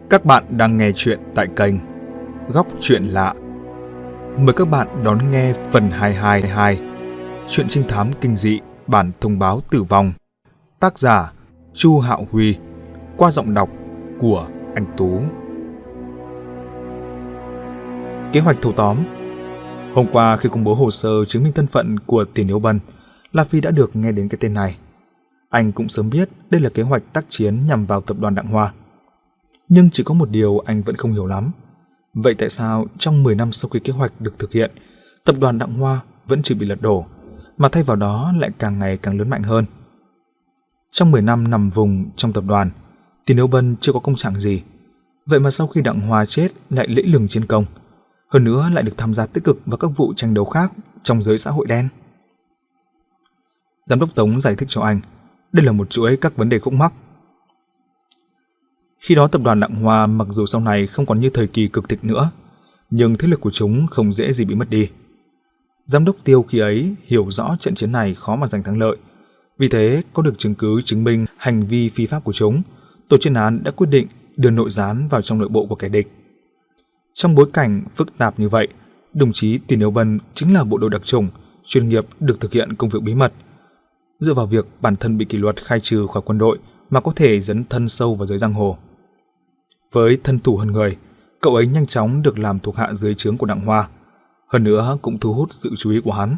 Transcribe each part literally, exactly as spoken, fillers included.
Các bạn đang nghe chuyện tại kênh Góc Chuyện Lạ. Mời các bạn đón nghe phần hai hai hai Chuyện trinh thám kinh dị bản thông báo tử vong. Tác giả Chu Hạo Huy, qua giọng đọc của anh Tú. Kế hoạch thâu tóm. Hôm qua khi công bố hồ sơ chứng minh thân phận của Tiền Yếu Bân, La Phi đã được nghe đến cái tên này. Anh cũng sớm biết đây là kế hoạch tác chiến nhằm vào tập đoàn Đặng Hoa. Nhưng chỉ có một điều anh vẫn không hiểu lắm. Vậy tại sao trong mười năm sau khi kế hoạch được thực hiện, tập đoàn Đặng Hoa vẫn chưa bị lật đổ, mà thay vào đó lại càng ngày càng lớn mạnh hơn? Trong mười năm nằm vùng trong tập đoàn, Tiền Yếu Bân chưa có công trạng gì. Vậy mà sau khi Đặng Hoa chết lại lẫy lừng chiến công. Hơn nữa lại được tham gia tích cực vào các vụ tranh đấu khác trong giới xã hội đen. Giám đốc Tống giải thích cho anh, đây là một chuỗi các vấn đề khúc mắc. Khi đó tập đoàn Đặng Hoa mặc dù sau này không còn như thời kỳ cực thịnh nữa, nhưng thế lực của chúng không dễ gì bị mất đi. Giám đốc Tiêu khi ấy hiểu rõ trận chiến này khó mà giành thắng lợi. Vì thế, có được chứng cứ chứng minh hành vi phi pháp của chúng, tổ chuyên án đã quyết định đưa nội gián vào trong nội bộ của kẻ địch. Trong bối cảnh phức tạp như vậy, đồng chí Tiền Yếu Bân chính là bộ đội đặc chủng, chuyên nghiệp được thực hiện công việc bí mật. Dựa vào việc bản thân bị kỷ luật khai trừ khỏi quân đội mà có thể dấn thân sâu vào giới giang hồ. Với thân thủ hơn người, cậu ấy nhanh chóng được làm thuộc hạ dưới trướng của Đặng Hoa. Hơn nữa cũng thu hút sự chú ý của hắn.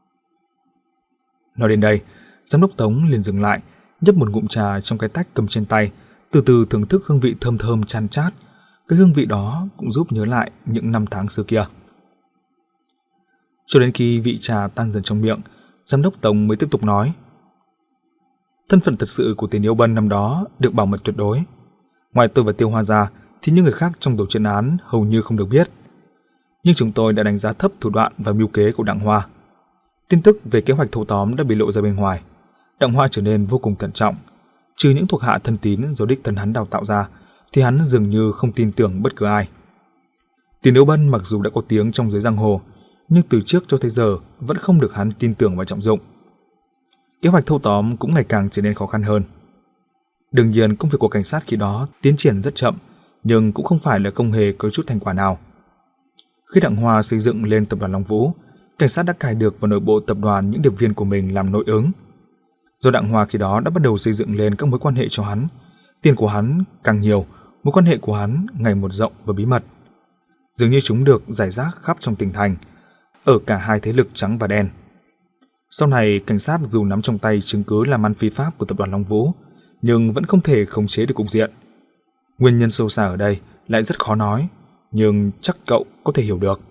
Nói đến đây, giám đốc Tống liền dừng lại, nhấp một ngụm trà trong cái tách cầm trên tay, từ từ thưởng thức hương vị thơm thơm chan chát. Cái hương vị đó cũng giúp nhớ lại những năm tháng xưa kia. Cho đến khi vị trà tan dần trong miệng, giám đốc Tống mới tiếp tục nói. Thân phận thật sự của Tiền Yếu Bân năm đó được bảo mật tuyệt đối. Ngoài tôi và Tiêu Hoa ra thì những người khác trong tổ chuyên án hầu như không được biết. Nhưng chúng tôi đã đánh giá thấp thủ đoạn và mưu kế của Đặng Hoa. Tin tức về kế hoạch thâu tóm đã bị lộ ra bên ngoài. Đặng Hoa trở nên vô cùng thận trọng. Trừ những thuộc hạ thân tín do đích thân hắn đào tạo ra, thì hắn dường như không tin tưởng bất cứ ai. Tiền Yếu Bân mặc dù đã có tiếng trong giới giang hồ, nhưng từ trước cho tới giờ vẫn không được hắn tin tưởng và trọng dụng. Kế hoạch thâu tóm cũng ngày càng trở nên khó khăn hơn. Đương nhiên công việc của cảnh sát khi đó tiến triển rất chậm, nhưng cũng không phải là không hề có chút thành quả nào. Khi Đặng Hoa xây dựng lên tập đoàn Long Vũ, cảnh sát đã cài được vào nội bộ tập đoàn những điệp viên của mình làm nội ứng. Do Đặng Hoa khi đó đã bắt đầu xây dựng lên các mối quan hệ cho hắn, tiền của hắn càng nhiều, mối quan hệ của hắn ngày một rộng và bí mật. Dường như chúng được rải rác khắp trong tỉnh thành, ở cả hai thế lực trắng và đen. Sau này, cảnh sát dù nắm trong tay chứng cứ làm ăn phi pháp của tập đoàn Long Vũ, nhưng vẫn không thể khống chế được cục diện. Nguyên nhân sâu xa ở đây lại rất khó nói, nhưng chắc cậu có thể hiểu được.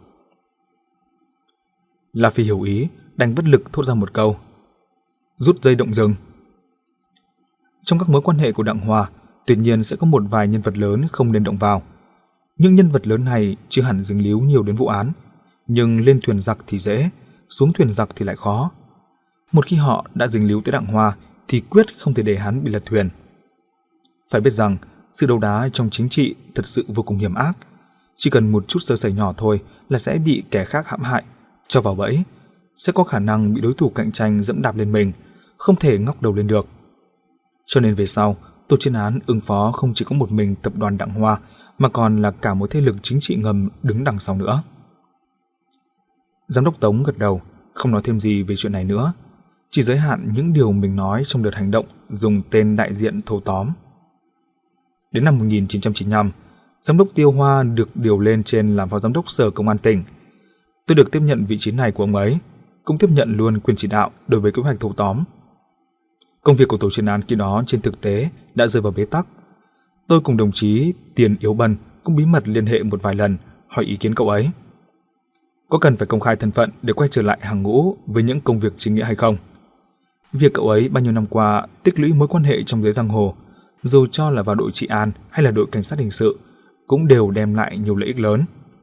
La Phi hiểu ý, đành bất lực thốt ra một câu. Rút dây động rừng. Trong các mối quan hệ của Đặng Hoa, tuyệt nhiên sẽ có một vài nhân vật lớn không nên động vào. Những nhân vật lớn này chưa hẳn dính líu nhiều đến vụ án, nhưng lên thuyền giặc thì dễ, xuống thuyền giặc thì lại khó. Một khi họ đã dính líu tới Đặng Hoa thì quyết không thể để hắn bị lật thuyền. Phải biết rằng sự đấu đá trong chính trị thật sự vô cùng hiểm ác. Chỉ cần một chút sơ sẩy nhỏ thôi là sẽ bị kẻ khác hãm hại, cho vào bẫy, sẽ có khả năng bị đối thủ cạnh tranh dẫm đạp lên mình, không thể ngóc đầu lên được. Cho nên về sau, tổ chuyên án ứng phó không chỉ có một mình tập đoàn Đặng Hoa, mà còn là cả một thế lực chính trị ngầm đứng đằng sau nữa. Giám đốc Tống gật đầu, không nói thêm gì về chuyện này nữa, chỉ giới hạn những điều mình nói trong đợt hành động dùng tên đại diện thâu tóm. Đến năm một nghìn chín trăm chín mươi lăm, giám đốc Tiêu Hoa được điều lên trên làm phó giám đốc sở công an tỉnh. Tôi được tiếp nhận vị trí này của ông ấy, cũng tiếp nhận luôn quyền chỉ đạo đối với kế hoạch thâu tóm. Công việc của tổ chuyên án khi đó trên thực tế đã rơi vào bế tắc. Tôi cùng đồng chí Tiền Yếu Bân cũng bí mật liên hệ một vài lần hỏi ý kiến cậu ấy. Có cần phải công khai thân phận để quay trở lại hàng ngũ với những công việc chính nghĩa hay không? Việc cậu ấy bao nhiêu năm qua tích lũy mối quan hệ trong giới giang hồ, dù cho là vào đội trị an hay là đội cảnh sát hình sự, cũng đều đem lại nhiều lợi ích lớn.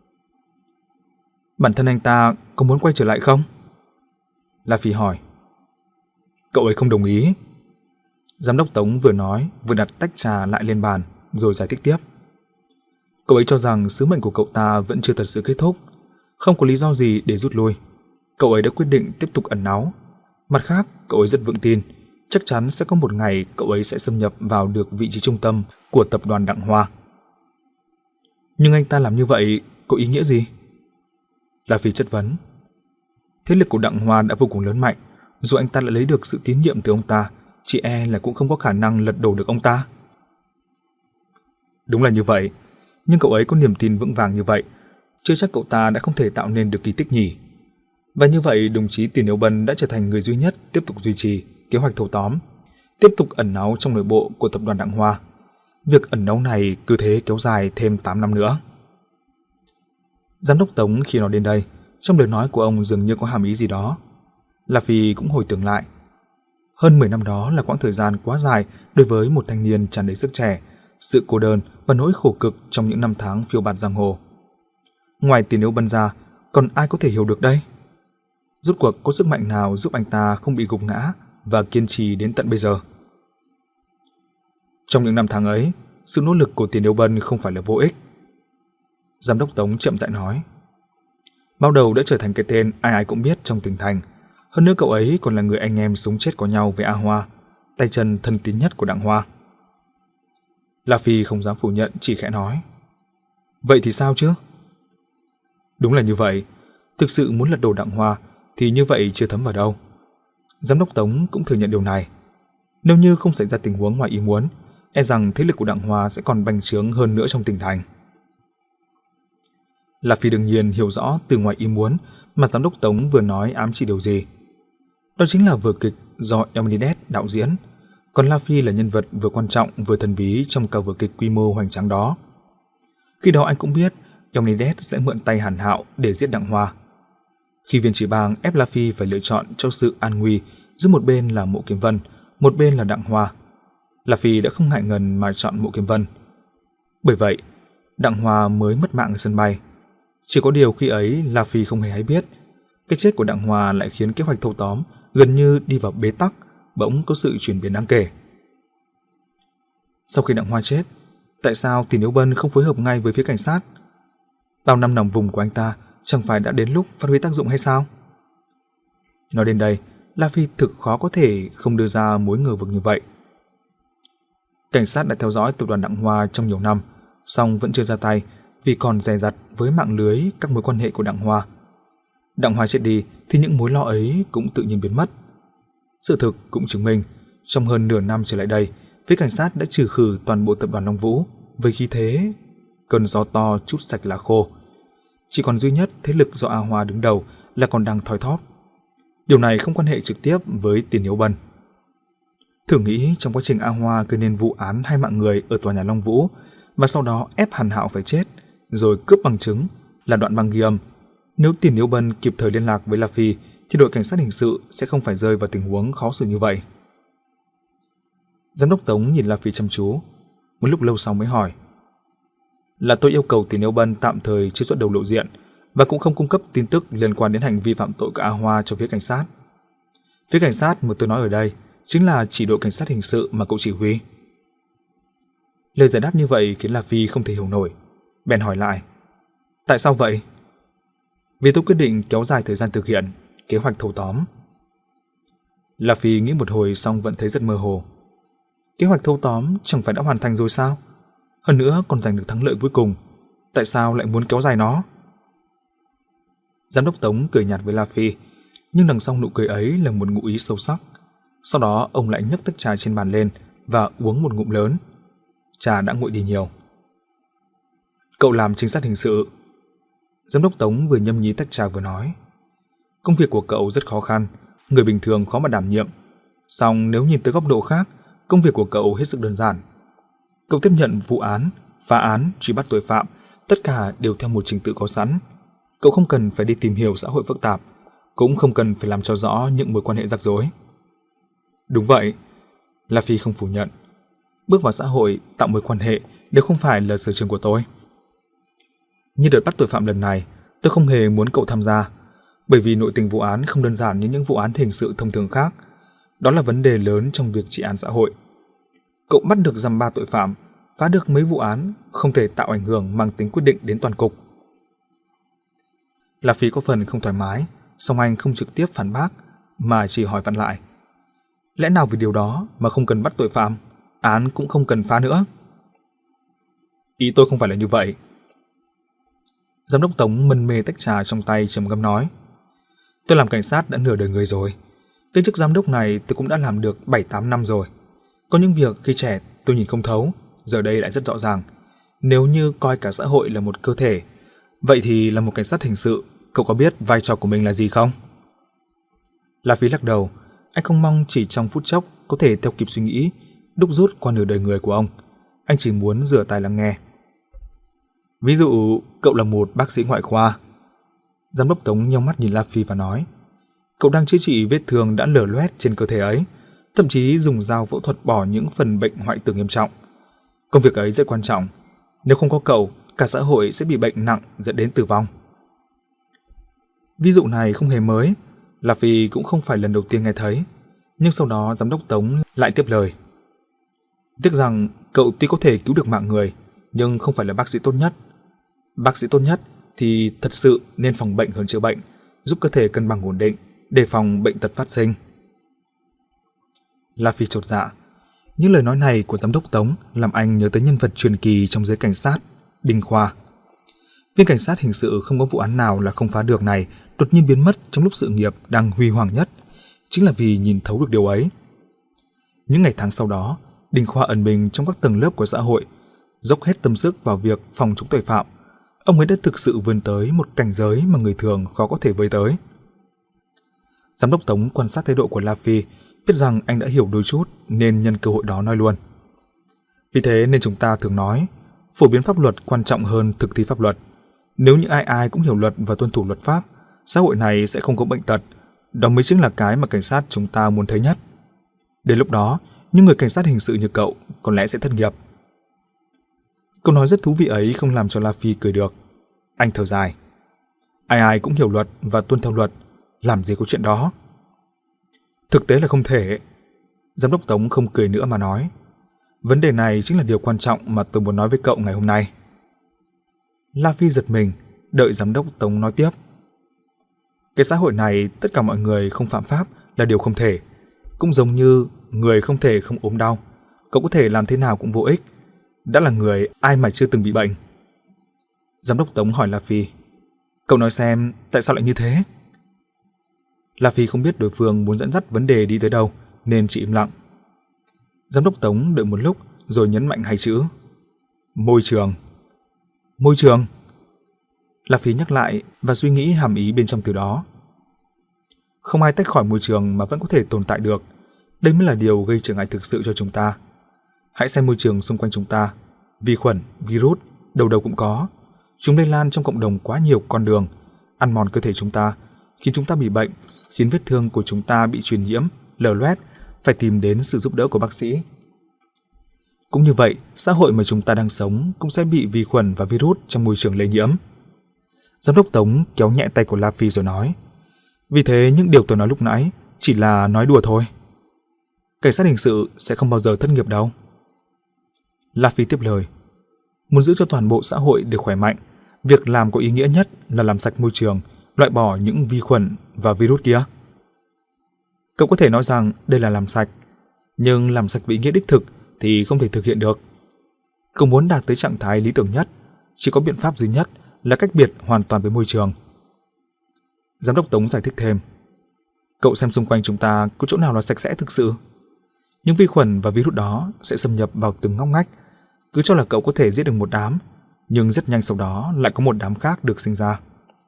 Bản thân anh ta có muốn quay trở lại không? La Phi hỏi. Cậu ấy không đồng ý. Giám đốc Tống vừa nói vừa đặt tách trà lại lên bàn rồi giải thích tiếp. Cậu ấy cho rằng sứ mệnh của cậu ta vẫn chưa thật sự kết thúc, không có lý do gì để rút lui. Cậu ấy đã quyết định tiếp tục ẩn náu. Mặt khác, cậu ấy rất vững tin chắc chắn sẽ có một ngày cậu ấy sẽ xâm nhập vào được vị trí trung tâm của tập đoàn Đặng Hoa. Nhưng anh ta làm như vậy có ý nghĩa gì? La Phi chất vấn. Thế lực của Đặng Hoa đã vô cùng lớn mạnh, dù anh ta đã lấy được sự tín nhiệm từ ông ta, chỉ e là cũng không có khả năng lật đổ được ông ta. Đúng là như vậy, nhưng cậu ấy có niềm tin vững vàng như vậy, chưa chắc cậu ta đã không thể tạo nên được kỳ tích nhỉ. Và như vậy, đồng chí Tiền Yếu Bân đã trở thành người duy nhất tiếp tục duy trì kế hoạch thâu tóm, tiếp tục ẩn náu trong nội bộ của tập đoàn Đặng Hoa. Việc ẩn náu này cứ thế kéo dài thêm tám năm nữa. Giám đốc Tống khi nói đến đây, trong lời nói của ông dường như có hàm ý gì đó. La Phi cũng hồi tưởng lại. Hơn mười năm đó là quãng thời gian quá dài đối với một thanh niên tràn đầy sức trẻ, sự cô đơn và nỗi khổ cực trong những năm tháng phiêu bạt giang hồ. Ngoài Tiền Yếu Bân ra, còn ai có thể hiểu được đây? Rốt cuộc có sức mạnh nào giúp anh ta không bị gục ngã và kiên trì đến tận bây giờ? Trong những năm tháng ấy, sự nỗ lực của Tiền Yếu Bân không phải là vô ích. Giám đốc Tống chậm rãi nói. Bao đầu đã trở thành cái tên ai ai cũng biết trong tỉnh thành. Hơn nữa cậu ấy còn là người anh em sống chết có nhau với A Hoa, tay chân thân tín nhất của Đặng Hoa. La Phi không dám phủ nhận, chỉ khẽ nói. Vậy thì sao chứ? Đúng là như vậy. Thực sự muốn lật đổ Đặng Hoa thì như vậy chưa thấm vào đâu. Giám đốc Tống cũng thừa nhận điều này. Nếu như không xảy ra tình huống ngoài ý muốn, e rằng thế lực của Đặng Hoa sẽ còn bành trướng hơn nữa trong tỉnh thành. La Phi đương nhiên hiểu rõ từ ngoài ý muốn mà giám đốc Tống vừa nói ám chỉ điều gì. Đó chính là vở kịch do Leonidas đạo diễn, còn La Phi là nhân vật vừa quan trọng vừa thần bí trong cả vở kịch quy mô hoành tráng đó. Khi đó anh cũng biết Leonidas sẽ mượn tay Hàn Hạo để giết Đặng Hoa. Khi Viên Chỉ Bang ép La Phi phải lựa chọn cho sự an nguy giữa một bên là Mộ Kiếm Vân, một bên là Đặng Hoa, La Phi đã không ngại ngần mà chọn Mộ Kiếm Vân. Bởi vậy, Đặng Hoa mới mất mạng ở sân bay. Chỉ có điều khi ấy La Phi không hề hay biết, cái chết của Đặng Hoa lại khiến kế hoạch thâu tóm gần như đi vào bế tắc, bỗng có sự chuyển biến đáng kể. Sau khi Đặng Hoa chết, tại sao Tiền Yếu Bân không phối hợp ngay với phía cảnh sát? Bao năm nằm vùng của anh ta chẳng phải đã đến lúc phát huy tác dụng hay sao? Nói đến đây, La Phi thực khó có thể không đưa ra mối ngờ vực như vậy. Cảnh sát đã theo dõi tập đoàn Đặng Hoa trong nhiều năm, song vẫn chưa ra tay vì còn dè dặt với mạng lưới các mối quan hệ của Đặng Hoa. Đặng Hoa chết đi thì những mối lo ấy cũng tự nhiên biến mất. Sự thực cũng chứng minh, trong hơn nửa năm trở lại đây, phía cảnh sát đã trừ khử toàn bộ tập đoàn Long Vũ với khí thế cơn gió to trút sạch lá khô. Chỉ còn duy nhất thế lực do A Hoa đứng đầu là còn đang thoi thóp. Điều này không quan hệ trực tiếp với Tiền Yếu Bân. Thử nghĩ trong quá trình A Hoa gây nên vụ án hai mạng người ở tòa nhà Long Vũ và sau đó ép Hàn Hạo phải chết, rồi cướp bằng chứng là đoạn băng ghi âm. Nếu Tiền Yếu Bân kịp thời liên lạc với La Phi thì đội cảnh sát hình sự sẽ không phải rơi vào tình huống khó xử như vậy. Giám đốc Tống nhìn La Phi chăm chú, một lúc lâu sau mới hỏi. Là tôi yêu cầu Tiền Yếu Bân tạm thời chưa xuất đầu lộ diện và cũng không cung cấp tin tức liên quan đến hành vi phạm tội của A Hoa cho phía cảnh sát. Phía cảnh sát mà tôi nói ở đây chính là chỉ đội cảnh sát hình sự mà cậu chỉ huy. Lời giải đáp như vậy khiến La Phi không thể hiểu nổi. Bèn hỏi lại. Tại sao vậy? Vì tôi quyết định kéo dài thời gian thực hiện kế hoạch thâu tóm. La Phi nghĩ một hồi xong vẫn thấy rất mơ hồ. Kế hoạch thâu tóm chẳng phải đã hoàn thành rồi sao? Hơn nữa còn giành được thắng lợi cuối cùng. Tại sao lại muốn kéo dài nó? Giám đốc Tống cười nhạt với La Phi, nhưng đằng sau nụ cười ấy là một ngụ ý sâu sắc. Sau đó ông lại nhấc tách trà trên bàn lên và uống một ngụm lớn. Trà đã nguội đi nhiều. Cậu làm trinh sát hình sự. Giám đốc Tống vừa nhâm nhí tách trà vừa nói. Công việc của cậu rất khó khăn, người bình thường khó mà đảm nhiệm. Song nếu nhìn tới góc độ khác, công việc của cậu hết sức đơn giản. Cậu tiếp nhận vụ án, phá án, truy bắt tội phạm, tất cả đều theo một trình tự có sẵn. Cậu không cần phải đi tìm hiểu xã hội phức tạp, cũng không cần phải làm cho rõ những mối quan hệ rắc rối. Đúng vậy, La Phi không phủ nhận. Bước vào xã hội, tạo mối quan hệ đều không phải là sở trường của tôi. Như đợt bắt tội phạm lần này, tôi không hề muốn cậu tham gia, bởi vì nội tình vụ án không đơn giản như những vụ án hình sự thông thường khác. Đó là vấn đề lớn trong việc trị an xã hội. Cậu bắt được dăm ba tội phạm, phá được mấy vụ án, không thể tạo ảnh hưởng mang tính quyết định đến toàn cục. La Phi có phần không thoải mái, song anh không trực tiếp phản bác, mà chỉ hỏi vặn lại. Lẽ nào vì điều đó mà không cần bắt tội phạm, án cũng không cần phá nữa? Ý tôi không phải là như vậy. Giám đốc Tống mân mê tách trà trong tay trầm ngâm nói: Tôi làm cảnh sát đã nửa đời người rồi. Cái chức giám đốc này tôi cũng đã làm được bảy tám năm rồi. Có những việc khi trẻ tôi nhìn không thấu, giờ đây lại rất rõ ràng. Nếu như coi cả xã hội là một cơ thể, vậy thì là một cảnh sát hình sự, cậu có biết vai trò của mình là gì không? La Phi lắc đầu. Anh không mong chỉ trong phút chốc có thể theo kịp suy nghĩ đúc rút qua nửa đời người của ông. Anh chỉ muốn rửa tai lắng nghe. Ví dụ cậu là một bác sĩ ngoại khoa. Giám đốc Tống nheo mắt nhìn La Phi và nói: Cậu đang chữa trị vết thương đã lở loét trên cơ thể ấy, thậm chí dùng dao phẫu thuật bỏ những phần bệnh hoại tử nghiêm trọng. Công việc ấy rất quan trọng. Nếu không có cậu, cả xã hội sẽ bị bệnh nặng dẫn đến tử vong. Ví dụ này không hề mới, La Phi cũng không phải lần đầu tiên nghe thấy. Nhưng sau đó giám đốc Tống lại tiếp lời: Tiếc rằng cậu tuy có thể cứu được mạng người, nhưng không phải là bác sĩ tốt nhất. Bác sĩ tốt nhất thì thật sự nên phòng bệnh hơn chữa bệnh, giúp cơ thể cân bằng ổn định, đề phòng bệnh tật phát sinh. La Phi chột dạ. Những lời nói này của giám đốc Tống làm anh nhớ tới nhân vật truyền kỳ trong giới cảnh sát, Đinh Khoa. Viên cảnh sát hình sự không có vụ án nào là không phá được này đột nhiên biến mất trong lúc sự nghiệp đang huy hoàng nhất, chính là vì nhìn thấu được điều ấy. Những ngày tháng sau đó, Đinh Khoa ẩn mình trong các tầng lớp của xã hội, dốc hết tâm sức vào việc phòng chống tội phạm. Ông ấy đã thực sự vươn tới một cảnh giới mà người thường khó có thể với tới. Giám đốc Tống quan sát thái độ của La Phi, biết rằng anh đã hiểu đôi chút nên nhân cơ hội đó nói luôn. Vì thế nên chúng ta thường nói, phổ biến pháp luật quan trọng hơn thực thi pháp luật. Nếu như ai ai cũng hiểu luật và tuân thủ luật pháp, xã hội này sẽ không có bệnh tật. Đó mới chính là cái mà cảnh sát chúng ta muốn thấy nhất. Đến lúc đó, những người cảnh sát hình sự như cậu có lẽ sẽ thất nghiệp. Câu nói rất thú vị ấy không làm cho La Phi cười được. Anh thở dài. Ai ai cũng hiểu luật và tuân theo luật, làm gì có chuyện đó. Thực tế là không thể. Giám đốc Tống không cười nữa mà nói: Vấn đề này chính là điều quan trọng mà tôi muốn nói với cậu ngày hôm nay. La Phi giật mình, đợi giám đốc Tống nói tiếp. Cái xã hội này tất cả mọi người không phạm pháp là điều không thể. Cũng giống như người không thể không ốm đau, cậu có thể làm thế nào cũng vô ích. Đã là người, ai mà chưa từng bị bệnh. Giám đốc Tống hỏi La Phi: Cậu nói xem tại sao lại như thế? La Phi không biết đối phương muốn dẫn dắt vấn đề đi tới đâu nên chỉ im lặng. Giám đốc Tống đợi một lúc rồi nhấn mạnh hai chữ: Môi trường. Môi trường. La Phi nhắc lại và suy nghĩ hàm ý bên trong từ đó. Không ai tách khỏi môi trường mà vẫn có thể tồn tại được. Đây mới là điều gây trở ngại thực sự cho chúng ta. Hãy xem môi trường xung quanh chúng ta. Vi khuẩn, virus, đâu đâu cũng có. Chúng lây lan trong cộng đồng quá nhiều con đường, ăn mòn cơ thể chúng ta, khiến chúng ta bị bệnh, khiến vết thương của chúng ta bị truyền nhiễm, lở loét, phải tìm đến sự giúp đỡ của bác sĩ. Cũng như vậy, xã hội mà chúng ta đang sống cũng sẽ bị vi khuẩn và virus trong môi trường lây nhiễm. Giám đốc Tống kéo nhẹ tay của La Phi rồi nói: Vì thế những điều tôi nói lúc nãy chỉ là nói đùa thôi. Cảnh sát hình sự sẽ không bao giờ thất nghiệp đâu. La Phi tiếp lời: Muốn giữ cho toàn bộ xã hội được khỏe mạnh, việc làm có ý nghĩa nhất là làm sạch môi trường, loại bỏ những vi khuẩn và virus kia. Cậu có thể nói rằng đây là làm sạch, nhưng làm sạch với ý nghĩa đích thực thì không thể thực hiện được. Cậu muốn đạt tới trạng thái lý tưởng nhất, chỉ có biện pháp duy nhất là cách biệt hoàn toàn với môi trường. Giám đốc Tống giải thích thêm: Cậu xem xung quanh chúng ta có chỗ nào là sạch sẽ thực sự. Những vi khuẩn và virus đó sẽ xâm nhập vào từng ngóc ngách. Cứ cho là cậu có thể giết được một đám, nhưng rất nhanh sau đó lại có một đám khác được sinh ra.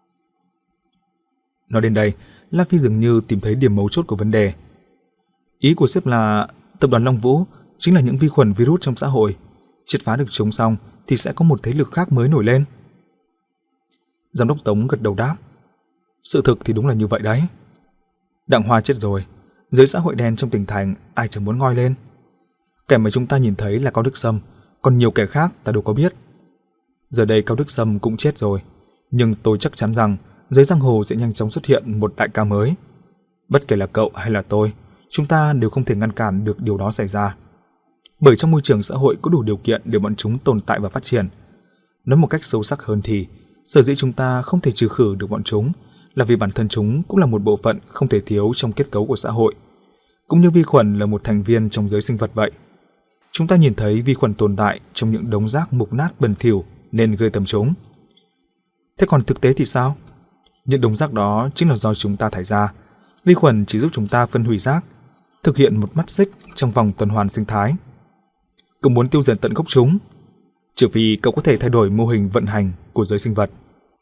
Nói đến đây, La Phi dường như tìm thấy điểm mấu chốt của vấn đề. Ý của sếp là tập đoàn Long Vũ chính là những vi khuẩn virus trong xã hội. Triệt phá được chúng xong thì sẽ có một thế lực khác mới nổi lên. Giám đốc Tống gật đầu đáp: Sự thực thì đúng là như vậy đấy. Đặng Hoa chết rồi, giới xã hội đen trong tỉnh thành ai chẳng muốn ngoi lên. Kẻ mà chúng ta nhìn thấy là Cao Đức Sâm, còn nhiều kẻ khác ta đâu có biết. Giờ đây Cao Đức Sâm cũng chết rồi, nhưng tôi chắc chắn rằng giới giang hồ sẽ nhanh chóng xuất hiện một đại ca mới. Bất kể là cậu hay là tôi, chúng ta đều không thể ngăn cản được điều đó xảy ra. Bởi trong môi trường xã hội có đủ điều kiện để bọn chúng tồn tại và phát triển. Nói một cách sâu sắc hơn thì, sở dĩ chúng ta không thể trừ khử được bọn chúng là vì bản thân chúng cũng là một bộ phận không thể thiếu trong kết cấu của xã hội. Cũng như vi khuẩn là một thành viên trong giới sinh vật vậy. Chúng ta nhìn thấy vi khuẩn tồn tại trong những đống rác mục nát bẩn thỉu nên gây tầm chúng. Thế còn thực tế thì sao? Những đống rác đó chính là do chúng ta thải ra. Vi khuẩn chỉ giúp chúng ta phân hủy rác, thực hiện một mắt xích trong vòng tuần hoàn sinh thái. Cậu muốn tiêu diệt tận gốc chúng, trừ phi cậu có thể thay đổi mô hình vận hành của giới sinh vật.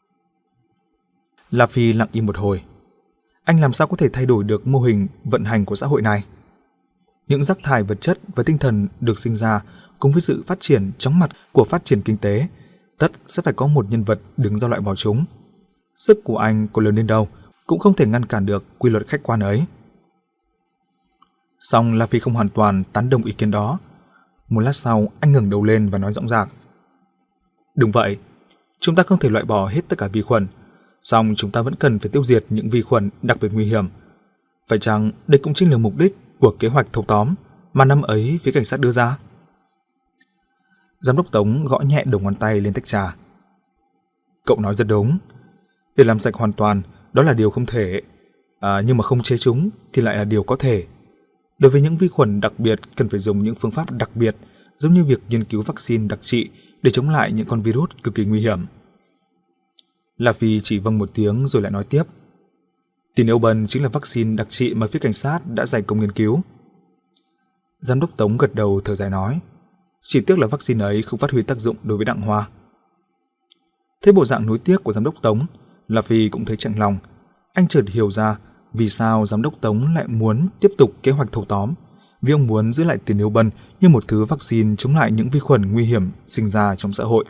La Phi lặng im một hồi. Anh làm sao có thể thay đổi được mô hình vận hành của xã hội này? Những rác thải vật chất và tinh thần được sinh ra cùng với sự phát triển chóng mặt của phát triển kinh tế, tất sẽ phải có một nhân vật đứng ra loại bỏ chúng. Sức của anh có lớn đến đâu cũng không thể ngăn cản được quy luật khách quan ấy. Song La Phi không hoàn toàn tán đồng ý kiến đó. Một lát sau, anh ngẩng đầu lên và nói rõng rạc. Đúng vậy, chúng ta không thể loại bỏ hết tất cả vi khuẩn, song chúng ta vẫn cần phải tiêu diệt những vi khuẩn đặc biệt nguy hiểm. Phải chăng đây cũng chính là mục đích của kế hoạch thâu tóm mà năm ấy phía cảnh sát đưa ra? Giám đốc Tống gõ nhẹ đầu ngón tay lên tách trà. Cậu nói rất đúng. Để làm sạch hoàn toàn, đó là điều không thể. À, nhưng mà không chế chúng thì lại là điều có thể. Đối với những vi khuẩn đặc biệt, cần phải dùng những phương pháp đặc biệt, giống như việc nghiên cứu vaccine đặc trị để chống lại những con virus cực kỳ nguy hiểm. La Phi chỉ vâng một tiếng rồi lại nói tiếp. Tin yêu bần chính là vaccine đặc trị mà phía cảnh sát đã dày công nghiên cứu. Giám đốc Tống gật đầu thở dài nói. Chỉ tiếc là vaccine ấy không phát huy tác dụng đối với Đặng Hoa. Thế bộ dạng nuối tiếc của giám đốc Tống, La Phi cũng thấy chạnh lòng. Anh chợt hiểu ra vì sao giám đốc Tống lại muốn tiếp tục kế hoạch thâu tóm, vì ông muốn giữ lại tiền yêu bân như một thứ vaccine chống lại những vi khuẩn nguy hiểm sinh ra trong xã hội.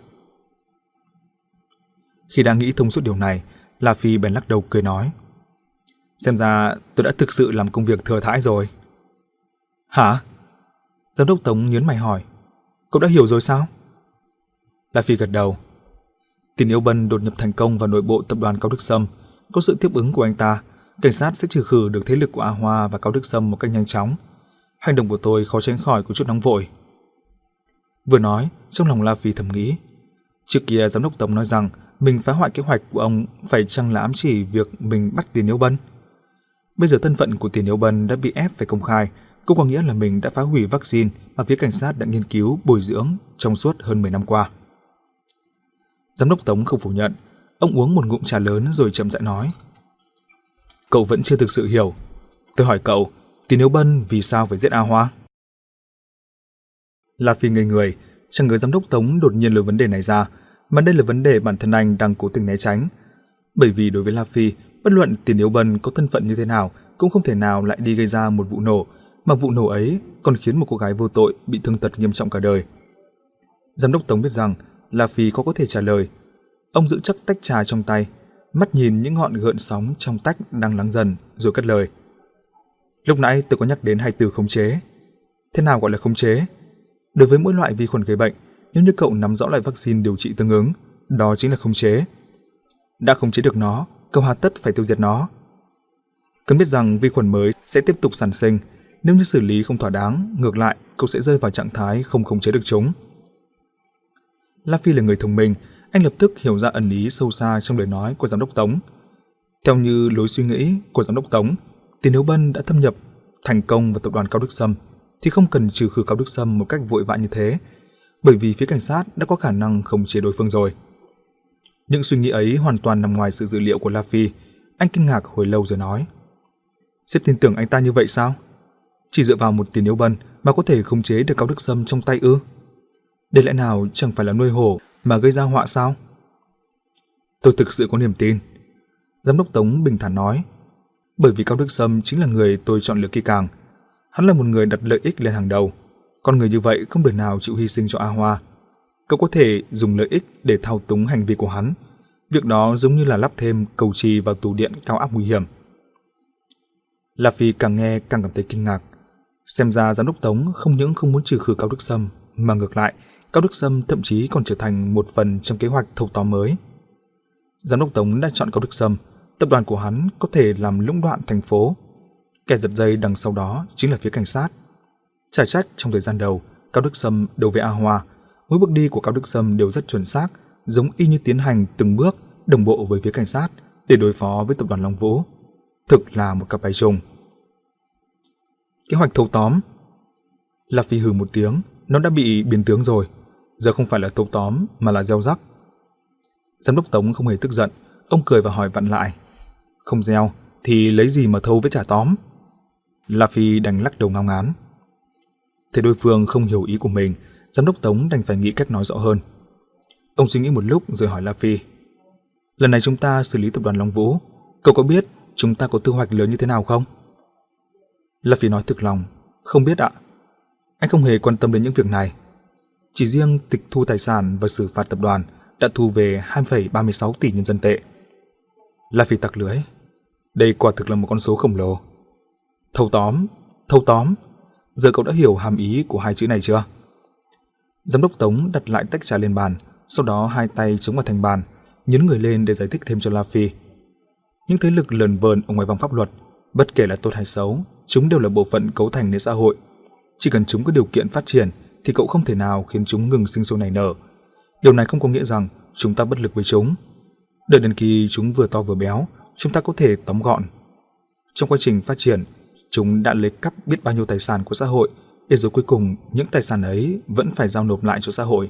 Khi đang nghĩ thông suốt điều này, La Phi bèn lắc đầu cười nói. Xem ra tôi đã thực sự làm công việc thừa thãi rồi. Hả? Giám đốc Tống nhớn mày hỏi. Cậu đã hiểu rồi sao? La Phi gật đầu. Tiền yêu bân đột nhập thành công vào nội bộ tập đoàn Cao Đức Sâm. Có sự tiếp ứng của anh ta, cảnh sát sẽ trừ khử được thế lực của A Hoa và Cao Đức Sâm một cách nhanh chóng. Hành động của tôi khó tránh khỏi có chút nóng vội. Vừa nói, trong lòng La Phi thầm nghĩ. Trước kia giám đốc Tống nói rằng mình phá hoại kế hoạch của ông phải chăng là ám chỉ việc mình bắt Tiền Yêu Bân. Bây giờ thân phận của Tiền Yêu Bân đã bị ép phải công khai, cũng có nghĩa là mình đã phá hủy vaccine mà phía cảnh sát đã nghiên cứu bồi dưỡng trong suốt hơn mười năm qua. Giám đốc Tống không phủ nhận, ông uống một ngụm trà lớn rồi chậm rãi nói. Cậu vẫn chưa thực sự hiểu. Tôi hỏi cậu, Tiền Yêu Bân vì sao phải giết A Hoa? La Phi ngây người, chẳng ngờ giám đốc Tống đột nhiên lôi vấn đề này ra, mà đây là vấn đề bản thân anh đang cố tình né tránh. Bởi vì đối với La Phi, bất luận Tiền Yêu Bân có thân phận như thế nào cũng không thể nào lại đi gây ra một vụ nổ, mà vụ nổ ấy còn khiến một cô gái vô tội bị thương tật nghiêm trọng cả đời. Giám đốc Tống biết rằng La Phi khó có thể trả lời. Ông giữ chắc tách trà trong tay, mắt nhìn những ngọn gợn sóng trong tách đang lắng dần, rồi cất lời. Lúc nãy tôi có nhắc đến hai từ khống chế. Thế nào gọi là khống chế? Đối với mỗi loại vi khuẩn gây bệnh, nếu như cậu nắm rõ loại vaccine điều trị tương ứng, đó chính là khống chế. Đã khống chế được nó, cậu hà tất phải tiêu diệt nó. Cần biết rằng vi khuẩn mới sẽ tiếp tục sản sinh, nếu như xử lý không thỏa đáng, ngược lại cậu sẽ rơi vào trạng thái không khống chế được chúng. La Phi là người thông minh, anh lập tức hiểu ra ẩn ý sâu xa trong lời nói của giám đốc Tống. Theo như lối suy nghĩ của giám đốc Tống, Tiền Yêu Bân đã thâm nhập thành công vào tập đoàn Cao Đức Sâm thì không cần trừ khử Cao Đức Sâm một cách vội vã như thế, bởi vì phía cảnh sát đã có khả năng khống chế đối phương rồi. Những suy nghĩ ấy hoàn toàn nằm ngoài sự dự liệu của La Phi. Anh kinh ngạc hồi lâu rồi nói. Sếp tin tưởng anh ta như vậy sao? Chỉ dựa vào một Tiền Yêu Bân mà có thể khống chế được Cao Đức Sâm trong tay ư? Đây lẽ nào chẳng phải là nuôi hổ mà gây ra họa sao? Tôi thực sự có niềm tin. Giám đốc Tống bình thản nói. Bởi vì Cao Đức Sâm chính là người tôi chọn lựa kỹ càng. Hắn là một người đặt lợi ích lên hàng đầu. Con người như vậy không đời nào chịu hy sinh cho A Hoa. Cậu có thể dùng lợi ích để thao túng hành vi của hắn. Việc đó giống như là lắp thêm cầu trì vào tủ điện cao áp nguy hiểm. La Phi càng nghe càng cảm thấy kinh ngạc. Xem ra giám đốc Tống không những không muốn trừ khử Cao Đức Sâm, mà ngược lại, Cao Đức Sâm thậm chí còn trở thành một phần trong kế hoạch thâu tóm mới. Giám đốc Tống đã chọn Cao Đức Sâm, tập đoàn của hắn có thể làm lũng đoạn thành phố. Kẻ giật dây đằng sau đó chính là phía cảnh sát. Chả trách trong thời gian đầu, Cao Đức Sâm đối với A Hoa, mỗi bước đi của Cao Đức Sâm đều rất chuẩn xác, giống y như tiến hành từng bước đồng bộ với phía cảnh sát để đối phó với tập đoàn Long Vũ. Thực là một cặp bài trùng. Kế hoạch thâu tóm. La Phi hừ một tiếng, nó đã bị biến tướng rồi, giờ không phải là thâu tóm mà là gieo rắc. Giám đốc Tống không hề tức giận, ông cười và hỏi vặn lại. Không gieo thì lấy gì mà thâu với chả tóm? La Phi đành lắc đầu ngao ngán. Thấy đối phương không hiểu ý của mình, giám đốc Tống đành phải nghĩ cách nói rõ hơn. Ông suy nghĩ một lúc rồi hỏi La Phi. Lần này chúng ta xử lý tập đoàn Long Vũ, cậu có biết chúng ta có thu hoạch lớn như thế nào không? La Phi nói thực lòng. Không biết ạ. Anh không hề quan tâm đến những việc này. Chỉ riêng tịch thu tài sản và xử phạt tập đoàn đã thu về hai phẩy ba mươi sáu tỷ nhân dân tệ. La Phi tặc lưỡi. Đây quả thực là một con số khổng lồ. Thâu tóm, thâu tóm. Giờ cậu đã hiểu hàm ý của hai chữ này chưa? Giám đốc Tống đặt lại tách trà lên bàn, sau đó hai tay chống vào thành bàn, nhấn người lên để giải thích thêm cho La Phi. Những thế lực lờn vờn ở ngoài vòng pháp luật, bất kể là tốt hay xấu, chúng đều là bộ phận cấu thành nên xã hội. Chỉ cần chúng có điều kiện phát triển thì cậu không thể nào khiến chúng ngừng sinh sôi nảy nở. Điều này không có nghĩa rằng chúng ta bất lực với chúng. Đợi đến khi chúng vừa to vừa béo, chúng ta có thể tóm gọn. Trong quá trình phát triển, chúng đã lấy cắp biết bao nhiêu tài sản của xã hội, để rồi cuối cùng những tài sản ấy vẫn phải giao nộp lại cho xã hội.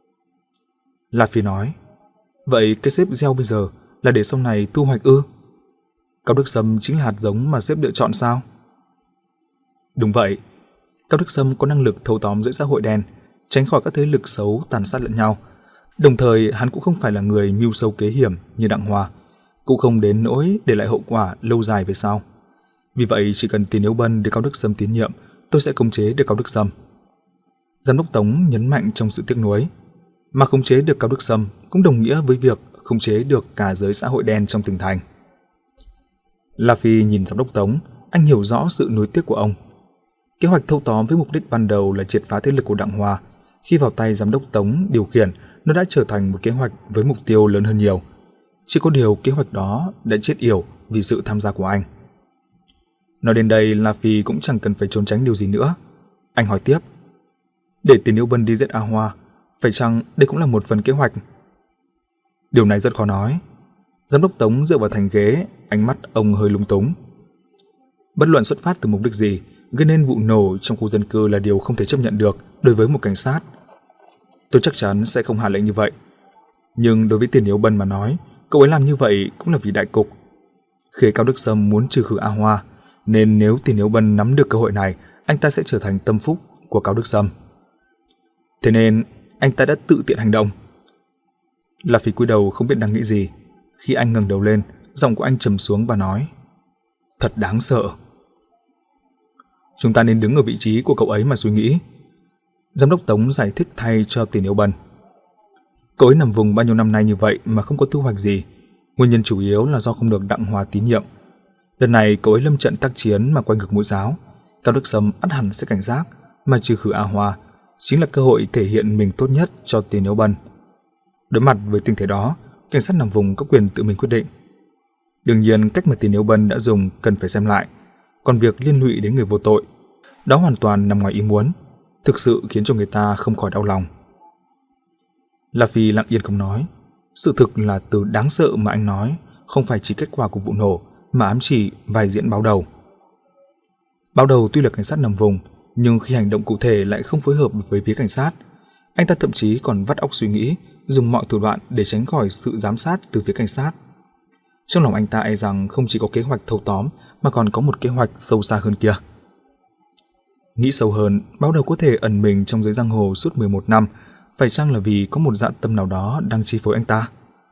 La Phi nói, vậy cái sếp gieo bây giờ là để sau này thu hoạch ư? Cao Đức Sâm chính là hạt giống mà sếp lựa chọn sao? Đúng vậy. Cao Đức Sâm có năng lực thâu tóm giữa xã hội đen, tránh khỏi các thế lực xấu tàn sát lẫn nhau. Đồng thời hắn cũng không phải là người mưu sâu kế hiểm như Đặng Hòa, cũng không đến nỗi để lại hậu quả lâu dài về sau. Vì vậy chỉ cần Tiền Yếu Bân được Cao Đức Sâm tín nhiệm, tôi sẽ khống chế được Cao Đức Sâm. Giám đốc Tống nhấn mạnh trong sự tiếc nuối, mà khống chế được Cao Đức Sâm cũng đồng nghĩa với việc khống chế được cả giới xã hội đen trong tỉnh thành. La Phi nhìn giám đốc Tống, anh hiểu rõ sự nuối tiếc của ông. Kế hoạch thâu tóm với mục đích ban đầu là triệt phá thế lực của Đặng Hòa, khi vào tay giám đốc Tống điều khiển, nó đã trở thành một kế hoạch với mục tiêu lớn hơn nhiều. Chỉ có điều kế hoạch đó đã chết yểu vì sự tham gia của anh. Nói đến đây, La Phi cũng chẳng cần phải trốn tránh điều gì nữa. Anh hỏi tiếp, để Tiền Yếu Bân đi giết A Hoa, phải chăng đây cũng là một phần kế hoạch? Điều này rất khó nói. Giám đốc Tống dựa vào thành ghế, ánh mắt ông hơi lung túng. Bất luận xuất phát từ mục đích gì, gây nên vụ nổ trong khu dân cư là điều không thể chấp nhận được đối với một cảnh sát. Tôi chắc chắn sẽ không hạ lệnh như vậy. Nhưng đối với Tiền Yếu Bân mà nói, cậu ấy làm như vậy cũng là vì đại cục. Khi Cao Đức Sâm muốn trừ khử A Hoa, nên nếu Tiền Yếu Bân nắm được cơ hội này, anh ta sẽ trở thành tâm phúc của Cao Đức Sâm. Thế nên anh ta đã tự tiện hành động. La Phi cúi đầu không biết đang nghĩ gì. Khi anh ngẩng đầu lên, giọng của anh trầm xuống và nói, thật đáng sợ. Chúng ta nên đứng ở vị trí của cậu ấy mà suy nghĩ. Giám đốc Tống giải thích thay cho Tiền Yếu Bân. Cậu ấy nằm vùng bao nhiêu năm nay như vậy mà không có thu hoạch gì. Nguyên nhân chủ yếu là do không được Đặng Hòa tín nhiệm. Lần này cậu ấy lâm trận tác chiến mà quay ngược mũi giáo. Cao Đức Sâm ắt hẳn sẽ cảnh giác, mà trừ khử A Hoa chính là cơ hội thể hiện mình tốt nhất cho Tiền Yếu Bân. Đối mặt với tình thế đó, cảnh sát nằm vùng có quyền tự mình quyết định. Đương nhiên cách mà Tiền Yếu Bân đã dùng cần phải xem lại. Còn việc liên lụy đến người vô tội, đó hoàn toàn nằm ngoài ý muốn, thực sự khiến cho người ta không khỏi đau lòng. La Phi lặng yên không nói. Sự thực là từ đáng sợ mà anh nói không phải chỉ kết quả của vụ nổ, mà ám chỉ vai diễn báo đầu. Báo đầu tuy là cảnh sát nằm vùng, nhưng khi hành động cụ thể lại không phối hợp với phía cảnh sát. Anh ta thậm chí còn vắt óc suy nghĩ, dùng mọi thủ đoạn để tránh khỏi sự giám sát từ phía cảnh sát. Trong lòng anh ta e rằng không chỉ có kế hoạch thâu tóm, mà còn có một kế hoạch sâu xa hơn kia. Nghĩ sâu hơn, báo đầu có thể ẩn mình trong giới giang hồ suốt mười một năm, phải chăng là vì có một dạ tâm nào đó đang chi phối anh ta?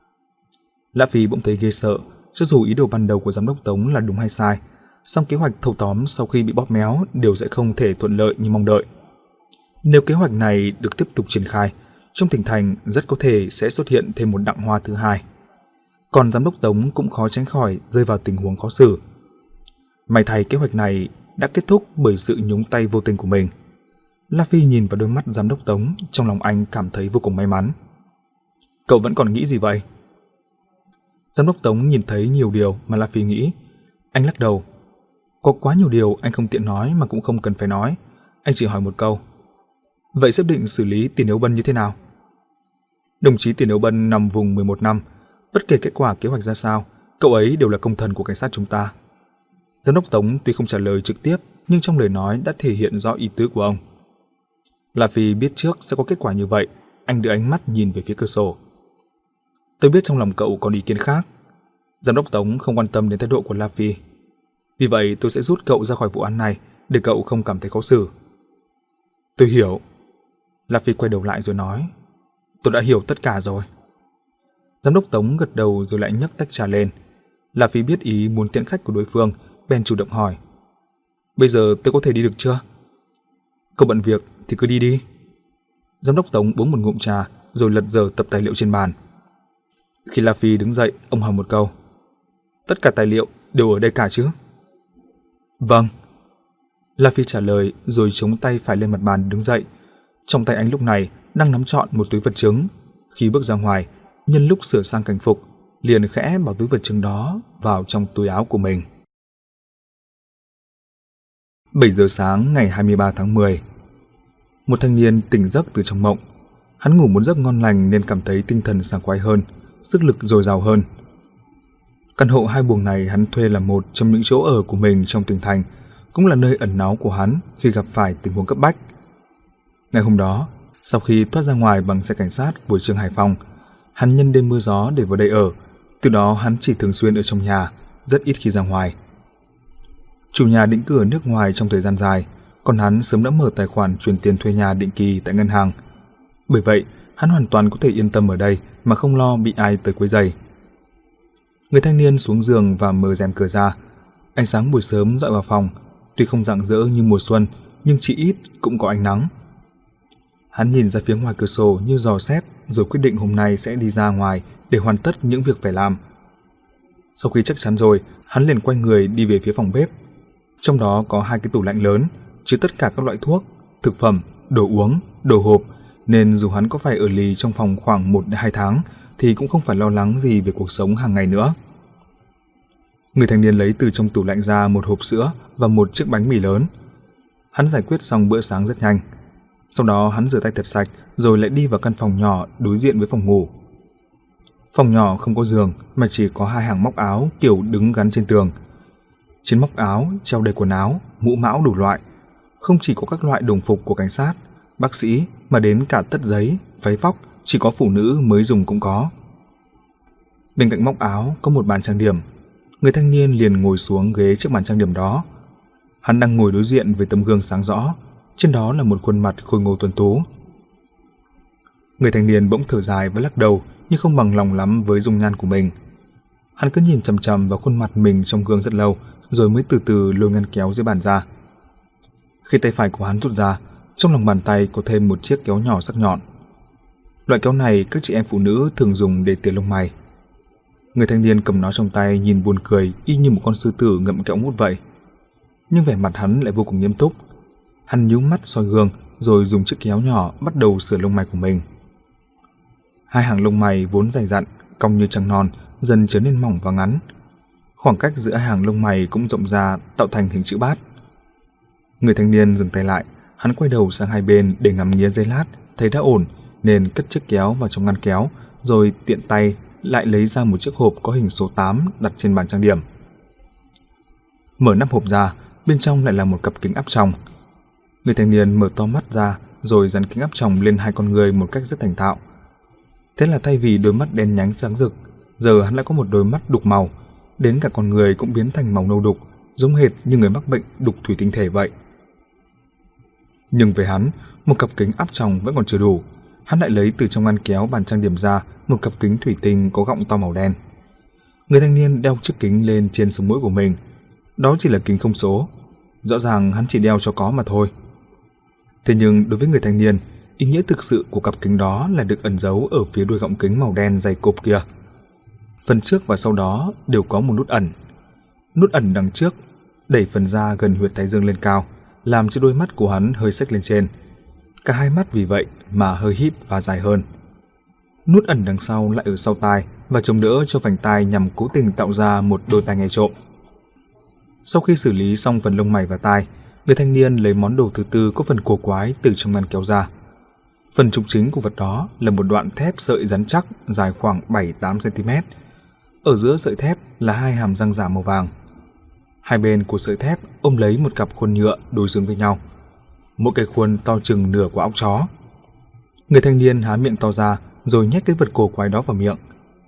La Phi bỗng thấy ghê sợ, cho dù ý đồ ban đầu của giám đốc Tống là đúng hay sai, song kế hoạch thâu tóm sau khi bị bóp méo đều sẽ không thể thuận lợi như mong đợi. Nếu kế hoạch này được tiếp tục triển khai, trong tỉnh thành rất có thể sẽ xuất hiện thêm một Đặng Hoa thứ hai. Còn giám đốc Tống cũng khó tránh khỏi rơi vào tình huống khó xử. May thay kế hoạch này đã kết thúc bởi sự nhúng tay vô tình của mình. La Phi nhìn vào đôi mắt giám đốc Tống, trong lòng anh cảm thấy vô cùng may mắn. Cậu vẫn còn nghĩ gì vậy? Giám đốc Tống nhìn thấy nhiều điều mà La Phi nghĩ. Anh lắc đầu. Có quá nhiều điều anh không tiện nói mà cũng không cần phải nói. Anh chỉ hỏi một câu. Vậy xếp định xử lý Tiền Yếu Bân như thế nào? Đồng chí Tiền Yếu Bân nằm vùng mười một năm. Bất kể kết quả kế hoạch ra sao, cậu ấy đều là công thần của cảnh sát chúng ta. Giám đốc Tống tuy không trả lời trực tiếp, nhưng trong lời nói đã thể hiện rõ ý tứ của ông. La Phi biết trước sẽ có kết quả như vậy. Anh đưa ánh mắt nhìn về phía cửa sổ. Tôi biết trong lòng cậu còn ý kiến khác. Giám đốc Tống không quan tâm đến thái độ của La Phi. Vì vậy tôi sẽ rút cậu ra khỏi vụ án này để cậu không cảm thấy khó xử. Tôi hiểu. La Phi quay đầu lại rồi nói. Tôi đã hiểu tất cả rồi. Giám đốc Tống gật đầu rồi lại nhấc tách trà lên. La Phi biết ý muốn tiễn khách của đối phương, bèn chủ động hỏi. Bây giờ tôi có thể đi được chưa? Cậu bận việc thì cứ đi đi. Giám đốc Tống uống một ngụm trà rồi lật dở tập tài liệu trên bàn. Khi La Phi đứng dậy, ông hỏi một câu. Tất cả tài liệu đều ở đây cả chứ? Vâng. La Phi trả lời rồi chống tay phải lên mặt bàn đứng dậy. Trong tay anh lúc này đang nắm trọn một túi vật chứng. Khi bước ra ngoài, nhân lúc sửa sang cảnh phục, liền khẽ bỏ túi vật chứng đó vào trong túi áo của mình. bảy giờ sáng ngày hai mươi ba tháng mười. Một thanh niên tỉnh giấc từ trong mộng. Hắn ngủ một giấc ngon lành nên cảm thấy tinh thần sảng khoái hơn, sức lực dồi dào hơn. Căn hộ hai buồng này hắn thuê là một trong những chỗ ở của mình trong tỉnh thành, cũng là nơi ẩn náu của hắn khi gặp phải tình huống cấp bách. Ngày hôm đó, sau khi thoát ra ngoài bằng xe cảnh sát của trường Hải Phòng, hắn nhân đêm mưa gió để vào đây ở, từ đó hắn chỉ thường xuyên ở trong nhà, rất ít khi ra ngoài. Chủ nhà định cư ở nước ngoài trong thời gian dài, còn hắn sớm đã mở tài khoản chuyển tiền thuê nhà định kỳ tại ngân hàng. Bởi vậy, hắn hoàn toàn có thể yên tâm ở đây mà không lo bị ai tới quấy rầy. Người thanh niên xuống giường và mở rèm cửa ra. Ánh sáng buổi sớm rọi vào phòng, tuy không rạng rỡ như mùa xuân, nhưng chỉ ít cũng có ánh nắng. Hắn nhìn ra phía ngoài cửa sổ như dò xét, rồi quyết định hôm nay sẽ đi ra ngoài để hoàn tất những việc phải làm. Sau khi chắc chắn rồi, hắn liền quay người đi về phía phòng bếp. Trong đó có hai cái tủ lạnh lớn, chứa tất cả các loại thuốc, thực phẩm, đồ uống, đồ hộp, nên dù hắn có phải ở lì trong phòng khoảng một đến hai tháng thì cũng không phải lo lắng gì về cuộc sống hàng ngày nữa. Người thanh niên lấy từ trong tủ lạnh ra một hộp sữa và một chiếc bánh mì lớn. Hắn giải quyết xong bữa sáng rất nhanh. Sau đó hắn rửa tay thật sạch rồi lại đi vào căn phòng nhỏ đối diện với phòng ngủ. Phòng nhỏ không có giường mà chỉ có hai hàng móc áo kiểu đứng gắn trên tường. Trên móc áo treo đầy quần áo, mũ mão đủ loại. Không chỉ có các loại đồng phục của cảnh sát, bác sĩ mà đến cả tất giấy, váy vóc chỉ có phụ nữ mới dùng cũng có. Bên cạnh móc áo có một bàn trang điểm. Người thanh niên liền ngồi xuống ghế trước bàn trang điểm đó. Hắn đang ngồi đối diện với tấm gương sáng rõ, trên đó là một khuôn mặt khôi ngô tuấn tú. Người thanh niên bỗng thở dài và lắc đầu nhưng không bằng lòng lắm với dung nhan của mình. Hắn cứ nhìn chằm chằm vào khuôn mặt mình trong gương rất lâu, rồi mới từ từ lôi ngăn kéo dưới bàn ra. Khi tay phải của hắn rút ra, trong lòng bàn tay có thêm một chiếc kéo nhỏ sắc nhọn. Loại kéo này các chị em phụ nữ thường dùng để tỉa lông mày. Người thanh niên cầm nó trong tay nhìn buồn cười y như một con sư tử ngậm kẹo mút vậy. Nhưng vẻ mặt hắn lại vô cùng nghiêm túc. Hắn nhíu mắt soi gương rồi dùng chiếc kéo nhỏ bắt đầu sửa lông mày của mình. Hai hàng lông mày vốn dày dặn, cong như trăng non, dần trở nên mỏng và ngắn. Khoảng cách giữa hai hàng lông mày cũng rộng ra tạo thành hình chữ bát. Người thanh niên dừng tay lại, hắn quay đầu sang hai bên để ngắm nghía giây lát, thấy đã ổn nên cất chiếc kéo vào trong ngăn kéo, rồi tiện tay lại lấy ra một chiếc hộp có hình số tám đặt trên bàn trang điểm. Mở nắp hộp ra, bên trong lại là một cặp kính áp tròng. Người thanh niên mở to mắt ra rồi dán kính áp tròng lên hai con người một cách rất thành thạo. Thế là thay vì đôi mắt đen nhánh sáng rực, giờ hắn lại có một đôi mắt đục màu, đến cả con người cũng biến thành màu nâu đục, giống hệt như người mắc bệnh đục thủy tinh thể vậy. Nhưng với hắn, một cặp kính áp tròng vẫn còn chưa đủ. Hắn lại lấy từ trong ngăn kéo bàn trang điểm ra một cặp kính thủy tinh có gọng to màu đen. Người thanh niên đeo chiếc kính lên trên sống mũi của mình. Đó chỉ là kính không số. Rõ ràng hắn chỉ đeo cho có mà thôi. Thế nhưng đối với người thanh niên, ý nghĩa thực sự của cặp kính đó là được ẩn giấu ở phía đuôi gọng kính màu đen dày cộp kia. Phần trước và sau đó đều có một nút ẩn. Nút ẩn đằng trước đẩy phần da gần huyệt thái dương lên cao, làm cho đôi mắt của hắn hơi xếch lên trên. Cả hai mắt vì vậy mà hơi híp và dài hơn. Nút ẩn đằng sau lại ở sau tai và chống đỡ cho vành tai nhằm cố tình tạo ra một đôi tai nghe trộm. Sau khi xử lý xong phần lông mày và tai, người thanh niên lấy món đồ thứ tư có phần cổ quái từ trong ngăn kéo ra. Phần trục chính của vật đó là một đoạn thép sợi rắn chắc dài khoảng bảy đến tám xăng ti mét. Ở giữa sợi thép là hai hàm răng giả màu vàng. Hai bên của sợi thép ôm lấy một cặp khuôn nhựa đối xứng với nhau. Mỗi cái khuôn to chừng nửa quả óc chó. Người thanh niên há miệng to ra rồi nhét cái vật cổ quái đó vào miệng.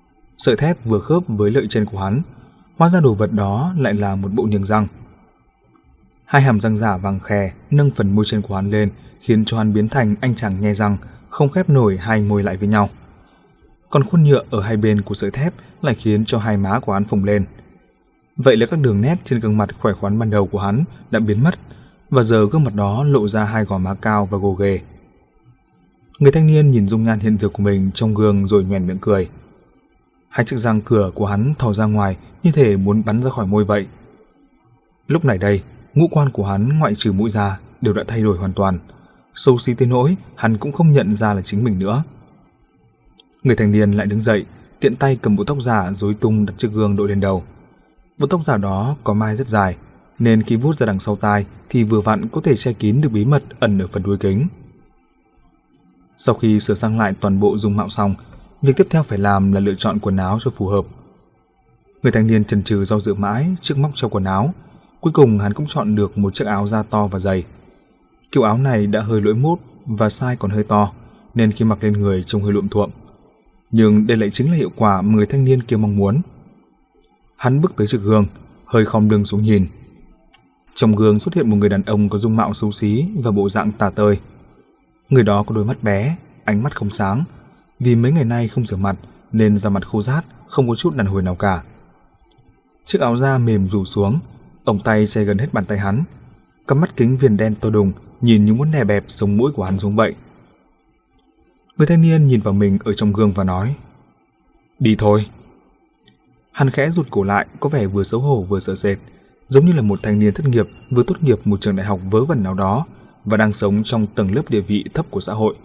Sợi thép vừa khớp với lợi chân của hắn, hóa ra đồ vật đó lại là một bộ niềng răng. Hai hàm răng giả vàng khè nâng phần môi trên của hắn lên, khiến cho hắn biến thành anh chàng nhe răng, không khép nổi hai môi lại với nhau. Còn khuôn nhựa ở hai bên của sợi thép lại khiến cho hai má của hắn phồng lên. Vậy là các đường nét trên gương mặt khỏe khoắn ban đầu của hắn đã biến mất, và giờ gương mặt đó lộ ra hai gò má cao và gồ ghề. Người thanh niên nhìn dung nhan hiện giờ của mình trong gương rồi nhoẻn miệng cười. Hai chiếc răng cửa của hắn thò ra ngoài như thể muốn bắn ra khỏi môi vậy. Lúc này đây, ngũ quan của hắn ngoại trừ mũi ra đều đã thay đổi hoàn toàn, xấu xí tới nỗi hắn cũng không nhận ra là chính mình nữa. Người thanh niên lại đứng dậy, tiện tay cầm bộ tóc giả rối tung đặt trước gương đội lên đầu. Bộ tóc giả đó có mai rất dài, nên khi vuốt ra đằng sau tai thì vừa vặn có thể che kín được bí mật ẩn ở phần đuôi kính. Sau khi sửa sang lại toàn bộ dung mạo xong, việc tiếp theo phải làm là lựa chọn quần áo cho phù hợp. Người thanh niên chần chừ do dự mãi trước móc trong quần áo, cuối cùng hắn cũng chọn được một chiếc áo da to và dày. Kiểu áo này đã hơi lỗi mốt và size còn hơi to, nên khi mặc lên người trông hơi luộm thuộm. Nhưng đây lại chính là hiệu quả mà người thanh niên kia mong muốn. Hắn bước tới trước gương, hơi khom lưng xuống nhìn. Trong gương xuất hiện một người đàn ông có dung mạo xấu xí và bộ dạng tả tơi. Người đó có đôi mắt bé, ánh mắt không sáng, vì mấy ngày nay không rửa mặt nên da mặt khô rát, không có chút đàn hồi nào cả. Chiếc áo da mềm rủ xuống, ống tay che gần hết bàn tay hắn. Cặp mắt kính viền đen to đùng nhìn như muốn đè bẹp sống mũi của hắn xuống vậy. Người thanh niên nhìn vào mình ở trong gương và nói: "Đi thôi." Hắn khẽ rụt cổ lại, có vẻ vừa xấu hổ vừa sợ sệt, giống như là một thanh niên thất nghiệp vừa tốt nghiệp một trường đại học vớ vẩn nào đó và đang sống trong tầng lớp địa vị thấp của xã hội.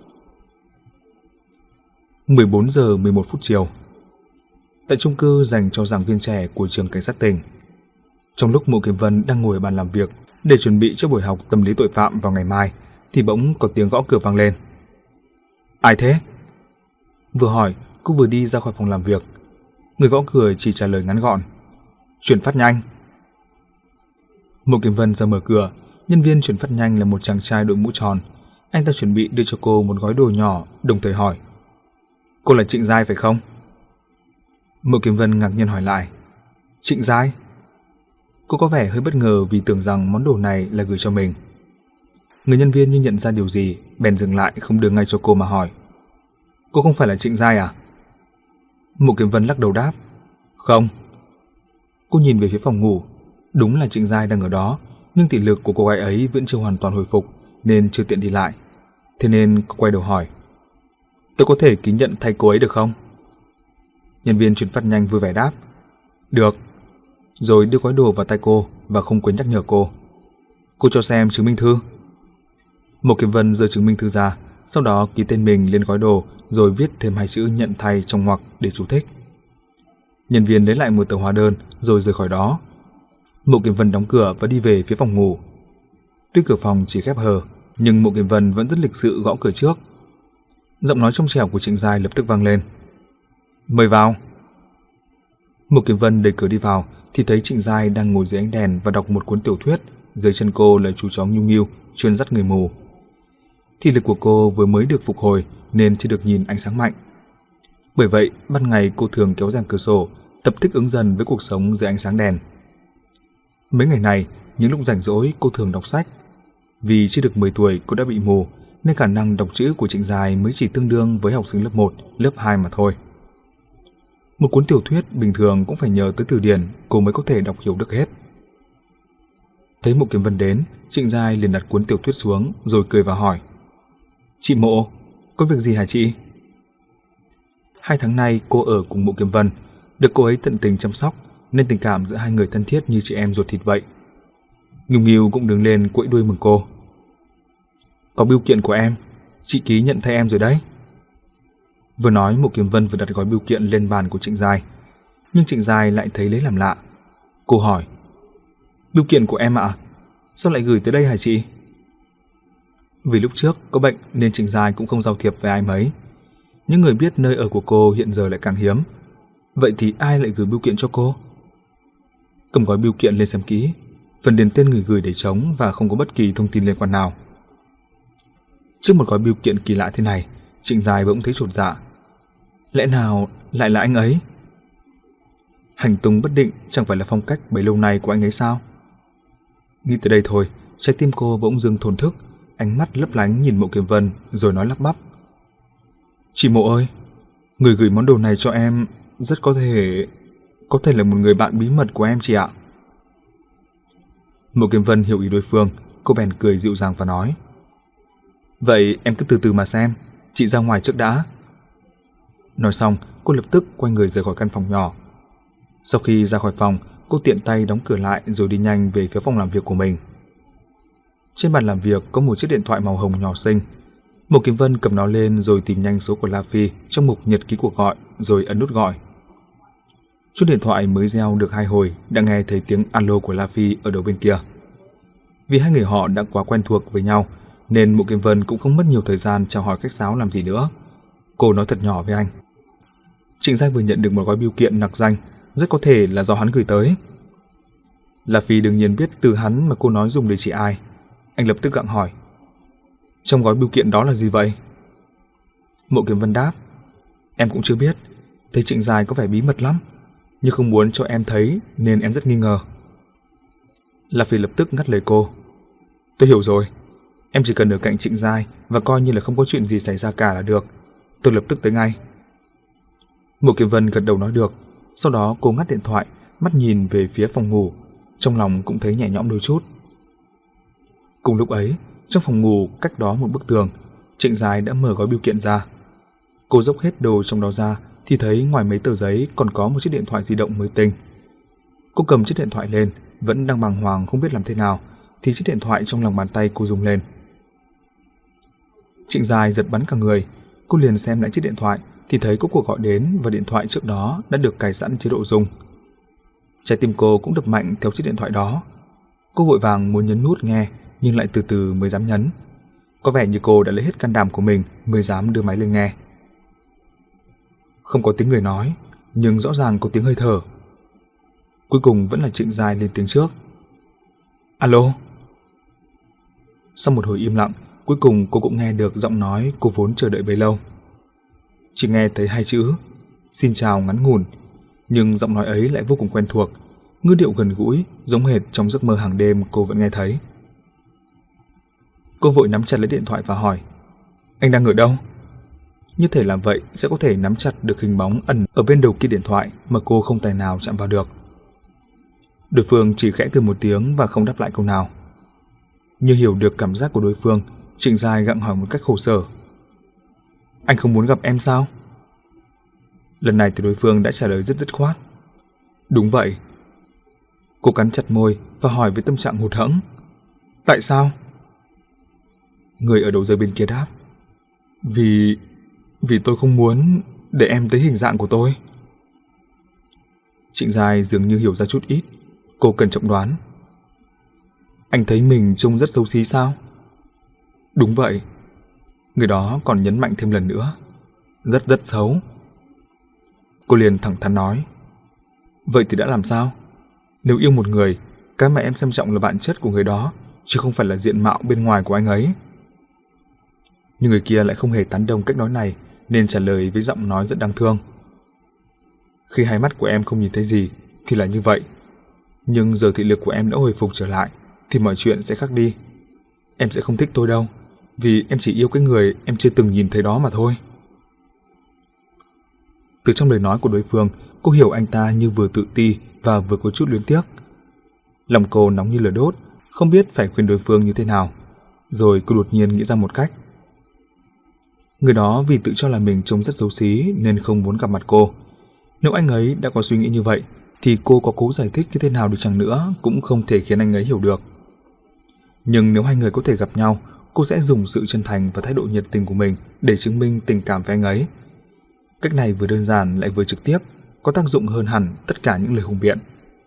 mười bốn giờ mười một phút chiều, tại chung cư dành cho giảng viên trẻ của trường cảnh sát tỉnh. Trong lúc Mộ Kiếm Vân đang ngồi ở bàn làm việc để chuẩn bị cho buổi học tâm lý tội phạm vào ngày mai, thì bỗng có tiếng gõ cửa vang lên. "Ai thế?" Vừa hỏi, cô vừa đi ra khỏi phòng làm việc. Người gõ cửa chỉ trả lời ngắn gọn: "Chuyển phát nhanh." Mộ Kiếm Vân ra mở cửa. Nhân viên chuyển phát nhanh là một chàng trai đội mũ tròn. Anh ta chuẩn bị đưa cho cô một gói đồ nhỏ, đồng thời hỏi: "Cô là Trịnh Giai phải không?" Mộ Kiếm Vân ngạc nhiên hỏi lại: "Trịnh Giai?" Cô có vẻ hơi bất ngờ vì tưởng rằng món đồ này là gửi cho mình. Người nhân viên như nhận ra điều gì, bèn dừng lại không đưa ngay cho cô mà hỏi: "Cô không phải là Trịnh Giai à?" Mộ Kiếm Vân lắc đầu đáp: "Không." Cô nhìn về phía phòng ngủ. Đúng là Trịnh Giai đang ở đó, nhưng thị lực của cô gái ấy vẫn chưa hoàn toàn hồi phục nên chưa tiện đi lại. Thế nên cô quay đầu hỏi: "Tôi có thể ký nhận thay cô ấy được không?" Nhân viên chuyển phát nhanh vui vẻ đáp: "Được." Rồi đưa gói đồ vào tay cô và không quên nhắc nhở cô: "Cô cho xem chứng minh thư." Mộ Kiếm Vân giơ chứng minh thư ra, sau đó ký tên mình lên gói đồ rồi viết thêm hai chữ nhận thay trong ngoặc để chú thích. Nhân viên lấy lại một tờ hóa đơn rồi rời khỏi đó. Mộ Kiếm Vân đóng cửa và đi về phía phòng ngủ. Tuy cửa phòng chỉ khép hờ, nhưng Mộ Kiếm Vân vẫn rất lịch sự gõ cửa trước. Giọng nói trong trẻo của Trịnh Giai lập tức vang lên: "Mời vào." Mộ Kiếm Vân đẩy cửa đi vào thì thấy Trịnh Giai đang ngồi dưới ánh đèn và đọc một cuốn tiểu thuyết. Dưới chân cô là chú chó Nghiêu Nghiêu chuyên dắt người mù. Thị lực của cô vừa mới được phục hồi nên chưa được nhìn ánh sáng mạnh. Bởi vậy, ban ngày cô thường kéo rèm cửa sổ, tập thích ứng dần với cuộc sống dưới ánh sáng đèn. Mấy ngày này, những lúc rảnh rỗi cô thường đọc sách. Vì chưa được mười tuổi cô đã bị mù, nên khả năng đọc chữ của Trịnh Giai mới chỉ tương đương với học sinh lớp một, lớp hai mà thôi. Một cuốn tiểu thuyết bình thường cũng phải nhờ tới từ điển cô mới có thể đọc hiểu được hết. Thấy Mộ Kiếm Vân đến, Trịnh Giai liền đặt cuốn tiểu thuyết xuống rồi cười và hỏi: "Chị Mộ, có việc gì hả chị?" Hai tháng nay cô ở cùng Mộ Kiếm Vân, được cô ấy tận tình chăm sóc nên tình cảm giữa hai người thân thiết như chị em ruột thịt vậy. Nghiêu Nghiêu cũng đứng lên quẫy đuôi mừng cô: "Có bưu kiện của em, chị ký nhận thay em rồi đấy." Vừa nói, Mộ Kiếm Vân vừa đặt gói bưu kiện lên bàn của Trịnh Giai, nhưng Trịnh Giai lại thấy lấy làm lạ. Cô hỏi: "Bưu kiện của em ạ? Sao lại gửi tới đây hả chị?" Vì lúc trước có bệnh nên Trịnh Giai cũng không giao thiệp với ai mấy. Những người biết nơi ở của cô hiện giờ lại càng hiếm. Vậy thì ai lại gửi bưu kiện cho cô? Cầm gói bưu kiện lên xem kỹ, phần điền tên người gửi để trống và không có bất kỳ thông tin liên quan nào. Trước một gói bưu kiện kỳ lạ thế này, Trịnh Giai bỗng thấy chột dạ. Lẽ nào lại là anh ấy? Hành tung bất định chẳng phải là phong cách bấy lâu nay của anh ấy sao? Nghĩ tới đây thôi, trái tim cô bỗng dưng thổn thức, ánh mắt lấp lánh nhìn Mộ Kiếm Vân rồi nói lắp bắp. Chị Mộ ơi, người gửi món đồ này cho em rất có thể... có thể là một người bạn bí mật của em chị ạ. Mộ Kiếm Vân hiểu ý đối phương, cô bèn cười dịu dàng và nói. Vậy em cứ từ từ mà xem, chị ra ngoài trước đã. Nói xong, cô lập tức quay người rời khỏi căn phòng nhỏ. Sau khi ra khỏi phòng, cô tiện tay đóng cửa lại rồi đi nhanh về phía phòng làm việc của mình. Trên bàn làm việc có một chiếc điện thoại màu hồng nhỏ xinh. Mộ Kiếm Vân cầm nó lên rồi tìm nhanh số của La Phi trong mục nhật ký cuộc gọi rồi ấn nút gọi. Chuông điện thoại mới reo được hai hồi đã nghe thấy tiếng alo của La Phi ở đầu bên kia. Vì hai người họ đã quá quen thuộc với nhau nên Mộ Kiếm Vân cũng không mất nhiều thời gian chào hỏi khách sáo làm gì nữa. Cô nói thật nhỏ với anh. Trịnh Giai vừa nhận được một gói bưu kiện nặc danh, rất có thể là do hắn gửi tới. La Phi đương nhiên biết từ hắn mà cô nói dùng để chỉ ai. Anh lập tức gặng hỏi. Trong gói bưu kiện đó là gì vậy? Mộ Kiếm Vân đáp. Em cũng chưa biết, thấy Trịnh Giai có vẻ bí mật lắm, nhưng không muốn cho em thấy nên em rất nghi ngờ. La Phi lập tức ngắt lời cô. Tôi hiểu rồi, em chỉ cần ở cạnh Trịnh Giai và coi như là không có chuyện gì xảy ra cả là được. Tôi lập tức tới ngay. Mộ Kiếm Vân gật đầu nói được. Sau đó cô ngắt điện thoại, mắt nhìn về phía phòng ngủ, trong lòng cũng thấy nhẹ nhõm đôi chút. Cùng lúc ấy, trong phòng ngủ cách đó một bức tường, Trịnh Giai đã mở gói bưu kiện ra. Cô dốc hết đồ trong đó ra thì thấy ngoài mấy tờ giấy còn có một chiếc điện thoại di động mới tinh. Cô cầm chiếc điện thoại lên, vẫn đang bàng hoàng không biết làm thế nào thì chiếc điện thoại trong lòng bàn tay cô rung lên. Trịnh Giai giật bắn cả người. Cô liền xem lại chiếc điện thoại thì thấy có cuộc gọi đến và điện thoại trước đó đã được cài sẵn chế độ rung. Trái tim cô cũng đập mạnh theo chiếc điện thoại đó. Cô vội vàng muốn nhấn nút nghe nhưng lại từ từ mới dám nhấn. Có vẻ như cô đã lấy hết can đảm của mình mới dám đưa máy lên nghe. Không có tiếng người nói, nhưng rõ ràng có tiếng hơi thở. Cuối cùng vẫn là Trịnh Giai lên tiếng trước. Alo. Sau một hồi im lặng, cuối cùng cô cũng nghe được giọng nói cô vốn chờ đợi bấy lâu. Chỉ nghe thấy hai chữ xin chào ngắn ngủn, nhưng giọng nói ấy lại vô cùng quen thuộc, ngữ điệu gần gũi, giống hệt trong giấc mơ hàng đêm cô vẫn nghe thấy. Cô vội nắm chặt lấy điện thoại và hỏi. Anh đang ở đâu? Như thể làm vậy sẽ có thể nắm chặt được hình bóng ẩn ở bên đầu kia điện thoại mà cô không tài nào chạm vào được. Đối phương chỉ khẽ cười một tiếng và không đáp lại câu nào. Như hiểu được cảm giác của đối phương, Trịnh Giai gặng hỏi một cách khổ sở. Anh không muốn gặp em sao? Lần này thì đối phương đã trả lời rất dứt khoát. Đúng vậy. Cô cắn chặt môi và hỏi với tâm trạng hụt hẫng. Tại sao? Người ở đầu dây bên kia đáp. Vì... vì tôi không muốn để em thấy hình dạng của tôi. Trịnh Giai dường như hiểu ra chút ít. Cô cẩn trọng đoán. Anh thấy mình trông rất xấu xí sao? Đúng vậy. Người đó còn nhấn mạnh thêm lần nữa. Rất rất xấu. Cô liền thẳng thắn nói. Vậy thì đã làm sao? Nếu yêu một người, cái mà em xem trọng là bản chất của người đó, chứ không phải là diện mạo bên ngoài của anh ấy. Nhưng người kia lại không hề tán đồng cách nói này, nên trả lời với giọng nói rất đáng thương. Khi hai mắt của em không nhìn thấy gì thì là như vậy. Nhưng giờ thị lực của em đã hồi phục trở lại thì mọi chuyện sẽ khác đi. Em sẽ không thích tôi đâu, vì em chỉ yêu cái người em chưa từng nhìn thấy đó mà thôi. Từ trong lời nói của đối phương, cô hiểu anh ta như vừa tự ti và vừa có chút luyến tiếc. Lòng cô nóng như lửa đốt, không biết phải khuyên đối phương như thế nào. Rồi cô đột nhiên nghĩ ra một cách. Người đó vì tự cho là mình trông rất xấu xí nên không muốn gặp mặt cô. Nếu anh ấy đã có suy nghĩ như vậy thì cô có cố giải thích như thế nào được chăng nữa cũng không thể khiến anh ấy hiểu được. Nhưng nếu hai người có thể gặp nhau, cô sẽ dùng sự chân thành và thái độ nhiệt tình của mình để chứng minh tình cảm với anh ấy. Cách này vừa đơn giản lại vừa trực tiếp, có tác dụng hơn hẳn tất cả những lời hùng biện.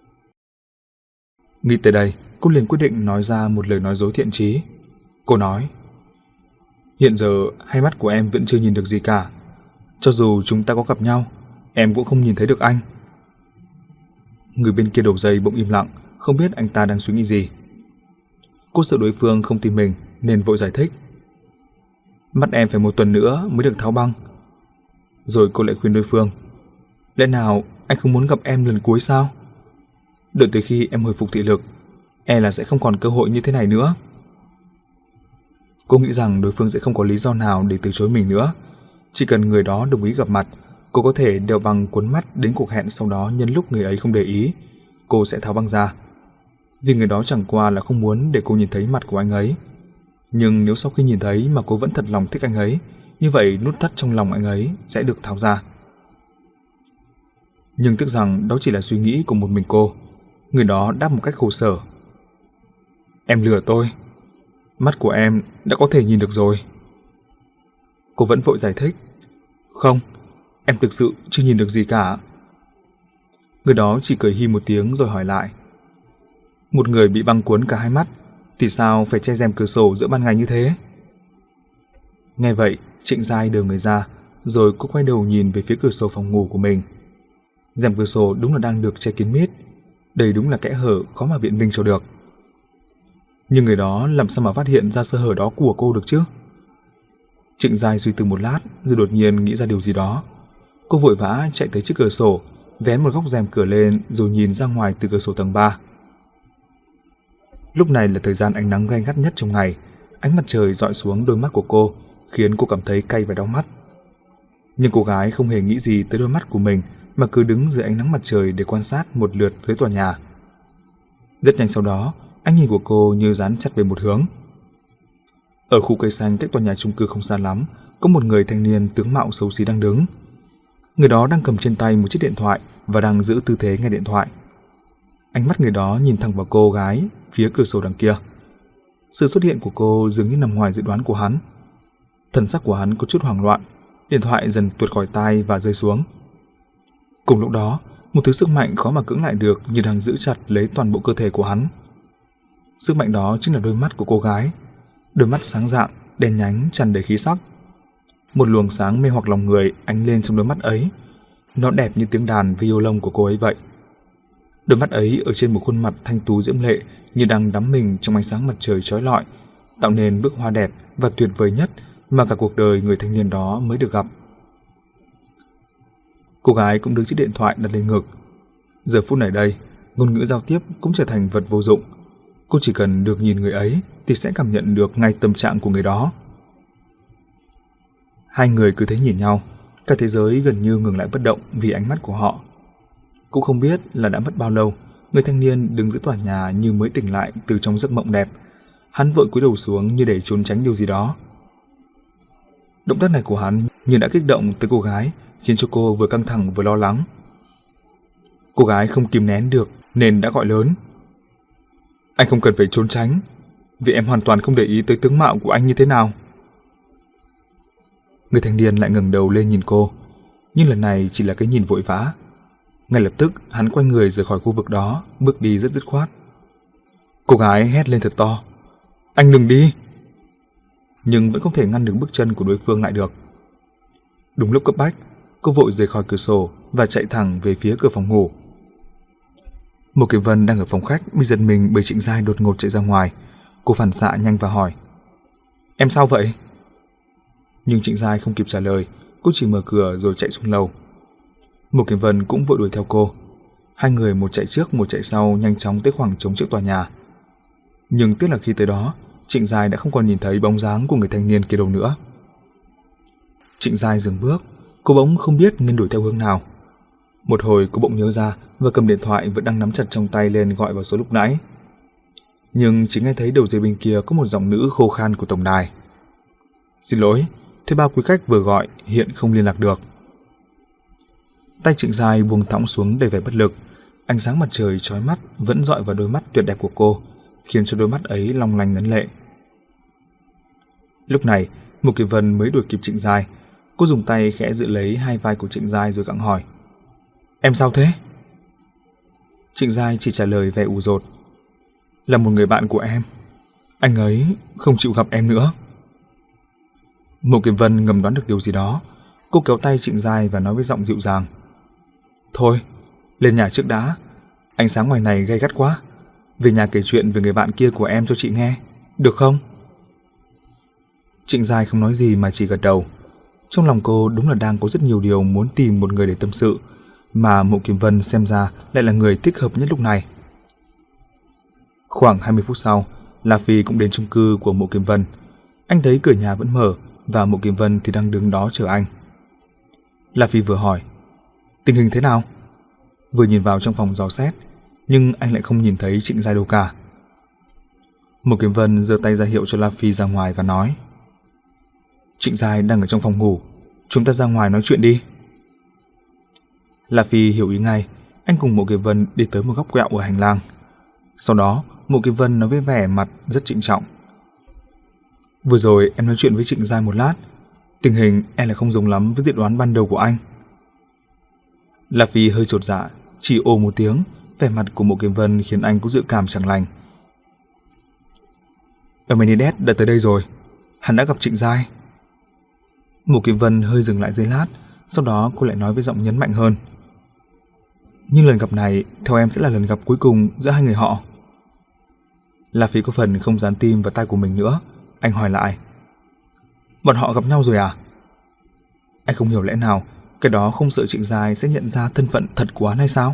Nghĩ tới đây, cô liền quyết định nói ra một lời nói dối thiện chí. Cô nói. Hiện giờ hai mắt của em vẫn chưa nhìn được gì cả. Cho dù chúng ta có gặp nhau, em cũng không nhìn thấy được anh. Người bên kia đầu dây bỗng im lặng, không biết anh ta đang suy nghĩ gì. Cô sợ đối phương không tin mình nên vội giải thích. Mắt em phải một tuần nữa mới được tháo băng. Rồi cô lại khuyên đối phương. Lẽ nào anh không muốn gặp em lần cuối sao? Đợi tới khi em hồi phục thị lực, e là sẽ không còn cơ hội như thế này nữa. Cô nghĩ rằng đối phương sẽ không có lý do nào để từ chối mình nữa. Chỉ cần người đó đồng ý gặp mặt, cô có thể đeo băng cuốn mắt đến cuộc hẹn, sau đó nhân lúc người ấy không để ý, cô sẽ tháo băng ra. Vì người đó chẳng qua là không muốn để cô nhìn thấy mặt của anh ấy. Nhưng nếu sau khi nhìn thấy mà cô vẫn thật lòng thích anh ấy, như vậy nút thắt trong lòng anh ấy sẽ được tháo ra. Nhưng tiếc rằng đó chỉ là suy nghĩ của một mình cô. Người đó đáp một cách khổ sở. Em lừa tôi. Mắt của em đã có thể nhìn được rồi. Cô vẫn vội giải thích. Không, em thực sự chưa nhìn được gì cả. Người đó chỉ cười hi một tiếng rồi hỏi lại. Một người bị băng cuốn cả hai mắt thì sao phải che rèm cửa sổ giữa ban ngày như thế? Nghe vậy, Trịnh Giai đờ người ra, rồi cô quay đầu nhìn về phía cửa sổ phòng ngủ của mình. Rèm cửa sổ đúng là đang được che kín mít. Đây đúng là kẽ hở khó mà biện minh cho được. Nhưng người đó làm sao mà phát hiện ra sơ hở đó của cô được chứ? Trịnh Giai suy tư một lát rồi đột nhiên nghĩ ra điều gì đó. Cô vội vã chạy tới trước cửa sổ, vén một góc rèm cửa lên rồi nhìn ra ngoài từ cửa sổ tầng ba. Lúc này là thời gian ánh nắng gay gắt nhất trong ngày. Ánh mặt trời dọi xuống đôi mắt của cô khiến cô cảm thấy cay và đau mắt. Nhưng cô gái không hề nghĩ gì tới đôi mắt của mình mà cứ đứng dưới ánh nắng mặt trời để quan sát một lượt dưới tòa nhà. Rất nhanh sau đó, ánh nhìn của cô như dán chặt về một hướng. Ở khu cây xanh cách tòa nhà chung cư không xa lắm, có một người thanh niên tướng mạo xấu xí đang đứng. Người đó đang cầm trên tay một chiếc điện thoại và đang giữ tư thế nghe điện thoại. Ánh mắt người đó nhìn thẳng vào cô gái phía cửa sổ đằng kia. Sự xuất hiện của cô dường như nằm ngoài dự đoán của hắn. Thần sắc của hắn có chút hoảng loạn, điện thoại dần tuột khỏi tai và rơi xuống. Cùng lúc đó, một thứ sức mạnh khó mà cưỡng lại được như đang giữ chặt lấy toàn bộ cơ thể của hắn. Sức mạnh đó chính là đôi mắt của cô gái. Đôi mắt sáng rạng, đen nhánh, tràn đầy khí sắc. Một luồng sáng mê hoặc lòng người ánh lên trong đôi mắt ấy. Nó đẹp như tiếng đàn violon của cô ấy vậy. Đôi mắt ấy ở trên một khuôn mặt thanh tú diễm lệ như đang đắm mình trong ánh sáng mặt trời chói lọi, tạo nên bức hoa đẹp và tuyệt vời nhất mà cả cuộc đời người thanh niên đó mới được gặp. Cô gái cũng đưa chiếc điện thoại đặt lên ngực. Giờ phút này đây, ngôn ngữ giao tiếp cũng trở thành vật vô dụng. Cô chỉ cần được nhìn người ấy thì sẽ cảm nhận được ngay tâm trạng của người đó. Hai người cứ thế nhìn nhau, cả thế giới gần như ngừng lại bất động vì ánh mắt của họ. Cũng không biết là đã mất bao lâu, người thanh niên đứng giữa tòa nhà như mới tỉnh lại từ trong giấc mộng đẹp. Hắn vội cúi đầu xuống như để trốn tránh điều gì đó. Động tác này của hắn như đã kích động tới cô gái, khiến cho cô vừa căng thẳng vừa lo lắng. Cô gái không kìm nén được nên đã gọi lớn. Anh không cần phải trốn tránh, vì em hoàn toàn không để ý tới tướng mạo của anh như thế nào. Người thanh niên lại ngẩng đầu lên nhìn cô, nhưng lần này chỉ là cái nhìn vội vã. Ngay lập tức hắn quay người rời khỏi khu vực đó, bước đi rất dứt khoát. Cô gái hét lên thật to. Anh đừng đi! Nhưng vẫn không thể ngăn được bước chân của đối phương lại được. Đúng lúc cấp bách, cô vội rời khỏi cửa sổ và chạy thẳng về phía cửa phòng ngủ. Một Kiều Vân đang ở phòng khách bị giật mình bởi Trịnh Giai đột ngột chạy ra ngoài. Cô phản xạ nhanh và hỏi. Em sao vậy? Nhưng Trịnh Giai không kịp trả lời, cô chỉ mở cửa rồi chạy xuống lầu. Một Kiều Vân cũng vội đuổi theo cô. Hai người một chạy trước một chạy sau nhanh chóng tới khoảng trống trước tòa nhà. Nhưng tiếc là khi tới đó, Trịnh Giai đã không còn nhìn thấy bóng dáng của người thanh niên kia đâu nữa. Trịnh Giai dừng bước, cô bỗng không biết nên đuổi theo hướng nào. Một hồi cô bỗng nhớ ra và cầm điện thoại vẫn đang nắm chặt trong tay lên gọi vào số lúc nãy. Nhưng chỉ nghe thấy đầu dây bên kia có một giọng nữ khô khan của tổng đài. Xin lỗi, thuê bao quý khách vừa gọi hiện không liên lạc được. Tay Trịnh Giai buông thõng xuống đầy vẻ bất lực. Ánh sáng mặt trời chói mắt vẫn dọi vào đôi mắt tuyệt đẹp của cô, khiến cho đôi mắt ấy long lanh ngấn lệ. Lúc này, Mục Kiều Vân mới đuổi kịp Trịnh Giai. Cô dùng tay khẽ giữ lấy hai vai của Trịnh Giai rồi gặng hỏi. Em sao thế? Trịnh Giai chỉ trả lời vẻ ủ rột. Là một người bạn của em. Anh ấy không chịu gặp em nữa. Mục Kiều Vân ngầm đoán được điều gì đó. Cô kéo tay Trịnh Giai và nói với giọng dịu dàng. Thôi, lên nhà trước đã. Ánh sáng ngoài này gay gắt quá. Về nhà kể chuyện về người bạn kia của em cho chị nghe, được không? Trịnh Giai không nói gì mà chỉ gật đầu. Trong lòng cô đúng là đang có rất nhiều điều muốn tìm một người để tâm sự. mà Mộ Kiếm Vân xem ra lại là người thích hợp nhất lúc này. Khoảng hai mươi phút sau, La Phi cũng đến chung cư của Mộ Kiếm Vân. Anh thấy cửa nhà vẫn mở và Mộ Kiếm Vân thì đang đứng đó chờ anh. La Phi vừa hỏi, tình hình thế nào? Vừa nhìn vào trong phòng dò xét, nhưng anh lại không nhìn thấy Trịnh Giai đâu cả. Mộ Kiếm Vân giơ tay ra hiệu cho La Phi ra ngoài và nói, Trịnh Giai đang ở trong phòng ngủ, chúng ta ra ngoài nói chuyện đi. La Phi hiểu ý ngay, anh cùng Mộ Kiếm Vân đi tới một góc quẹo ở hành lang. Sau đó, Mộ Kiếm Vân nói với vẻ mặt rất trịnh trọng, vừa rồi em nói chuyện với Trịnh Giai một lát, tình hình e là không giống lắm với dự đoán ban đầu của anh. La Phi hơi chột dạ, chỉ ồ một tiếng, vẻ mặt của Mộ Kiếm Vân khiến anh có dự cảm chẳng lành. Emenides đã tới đây rồi, hắn đã gặp Trịnh Giai. Mộ Kiếm Vân hơi dừng lại giây lát, sau đó cô lại nói với giọng nhấn mạnh hơn, nhưng lần gặp này theo em sẽ là lần gặp cuối cùng giữa hai người họ. La Phi có phần không dán tim vào tai của mình nữa, anh hỏi lại, bọn họ gặp nhau rồi à? Anh không hiểu lẽ nào cái đó không sợ Trịnh Giai sẽ nhận ra thân phận thật của hắn hay sao?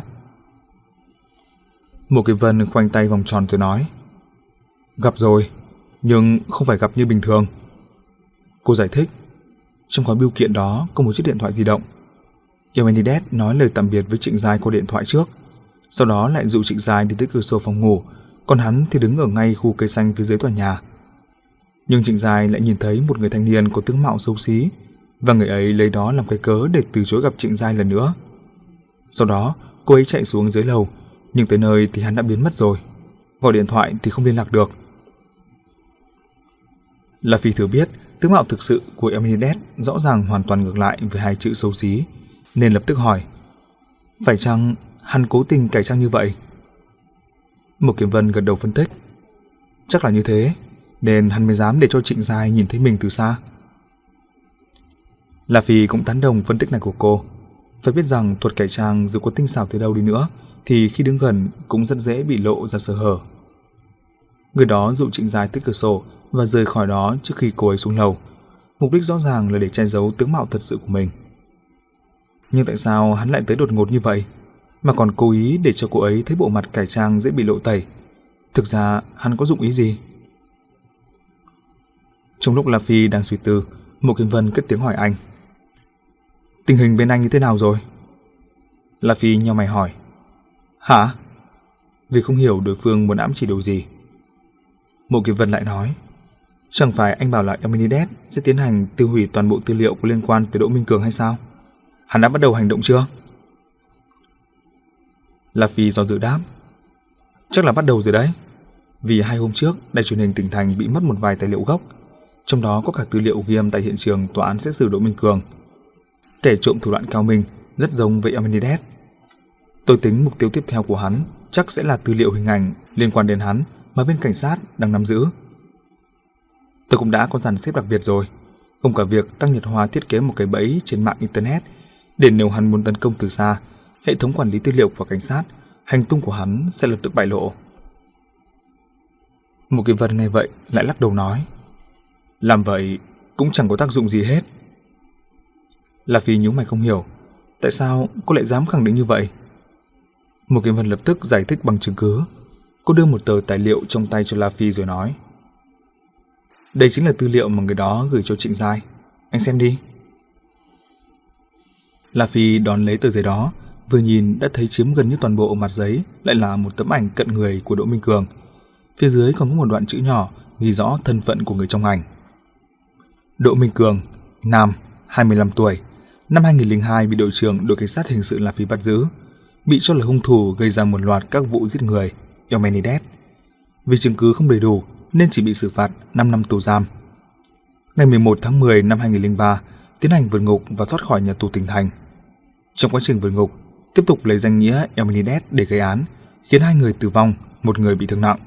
Mộ Kiếm Vân khoanh tay vòng tròn rồi nói, gặp rồi, nhưng không phải gặp như bình thường. Cô giải thích, trong gói bưu kiện đó có một chiếc điện thoại di động. Emenides nói lời tạm biệt với Trịnh Giai qua điện thoại trước, sau đó lại dụ Trịnh Giai đi tới cửa sổ phòng ngủ, còn hắn thì đứng ở ngay khu cây xanh phía dưới tòa nhà. Nhưng Trịnh Giai lại nhìn thấy một người thanh niên có tướng mạo xấu xí, và người ấy lấy đó làm cái cớ để từ chối gặp Trịnh Giai lần nữa. Sau đó cô ấy chạy xuống dưới lầu, nhưng tới nơi thì hắn đã biến mất rồi, gọi điện thoại thì không liên lạc được. La Phi thừa biết tướng mạo thực sự của Emenides rõ ràng hoàn toàn ngược lại với hai chữ xấu xí, nên lập tức hỏi, phải chăng hắn cố tình cải trang như vậy? Mộ Kiếm Vân gật đầu phân tích, chắc là như thế, nên hắn mới dám để cho Trịnh Giai nhìn thấy mình từ xa. La Phi cũng tán đồng phân tích này của cô. Phải biết rằng thuật cải trang dù có tinh xảo tới đâu đi nữa thì khi đứng gần cũng rất dễ bị lộ ra sơ hở. Người đó dụ Trịnh Giai tới cửa sổ và rời khỏi đó trước khi cô ấy xuống lầu, mục đích rõ ràng là để che giấu tướng mạo thật sự của mình. Nhưng tại sao hắn lại tới đột ngột như vậy, mà còn cố ý để cho cô ấy thấy bộ mặt cải trang dễ bị lộ tẩy? Thực ra hắn có dụng ý gì? Trong lúc La Phi đang suy tư, Mộ Kiếm Vân cất tiếng hỏi anh, tình hình bên anh như thế nào rồi? La Phi nhíu mày hỏi, hả? Vì không hiểu đối phương muốn ám chỉ điều gì. Mộ Kiếm Vân lại nói, chẳng phải anh bảo là Emenides sẽ tiến hành tiêu hủy toàn bộ tư liệu có liên quan tới Đỗ Minh Cường hay sao? Hắn đã bắt đầu hành động chưa? La Phi do dự đáp, chắc là bắt đầu rồi đấy. Vì hai hôm trước đài truyền hình tỉnh thành bị mất một vài tài liệu gốc, trong đó có cả tư liệu ghi âm tại hiện trường tòa án xét xử Đỗ Minh Cường. Kẻ trộm thủ đoạn cao minh, rất giống với Emenides. Tôi tính mục tiêu tiếp theo của hắn chắc sẽ là tư liệu hình ảnh liên quan đến hắn mà bên cảnh sát đang nắm giữ. Tôi cũng đã có dàn xếp đặc biệt rồi, cùng cả việc Tăng Nhật Hoa thiết kế một cái bẫy trên mạng internet để nếu hắn muốn tấn công từ xa, hệ thống quản lý tư liệu của cảnh sát, hành tung của hắn sẽ lập tức bại lộ. Một Kiếm Vân nghe vậy lại lắc đầu nói, làm vậy cũng chẳng có tác dụng gì hết. La Phi nhíu mày không hiểu, tại sao cô lại dám khẳng định như vậy? Một Kiếm Vân lập tức giải thích bằng chứng cứ. Cô đưa một tờ tài liệu trong tay cho La Phi rồi nói, đây chính là tư liệu mà người đó gửi cho Trịnh Giai, anh xem đi. La Phi đón lấy tờ giấy đó, vừa nhìn đã thấy chiếm gần như toàn bộ mặt giấy lại là một tấm ảnh cận người của Đỗ Minh Cường. Phía dưới còn có một đoạn chữ nhỏ ghi rõ thân phận của người trong ảnh. Đỗ Minh Cường, nam, hai mươi lăm tuổi, năm hai nghìn không trăm lẻ hai bị đội trưởng đội cảnh sát hình sự La Phi bắt giữ, bị cho là hung thủ gây ra một loạt các vụ giết người, Emenides. Vì chứng cứ không đầy đủ nên chỉ bị xử phạt năm năm tù giam. Ngày mười một tháng mười năm hai nghìn không trăm lẻ ba, tiến hành vượt ngục và thoát khỏi nhà tù tỉnh thành. Trong quá trình vượt ngục, tiếp tục lấy danh nghĩa Emenides để gây án, khiến hai người tử vong, một người bị thương nặng.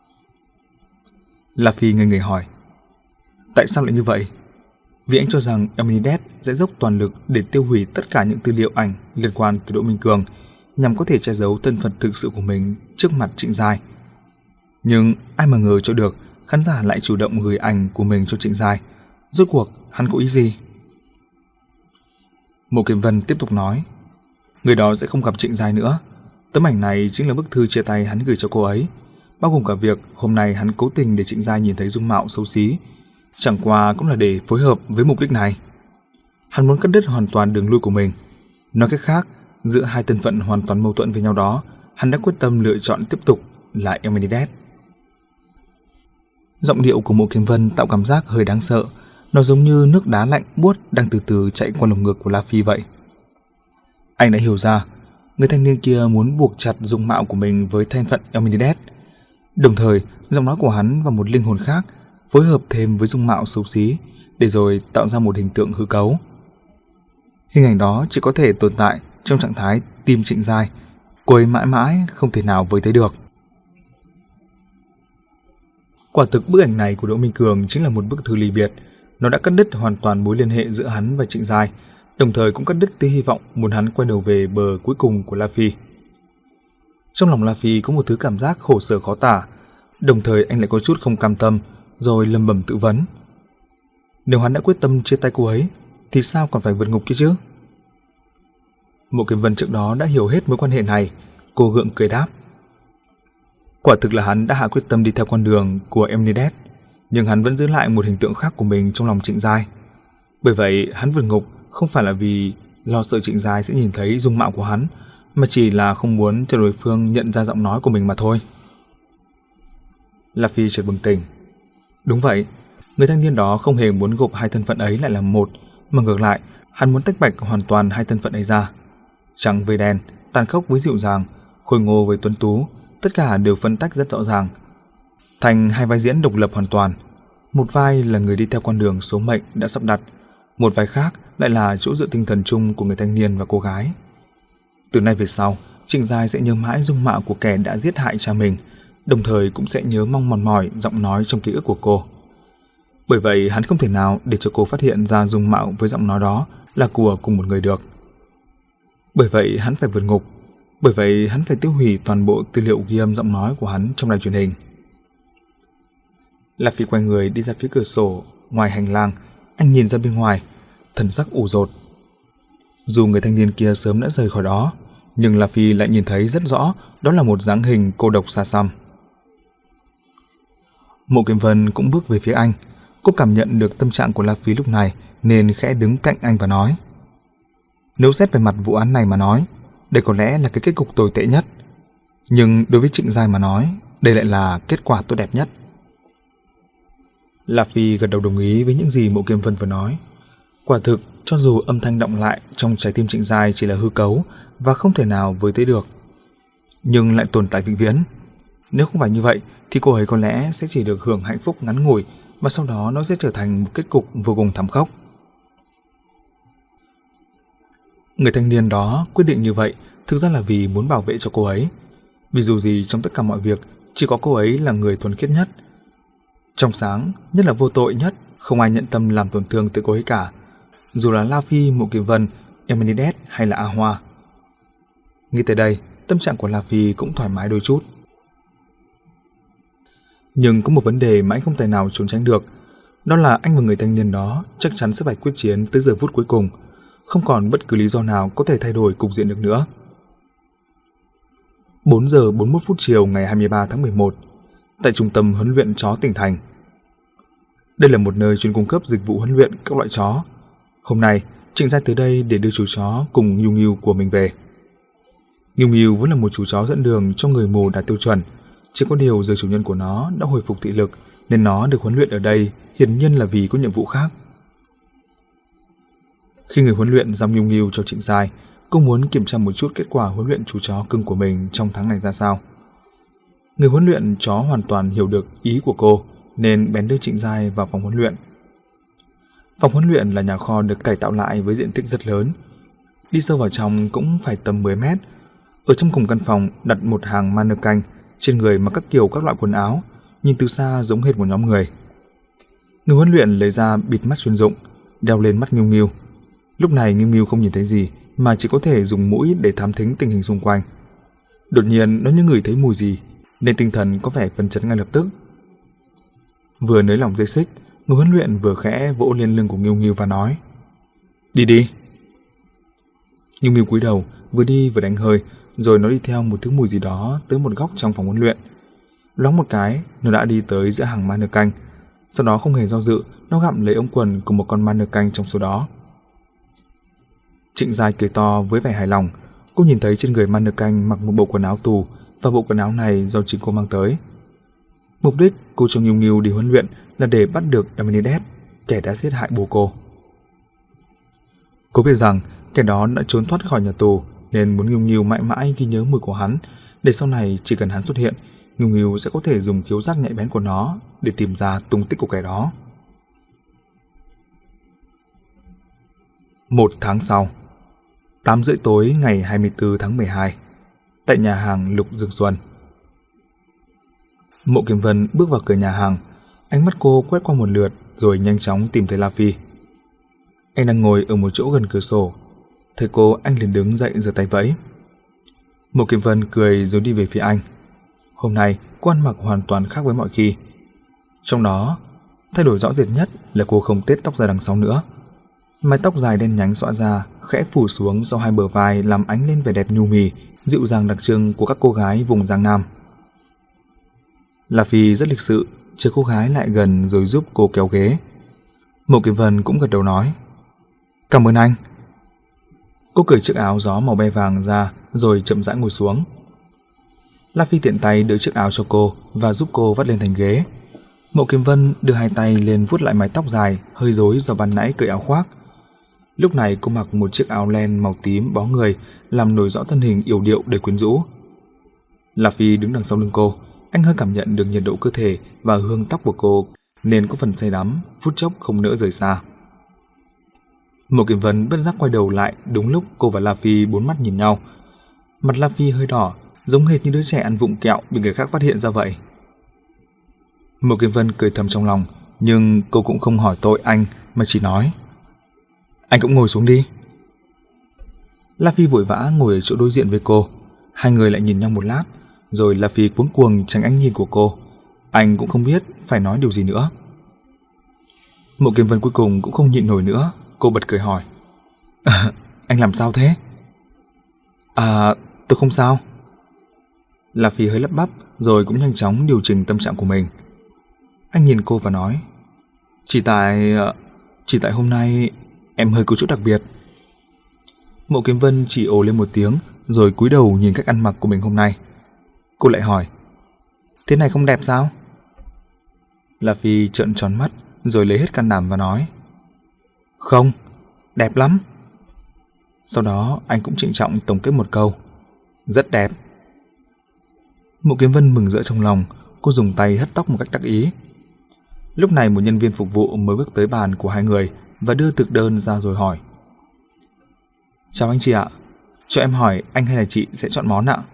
La Phi ngây người hỏi, tại sao lại như vậy? Vì anh cho rằng Emenides sẽ dốc toàn lực để tiêu hủy tất cả những tư liệu ảnh liên quan tới Đỗ Minh Cường, nhằm có thể che giấu thân phận thực sự của mình trước mặt Trịnh Giai. Nhưng ai mà ngờ cho được khán giả lại chủ động gửi ảnh của mình cho Trịnh Giai. Rốt cuộc hắn có ý gì? Mộ Kiếm Vân tiếp tục nói, Người đó sẽ không gặp Trịnh Giai nữa. Tấm ảnh này chính là bức thư chia tay hắn gửi cho cô ấy, bao gồm cả việc hôm nay hắn cố tình để Trịnh Giai nhìn thấy dung mạo xấu xí, chẳng qua cũng là để phối hợp với mục đích này. Hắn muốn cắt đứt hoàn toàn đường lui của mình. Nói cách khác, giữa hai thân phận hoàn toàn mâu thuẫn với nhau đó, hắn đã quyết tâm lựa chọn tiếp tục là Eminides. Giọng điệu của Mộ Kiếm Vân tạo cảm giác hơi đáng sợ, nó giống như nước đá lạnh buốt đang từ từ chạy qua lồng ngực của La Phi vậy. Anh đã hiểu ra, người thanh niên kia muốn buộc chặt dung mạo của mình với thân phận Eminides. Đồng thời, giọng nói của hắn và một linh hồn khác phối hợp thêm với dung mạo xấu xí, để rồi tạo ra một hình tượng hư cấu. Hình ảnh đó chỉ có thể tồn tại trong trạng thái tìm Trịnh Giai, cô ấy mãi mãi không thể nào với tới được. Quả thực bức ảnh này của Đỗ Minh Cường chính là một bức thư ly biệt. Nó đã cắt đứt hoàn toàn mối liên hệ giữa hắn và Trịnh Giai, đồng thời cũng cắt đứt tia hy vọng muốn hắn quay đầu về bờ cuối cùng của La Phi. Trong lòng La Phi có một thứ cảm giác khổ sở khó tả, đồng thời anh lại có chút không cam tâm, rồi lẩm bẩm tự vấn. Nếu hắn đã quyết tâm chia tay cô ấy, thì sao còn phải vượt ngục kia chứ? Mộ Kiếm Vân trước đó đã hiểu hết mối quan hệ này, cô gượng cười đáp. Quả thực là hắn đã hạ quyết tâm đi theo con đường của Eminides, nhưng hắn vẫn giữ lại một hình tượng khác của mình trong lòng Trịnh Giai. Bởi vậy, hắn vượt ngục không phải là vì lo sợ Trịnh Giai sẽ nhìn thấy dung mạo của hắn, mà chỉ là không muốn cho đối phương nhận ra giọng nói của mình mà thôi. La Phi chợt bừng tỉnh. Đúng vậy, người thanh niên đó không hề muốn gộp hai thân phận ấy lại làm một, mà ngược lại, hắn muốn tách bạch hoàn toàn hai thân phận ấy ra. Trắng với đen, tàn khốc với dịu dàng, khôi ngô với tuấn tú, tất cả đều phân tách rất rõ ràng, thành hai vai diễn độc lập hoàn toàn. Một vai là người đi theo con đường số mệnh đã sắp đặt, một vai khác lại là chỗ dựa tinh thần chung của người thanh niên và cô gái. Từ nay về sau, Trịnh Giai sẽ nhớ mãi dung mạo của kẻ đã giết hại cha mình, đồng thời cũng sẽ nhớ mong mòn mỏi giọng nói trong ký ức của cô. Bởi vậy hắn không thể nào để cho cô phát hiện ra dung mạo với giọng nói đó là của cùng một người được. Bởi vậy hắn phải vượt ngục, bởi vậy hắn phải tiêu hủy toàn bộ tư liệu ghi âm giọng nói của hắn trong đài truyền hình. La Phi quay người đi ra phía cửa sổ ngoài hành lang, anh nhìn ra bên ngoài, thần sắc ủ rột. Dù người thanh niên kia sớm đã rời khỏi đó, nhưng La Phi lại nhìn thấy rất rõ đó là một dáng hình cô độc xa xăm. Mộ Kiếm Vân cũng bước về phía anh. Cô cảm nhận được tâm trạng của La Phi lúc này nên khẽ đứng cạnh anh và nói: Nếu xét về mặt vụ án này mà nói, đây có lẽ là cái kết cục tồi tệ nhất. Nhưng đối với Trịnh Giai mà nói, đây lại là kết quả tốt đẹp nhất. La Phi gật đầu đồng ý với những gì Mộ Kiếm Vân vừa nói. Quả thực, cho dù âm thanh đọng lại trong trái tim Trịnh Giai chỉ là hư cấu và không thể nào với tới được, nhưng lại tồn tại vĩnh viễn. Nếu không phải như vậy, thì cô ấy có lẽ sẽ chỉ được hưởng hạnh phúc ngắn ngủi, và sau đó nó sẽ trở thành một kết cục vô cùng thảm khốc. Người thanh niên đó quyết định như vậy thực ra là vì muốn bảo vệ cho cô ấy. Vì dù gì trong tất cả mọi việc, chỉ có cô ấy là người thuần khiết nhất, trong sáng, nhất là vô tội nhất, không ai nhận tâm làm tổn thương tới cô ấy cả, dù là La Phi, Mộ Kiếm Vân, Eminides hay là A Hoa. Nghĩ tới đây, tâm trạng của La Phi cũng thoải mái đôi chút. Nhưng có một vấn đề mà anh không thể nào trốn tránh được, đó là anh và người thanh niên đó chắc chắn sẽ phải quyết chiến tới giờ phút cuối cùng, không còn bất cứ lý do nào có thể thay đổi cục diện được nữa. bốn giờ bốn mươi mốt phút chiều ngày hai mươi ba tháng mười một, tại trung tâm huấn luyện chó tỉnh thành. Đây là một nơi chuyên cung cấp dịch vụ huấn luyện các loại chó. Hôm nay, Trịnh Giai tới đây để đưa chú chó cùng Nghiêu Nghiêu của mình về. Nghiêu Nghiêu vẫn là một chú chó dẫn đường cho người mù đạt tiêu chuẩn, chỉ có điều giờ chủ nhân của nó đã hồi phục thị lực nên nó được huấn luyện ở đây, hiển nhiên là vì có nhiệm vụ khác. Khi người huấn luyện giao Nghiêu Nghiêu cho Trịnh Giai, cô muốn kiểm tra một chút kết quả huấn luyện chú chó cưng của mình trong tháng này ra sao. Người huấn luyện chó hoàn toàn hiểu được ý của cô nên bèn đưa Trịnh Giai vào phòng huấn luyện. Phòng huấn luyện là nhà kho được cải tạo lại với diện tích rất lớn. Đi sâu vào trong cũng phải tầm mười mét. Ở trong cùng căn phòng đặt một hàng mannequin, trên người mặc các kiểu các loại quần áo, nhìn từ xa giống hệt một nhóm người. Người huấn luyện lấy ra bịt mắt chuyên dụng, đeo lên mắt Nghiêu Nghiêu. Lúc này Nghiêu Nghiêu không nhìn thấy gì mà chỉ có thể dùng mũi để thám thính tình hình xung quanh. Đột nhiên nó như ngửi thấy mùi gì nên tinh thần có vẻ phấn chấn ngay lập tức. Vừa nới lỏng dây xích, người huấn luyện vừa khẽ vỗ lên lưng của Nghiêu Nghiêu và nói: Đi đi. Nhung Miu cúi đầu, vừa đi vừa đánh hơi, rồi nó đi theo một thứ mùi gì đó tới một góc trong phòng huấn luyện. Loáng một cái, nó đã đi tới giữa hàng ma nơ canh. Sau đó không hề do dự, nó gặm lấy ống quần của một con ma nơ canh trong số đó. Trịnh Giai cười to với vẻ hài lòng. Cô nhìn thấy trên người ma nơ canh mặc một bộ quần áo tù, và bộ quần áo này do chính cô mang tới. Mục đích cô cho Nhung Miu đi huấn luyện là để bắt được Emenidez, kẻ đã giết hại bố cô. Cô biết rằng kẻ đó đã trốn thoát khỏi nhà tù, nên muốn Nhung Miu mãi mãi ghi nhớ mùi của hắn, để sau này chỉ cần hắn xuất hiện, Nhung Miu sẽ có thể dùng khiếu giác nhạy bén của nó để tìm ra tung tích của kẻ đó. Một tháng sau, tám rưỡi tối ngày hai mươi tư tháng mười hai, tại nhà hàng Lục Dương Xuân. Mộ Kiếm Vân bước vào cửa nhà hàng, ánh mắt cô quét qua một lượt rồi nhanh chóng tìm thấy La Phi. Anh đang ngồi ở một chỗ gần cửa sổ. Thấy cô, anh liền đứng dậy giơ tay vẫy. Mộ Kiếm Vân cười rồi đi về phía anh. Hôm nay cô ăn mặc hoàn toàn khác với mọi khi. Trong đó, thay đổi rõ rệt nhất là cô không tết tóc ra đằng sau nữa. Mái tóc dài đen nhánh xõa ra, khẽ phủ xuống sau hai bờ vai, làm ánh lên vẻ đẹp nhu mì, dịu dàng đặc trưng của các cô gái vùng Giang Nam. La Phi rất lịch sự, chờ cô gái lại gần rồi giúp cô kéo ghế. Mộ Kiếm Vân cũng gật đầu nói: "Cảm ơn anh." Cô cởi chiếc áo gió màu be vàng ra rồi chậm rãi ngồi xuống. La Phi tiện tay đỡ chiếc áo cho cô và giúp cô vắt lên thành ghế. Mộ Kiếm Vân đưa hai tay lên vuốt lại mái tóc dài hơi rối do ban nãy cởi áo khoác. Lúc này cô mặc một chiếc áo len màu tím bó người, làm nổi rõ thân hình yểu điệu đầy quyến rũ. La Phi đứng đằng sau lưng cô, anh hơi cảm nhận được nhiệt độ cơ thể và hương tóc của cô, nên có phần say đắm, phút chốc không nỡ rời xa. Mộ Kiếm Vân bất giác quay đầu lại đúng lúc cô và La Phi bốn mắt nhìn nhau. Mặt La Phi hơi đỏ, giống hệt như đứa trẻ ăn vụng kẹo bị người khác phát hiện ra vậy. Mộ Kiếm Vân cười thầm trong lòng, nhưng cô cũng không hỏi tội anh mà chỉ nói: "Anh cũng ngồi xuống đi." La Phi vội vã ngồi ở chỗ đối diện với cô. Hai người lại nhìn nhau một lát, rồi La Phi cuống cuồng tránh ánh nhìn của cô. Anh cũng không biết phải nói điều gì nữa. Mộ Kiếm Vân cuối cùng cũng không nhịn nổi nữa, cô bật cười hỏi: à, "Anh làm sao thế?" "À, tôi không sao." La Phi hơi lắp bắp rồi cũng nhanh chóng điều chỉnh tâm trạng của mình. Anh nhìn cô và nói: Chỉ tại... Chỉ tại hôm nay em hơi có chút đặc biệt." Mộ Kiếm Vân chỉ ồ lên một tiếng rồi cúi đầu nhìn cách ăn mặc của mình hôm nay. Cô lại hỏi: "Thế này không đẹp sao?" La Phi trợn tròn mắt rồi lấy hết can đảm và nói: "Không, đẹp lắm." Sau đó anh cũng trịnh trọng tổng kết một câu: "Rất đẹp." Mộ Kiếm Vân mừng rỡ trong lòng, cô dùng tay hất tóc một cách đắc ý. Lúc này một nhân viên phục vụ mới bước tới bàn của hai người và đưa thực đơn ra rồi hỏi: "Chào anh chị ạ, cho em hỏi anh hay là chị sẽ chọn món ạ?"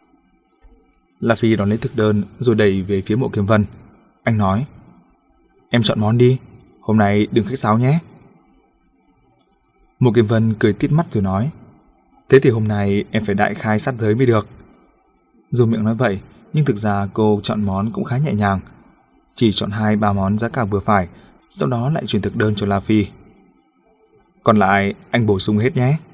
La Phi đón lấy thực đơn rồi đẩy về phía Mộ Kiếm Vân. Anh nói: "Em chọn món đi, hôm nay đừng khách sáo nhé." Mộ Kiếm Vân cười tít mắt rồi nói: "Thế thì hôm nay em phải đại khai sát giới mới được." Dù miệng nói vậy, nhưng thực ra cô chọn món cũng khá nhẹ nhàng, chỉ chọn hai ba món giá cả vừa phải, sau đó lại chuyển thực đơn cho La Phi. "Còn lại anh bổ sung hết nhé."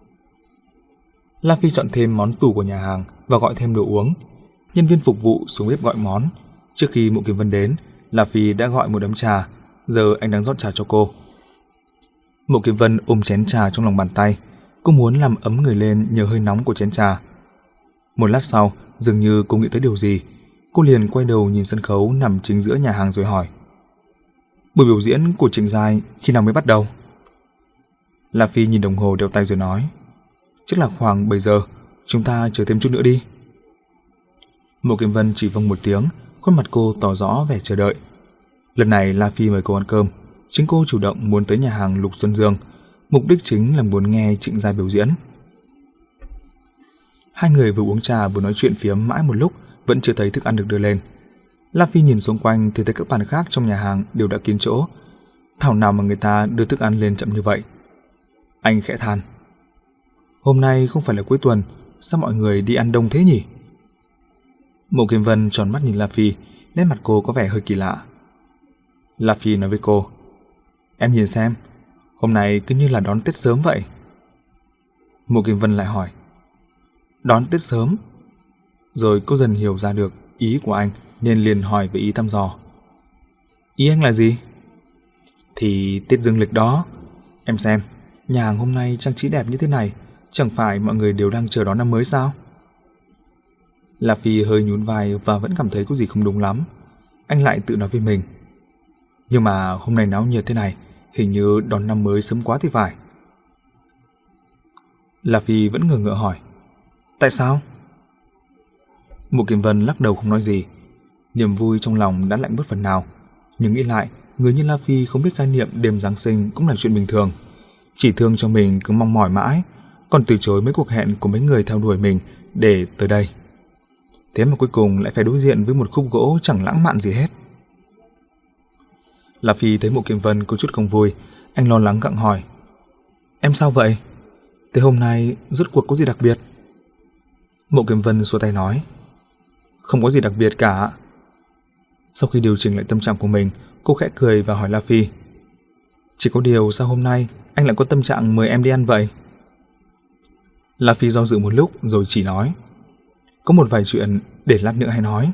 La Phi chọn thêm món tủ của nhà hàng và gọi thêm đồ uống. Nhân viên phục vụ xuống bếp gọi món. Trước khi Mộ Kiếm Vân đến, La Phi đã gọi một ấm trà, giờ anh đang rót trà cho cô. Mộ Kiếm Vân ôm chén trà trong lòng bàn tay, cô muốn làm ấm người lên nhờ hơi nóng của chén trà. Một lát sau, dường như cô nghĩ tới điều gì, cô liền quay đầu nhìn sân khấu nằm chính giữa nhà hàng rồi hỏi: "Buổi biểu diễn của Trịnh Giai khi nào mới bắt đầu?" La Phi nhìn đồng hồ đeo tay rồi nói: "Chắc là khoảng bảy giờ, chúng ta chờ thêm chút nữa đi." Mộ Kiếm Vân chỉ vâng một tiếng, khuôn mặt cô tỏ rõ vẻ chờ đợi. Lần này La Phi mời cô ăn cơm, chính cô chủ động muốn tới nhà hàng Lục Xuân Dương, mục đích chính là muốn nghe Trịnh Giai biểu diễn. Hai người vừa uống trà vừa nói chuyện phiếm mãi một lúc, vẫn chưa thấy thức ăn được đưa lên. La Phi nhìn xung quanh thì thấy các bàn khác trong nhà hàng đều đã kín chỗ. Thảo nào mà người ta đưa thức ăn lên chậm như vậy. Anh khẽ than: "Hôm nay không phải là cuối tuần, sao mọi người đi ăn đông thế nhỉ?" Mộ Kiếm Vân tròn mắt nhìn La Phi, nét mặt cô có vẻ hơi kỳ lạ. La Phi nói với cô: "Em nhìn xem, hôm nay cứ như là đón Tết sớm vậy." Mộ Kim Vân lại hỏi. Đón Tết sớm. Rồi cô dần hiểu ra được ý của anh nên liền hỏi về ý thăm dò. Ý anh là gì? Thì Tết dương lịch đó. Em xem, nhà hàng hôm nay trang trí đẹp như thế này, chẳng phải mọi người đều đang chờ đón năm mới sao? La Phi hơi nhún vai và vẫn cảm thấy có gì không đúng lắm. Anh lại tự nói với mình. Nhưng mà hôm nay náo nhiệt thế này, hình như đón năm mới sớm quá thì phải. La Phi vẫn ngờ ngợ hỏi. Tại sao? Mộ Kim Vân lắc đầu không nói gì. Niềm vui trong lòng đã lạnh bớt phần nào. Nhưng nghĩ lại, người như La Phi không biết khái niệm đêm Giáng sinh cũng là chuyện bình thường. Chỉ thương cho mình cứ mong mỏi mãi, còn từ chối mấy cuộc hẹn của mấy người theo đuổi mình để tới đây. Thế mà cuối cùng lại phải đối diện với một khúc gỗ chẳng lãng mạn gì hết. La Phi thấy Mộ Kim Vân có chút không vui, anh lo lắng gặng hỏi. Em sao vậy? Thế hôm nay rốt cuộc có gì đặc biệt? Mộ Kim Vân xua tay nói. Không có gì đặc biệt cả. Sau khi điều chỉnh lại tâm trạng của mình, cô khẽ cười và hỏi La Phi. Chỉ có điều sao hôm nay anh lại có tâm trạng mời em đi ăn vậy? La Phi do dự một lúc rồi chỉ nói. Có một vài chuyện để lát nữa hay nói.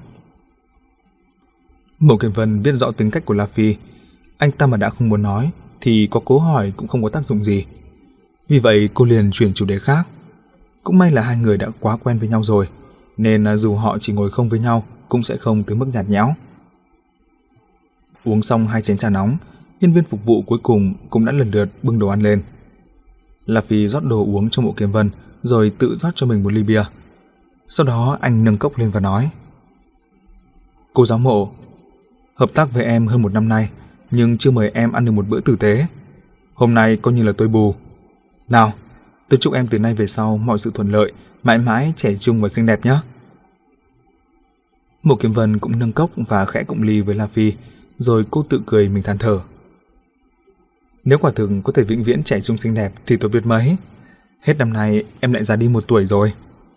Mộ Kim Vân biết rõ tính cách của La Phi. Anh ta mà đã không muốn nói thì có cố hỏi cũng không có tác dụng gì. Vì vậy cô liền chuyển chủ đề khác. Cũng may là hai người đã quá quen với nhau rồi, nên dù họ chỉ ngồi không với nhau cũng sẽ không tới mức nhạt nhẽo. Uống xong hai chén trà nóng, nhân viên phục vụ cuối cùng cũng đã lần lượt bưng đồ ăn lên. La Phi rót đồ uống cho Mộ Kim Vân rồi tự rót cho mình một ly bia. Sau đó anh nâng cốc lên và nói. Cô giáo Mộ, hợp tác với em hơn một năm nay nhưng chưa mời em ăn được một bữa tử tế. Hôm nay coi như là tôi bù. Nào, tôi chúc em từ nay về sau mọi sự thuận lợi, mãi mãi trẻ trung và xinh đẹp nhé. Mộ Kim Vân cũng nâng cốc và khẽ cụng ly với La Phi, rồi cô tự cười mình than thở. Nếu quả thực có thể vĩnh viễn trẻ trung xinh đẹp thì tôi biết mấy. Hết năm nay em lại già đi một tuổi rồi.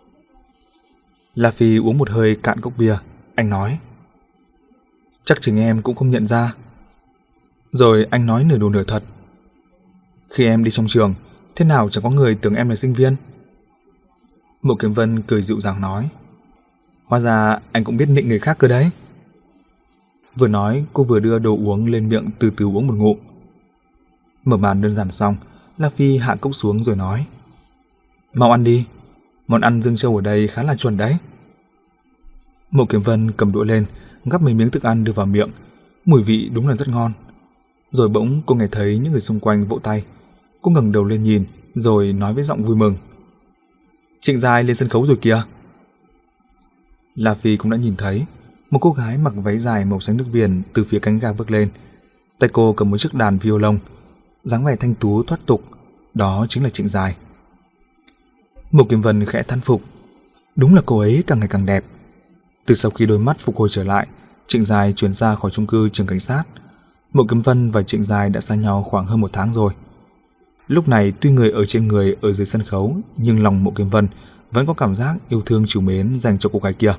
La Phi uống một hơi cạn cốc bia, anh nói. Chắc chính em cũng không nhận ra. Rồi anh nói nửa đùa nửa thật. Khi em đi trong trường, thế nào chẳng có người tưởng em là sinh viên. Mộ Kim Vân cười dịu dàng nói. Hóa ra anh cũng biết nịnh người khác cơ đấy. Vừa nói cô vừa đưa đồ uống lên miệng từ từ uống một ngụm. Mở màn đơn giản xong, La Phi hạ cốc xuống rồi nói. Mau ăn đi, món ăn Dương Châu ở đây khá là chuẩn đấy. Mộ Kim Vân cầm đũa lên, gắp mấy miếng thức ăn đưa vào miệng. Mùi vị đúng là rất ngon. Rồi bỗng cô nghe thấy những người xung quanh vỗ tay. Cô ngẩng đầu lên nhìn rồi nói với giọng vui mừng. Trịnh Giai lên sân khấu rồi kìa. La Phi cũng đã nhìn thấy một cô gái mặc váy dài màu xanh nước biển từ phía cánh gà bước lên. Tay cô cầm một chiếc đàn violon, dáng vẻ thanh tú thoát tục. Đó chính là Trịnh Giai. Mộ Kim Vân khẽ thán phục. Đúng là cô ấy càng ngày càng đẹp. Từ sau khi đôi mắt phục hồi trở lại, Trịnh Giai chuyển ra khỏi chung cư trường cảnh sát. Mộ Kim Vân và Trịnh Giai đã xa nhau khoảng hơn một tháng rồi. Lúc này tuy người ở trên người ở dưới sân khấu, nhưng lòng Mộ Kim Vân vẫn có cảm giác yêu thương trìu mến dành cho cô gái kia.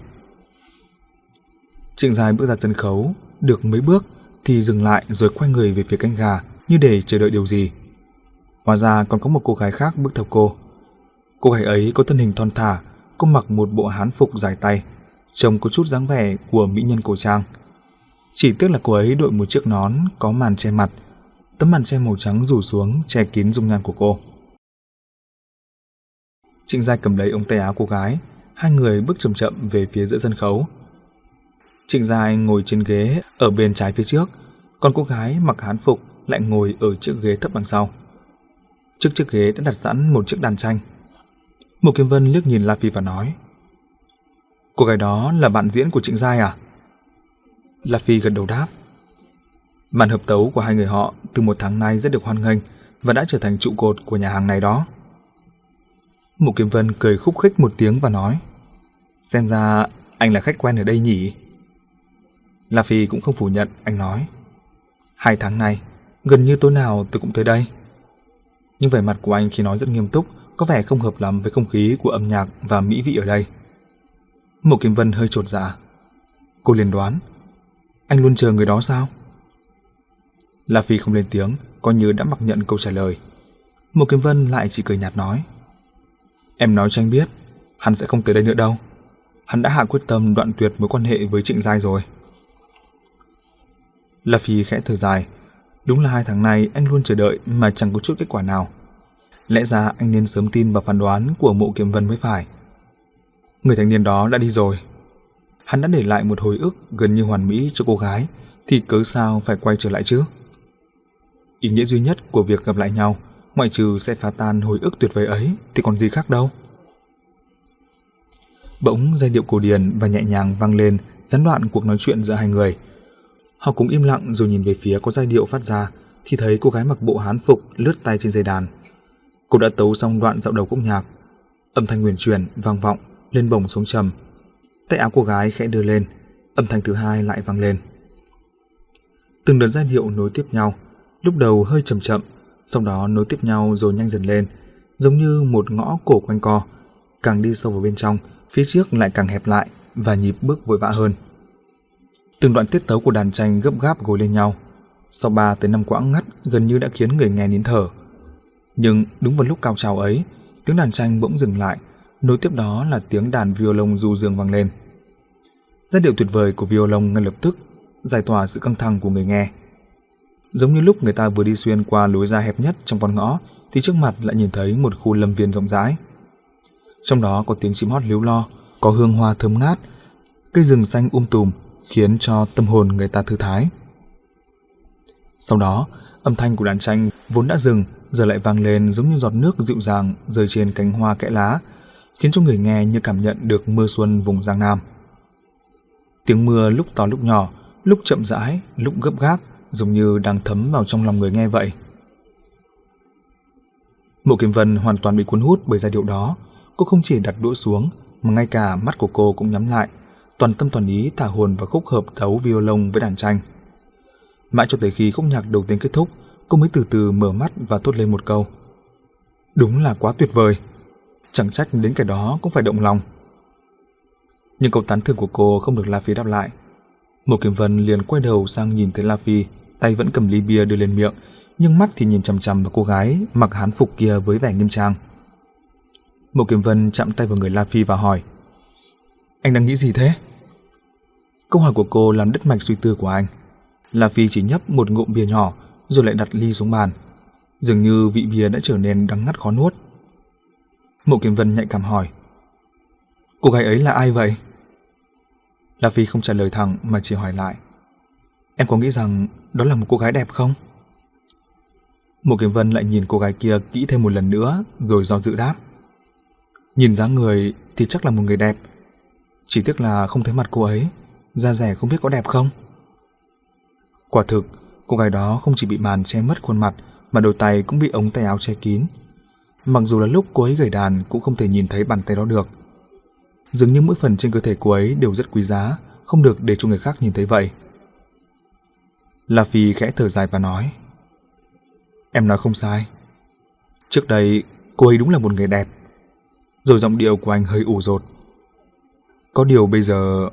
Trịnh Giai bước ra sân khấu, được mấy bước thì dừng lại rồi quay người về phía cánh gà như để chờ đợi điều gì. Hóa ra còn có một cô gái khác bước theo cô. Cô gái ấy có thân hình thon thả, cô mặc một bộ hán phục dài tay, trông có chút dáng vẻ của mỹ nhân cổ trang. Chỉ tiếc là cô ấy đội một chiếc nón có màn che mặt, tấm màn che màu trắng rủ xuống che kín dung nhan của cô. Trịnh Giai cầm lấy ống tay áo cô gái, hai người bước chậm chậm về phía giữa sân khấu. Trịnh Giai ngồi trên ghế ở bên trái phía trước, còn cô gái mặc hán phục lại ngồi ở chiếc ghế thấp đằng sau. Trước chiếc ghế đã đặt sẵn một chiếc đàn tranh. Mộ Kim Vân liếc nhìn La Phi và nói. Cô gái đó là bạn diễn của Trịnh Giai à? La Phi gật đầu đáp. Màn hợp tấu của hai người họ từ một tháng nay rất được hoan nghênh và đã trở thành trụ cột của nhà hàng này đó. Mộ Kim Vân cười khúc khích một tiếng và nói. Xem ra anh là khách quen ở đây nhỉ? La Phi cũng không phủ nhận, anh nói. Hai tháng nay, gần như tối nào tôi cũng tới đây. Nhưng vẻ mặt của anh khi nói rất nghiêm túc, có vẻ không hợp lắm với không khí của âm nhạc và mỹ vị ở đây. Mộ Kim Vân hơi chột dạ. Cô liền đoán. Anh luôn chờ người đó sao? La Phi không lên tiếng, coi như đã mặc nhận câu trả lời. Mộ Kim Vân lại chỉ cười nhạt nói. Em nói cho anh biết, hắn sẽ không tới đây nữa đâu. Hắn đã hạ quyết tâm đoạn tuyệt mối quan hệ với Trịnh Giai rồi. La Phi khẽ thở dài. Đúng là hai tháng nay anh luôn chờ đợi mà chẳng có chút kết quả nào. Lẽ ra anh nên sớm tin vào phán đoán của Mộ Kiếm Vân mới phải. Người thanh niên đó đã đi rồi. Hắn đã để lại một hồi ức gần như hoàn mỹ cho cô gái, thì cớ sao phải quay trở lại chứ? Ý nghĩa duy nhất của việc gặp lại nhau, ngoại trừ sẽ phá tan hồi ức tuyệt vời ấy, thì còn gì khác đâu. Bỗng giai điệu cổ điển và nhẹ nhàng vang lên, gián đoạn cuộc nói chuyện giữa hai người. Họ cũng im lặng rồi nhìn về phía có giai điệu phát ra, thì thấy cô gái mặc bộ hán phục lướt tay trên dây đàn. Cô đã tấu xong đoạn dạo đầu khúc nhạc. Âm thanh huyền chuyển vang vọng lên bổng xuống trầm. Tay áo cô gái khẽ đưa lên, âm thanh thứ hai lại vang lên. Từng đợt giai điệu nối tiếp nhau, lúc đầu hơi chậm chậm, sau đó nối tiếp nhau rồi nhanh dần lên, giống như một ngõ cổ quanh co. Càng đi sâu vào bên trong, phía trước lại càng hẹp lại và nhịp bước vội vã hơn. Từng đoạn tiết tấu của đàn tranh gấp gáp gối lên nhau, sau ba tới năm quãng ngắt gần như đã khiến người nghe nín thở. Nhưng đúng vào lúc cao trào ấy, tiếng đàn tranh bỗng dừng lại, nối tiếp đó là tiếng đàn violon du dương vang lên. Giai điệu tuyệt vời của violon ngay lập tức giải tỏa sự căng thẳng của người nghe. Giống như lúc người ta vừa đi xuyên qua lối ra hẹp nhất trong con ngõ, thì trước mặt lại nhìn thấy một khu lâm viên rộng rãi. Trong đó có tiếng chim hót líu lo, có hương hoa thơm ngát, cây rừng xanh um tùm khiến cho tâm hồn người ta thư thái. Sau đó, âm thanh của đàn tranh vốn đã dừng giờ lại vang lên giống như giọt nước dịu dàng rơi trên cánh hoa kẽ lá, khiến cho người nghe như cảm nhận được mưa xuân vùng Giang Nam. Tiếng mưa lúc to lúc nhỏ, lúc chậm rãi, lúc gấp gáp, giống như đang thấm vào trong lòng người nghe vậy. Mộ Kiếm Vân hoàn toàn bị cuốn hút bởi giai điệu đó. Cô không chỉ đặt đũa xuống, mà ngay cả mắt của cô cũng nhắm lại, toàn tâm toàn ý thả hồn vào khúc hợp tấu violon với đàn tranh. Mãi cho tới khi khúc nhạc đầu tiên kết thúc, cô mới từ từ mở mắt và thốt lên một câu: đúng là quá tuyệt vời, chẳng trách đến cái đó cũng phải động lòng. Nhưng câu tán thưởng của cô không được La Phi đáp lại. Mộ Kiếm Vân liền quay đầu sang nhìn thấy La Phi, tay vẫn cầm ly bia đưa lên miệng, nhưng mắt thì nhìn chằm chằm vào cô gái mặc hán phục kia với vẻ nghiêm trang. Mộ Kiếm Vân chạm tay vào người La Phi và hỏi: anh đang nghĩ gì thế? Câu hỏi của cô làm đứt mạch suy tư của anh. La Phi chỉ nhấp một ngụm bia nhỏ rồi lại đặt ly xuống bàn. Dường như vị bia đã trở nên đắng ngắt khó nuốt. Mộ Kiếm Vân nhạy cảm hỏi: cô gái ấy là ai vậy? La Phi không trả lời thẳng mà chỉ hỏi lại: em có nghĩ rằng đó là một cô gái đẹp không? Mộ Kiếm Vân lại nhìn cô gái kia kỹ thêm một lần nữa rồi do dự đáp: nhìn dáng người thì chắc là một người đẹp, chỉ tiếc là không thấy mặt cô ấy, da dẻ không biết có đẹp không. Quả thực, cô gái đó không chỉ bị màn che mất khuôn mặt mà đôi tay cũng bị ống tay áo che kín. Mặc dù là lúc cô ấy gảy đàn cũng không thể nhìn thấy bàn tay đó được. Dường như mỗi phần trên cơ thể cô ấy đều rất quý giá, không được để cho người khác nhìn thấy vậy. La Phi khẽ thở dài và nói: em nói không sai. Trước đây cô ấy đúng là một người đẹp. Rồi giọng điệu của anh hơi ủ dột. Có điều bây giờ...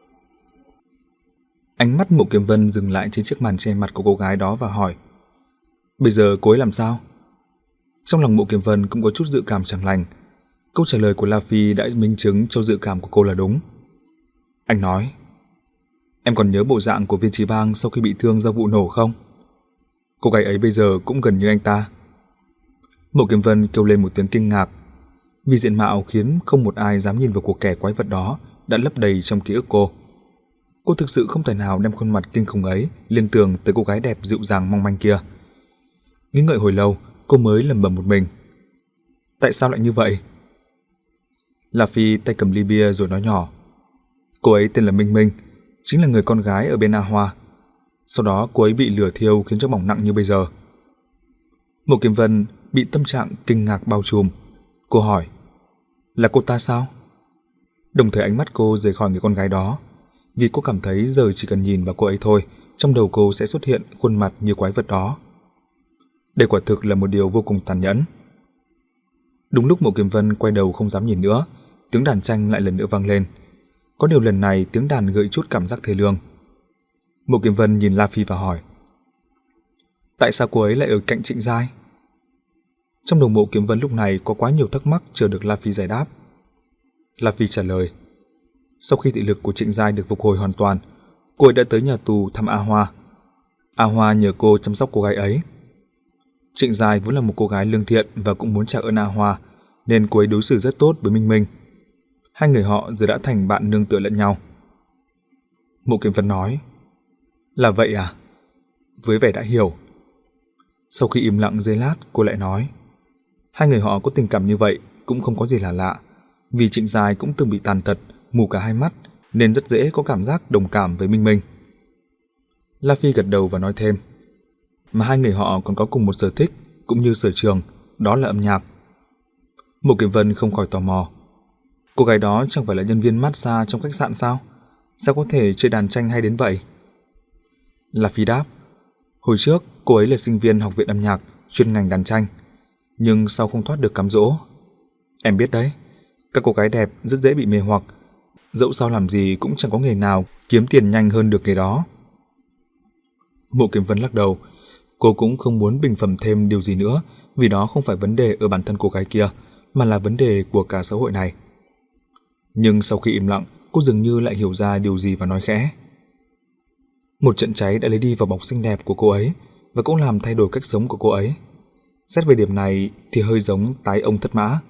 Ánh mắt Mộ Kiếm Vân dừng lại trên chiếc màn che mặt của cô gái đó và hỏi: bây giờ cô ấy làm sao? Trong lòng Mộ Kiếm Vân cũng có chút dự cảm chẳng lành. Câu trả lời của La Phi đã minh chứng cho dự cảm của cô là đúng. Anh nói: em còn nhớ bộ dạng của Viên Chí Bang sau khi bị thương do vụ nổ không? Cô gái ấy bây giờ cũng gần như anh ta. Mộ Kiếm Vân kêu lên một tiếng kinh ngạc, vì diện mạo khiến không một ai dám nhìn vào cuộc kẻ quái vật đó đã lấp đầy trong ký ức cô. Cô thực sự không thể nào đem khuôn mặt kinh khủng ấy liên tưởng tới cô gái đẹp dịu dàng mong manh kia. Nghĩ ngợi hồi lâu, cô mới lẩm bẩm một mình: tại sao lại như vậy? La Phi tay cầm ly bia rồi nói nhỏ: cô ấy tên là Minh Minh, chính là người con gái ở bên A Hoa. Sau đó cô ấy bị lửa thiêu khiến cho bỏng nặng như bây giờ. Mộ Kiếm Vân bị tâm trạng kinh ngạc bao trùm. Cô hỏi: là cô ta sao? Đồng thời ánh mắt cô rời khỏi người con gái đó, vì cô cảm thấy giờ chỉ cần nhìn vào cô ấy thôi, trong đầu cô sẽ xuất hiện khuôn mặt như quái vật đó. Đây quả thực là một điều vô cùng tàn nhẫn. Đúng lúc Mộ Kiếm Vân quay đầu không dám nhìn nữa, tiếng đàn tranh lại lần nữa vang lên. Có điều lần này tiếng đàn gợi chút cảm giác thê lương. Mộ Kiếm Vân nhìn La Phi và hỏi: tại sao cô ấy lại ở cạnh Trịnh Giai? Trong đầu Mộ Kiếm Vân lúc này có quá nhiều thắc mắc chờ được La Phi giải đáp. La Phi trả lời, sau khi thị lực của Trịnh Giai được phục hồi hoàn toàn, cô ấy đã tới nhà tù thăm A Hoa. A Hoa nhờ cô chăm sóc cô gái ấy. Trịnh Giai vốn là một cô gái lương thiện và cũng muốn trả ơn A Hoa, nên cô ấy đối xử rất tốt với Minh Minh. Hai người họ giờ đã thành bạn nương tựa lẫn nhau. Mộ Kiếm Vân nói, là vậy à? Với vẻ đã hiểu. Sau khi im lặng giây lát, cô lại nói, hai người họ có tình cảm như vậy cũng không có gì là lạ, vì Trịnh Giai cũng từng bị tàn tật, mù cả hai mắt, nên rất dễ có cảm giác đồng cảm với Minh Minh. La Phi gật đầu và nói thêm, mà hai người họ còn có cùng một sở thích cũng như sở trường, đó là âm nhạc. Mộ Kiếm Vân không khỏi tò mò, cô gái đó chẳng phải là nhân viên massage trong khách sạn sao? Sao có thể chơi đàn tranh hay đến vậy? La Phi đáp, hồi trước cô ấy là sinh viên học viện âm nhạc chuyên ngành đàn tranh, nhưng sau không thoát được cám dỗ. Em biết đấy, các cô gái đẹp rất dễ bị mê hoặc, dẫu sao làm gì cũng chẳng có nghề nào kiếm tiền nhanh hơn được nghề đó. Mộ Kiếm Vân lắc đầu, cô cũng không muốn bình phẩm thêm điều gì nữa, vì đó không phải vấn đề ở bản thân cô gái kia, mà là vấn đề của cả xã hội này. Nhưng sau khi im lặng, cô dường như lại hiểu ra điều gì và nói khẽ, một trận cháy đã lấy đi vỏ bọc xinh đẹp của cô ấy và cũng làm thay đổi cách sống của cô ấy. Xét về điểm này thì hơi giống tái ông thất mã.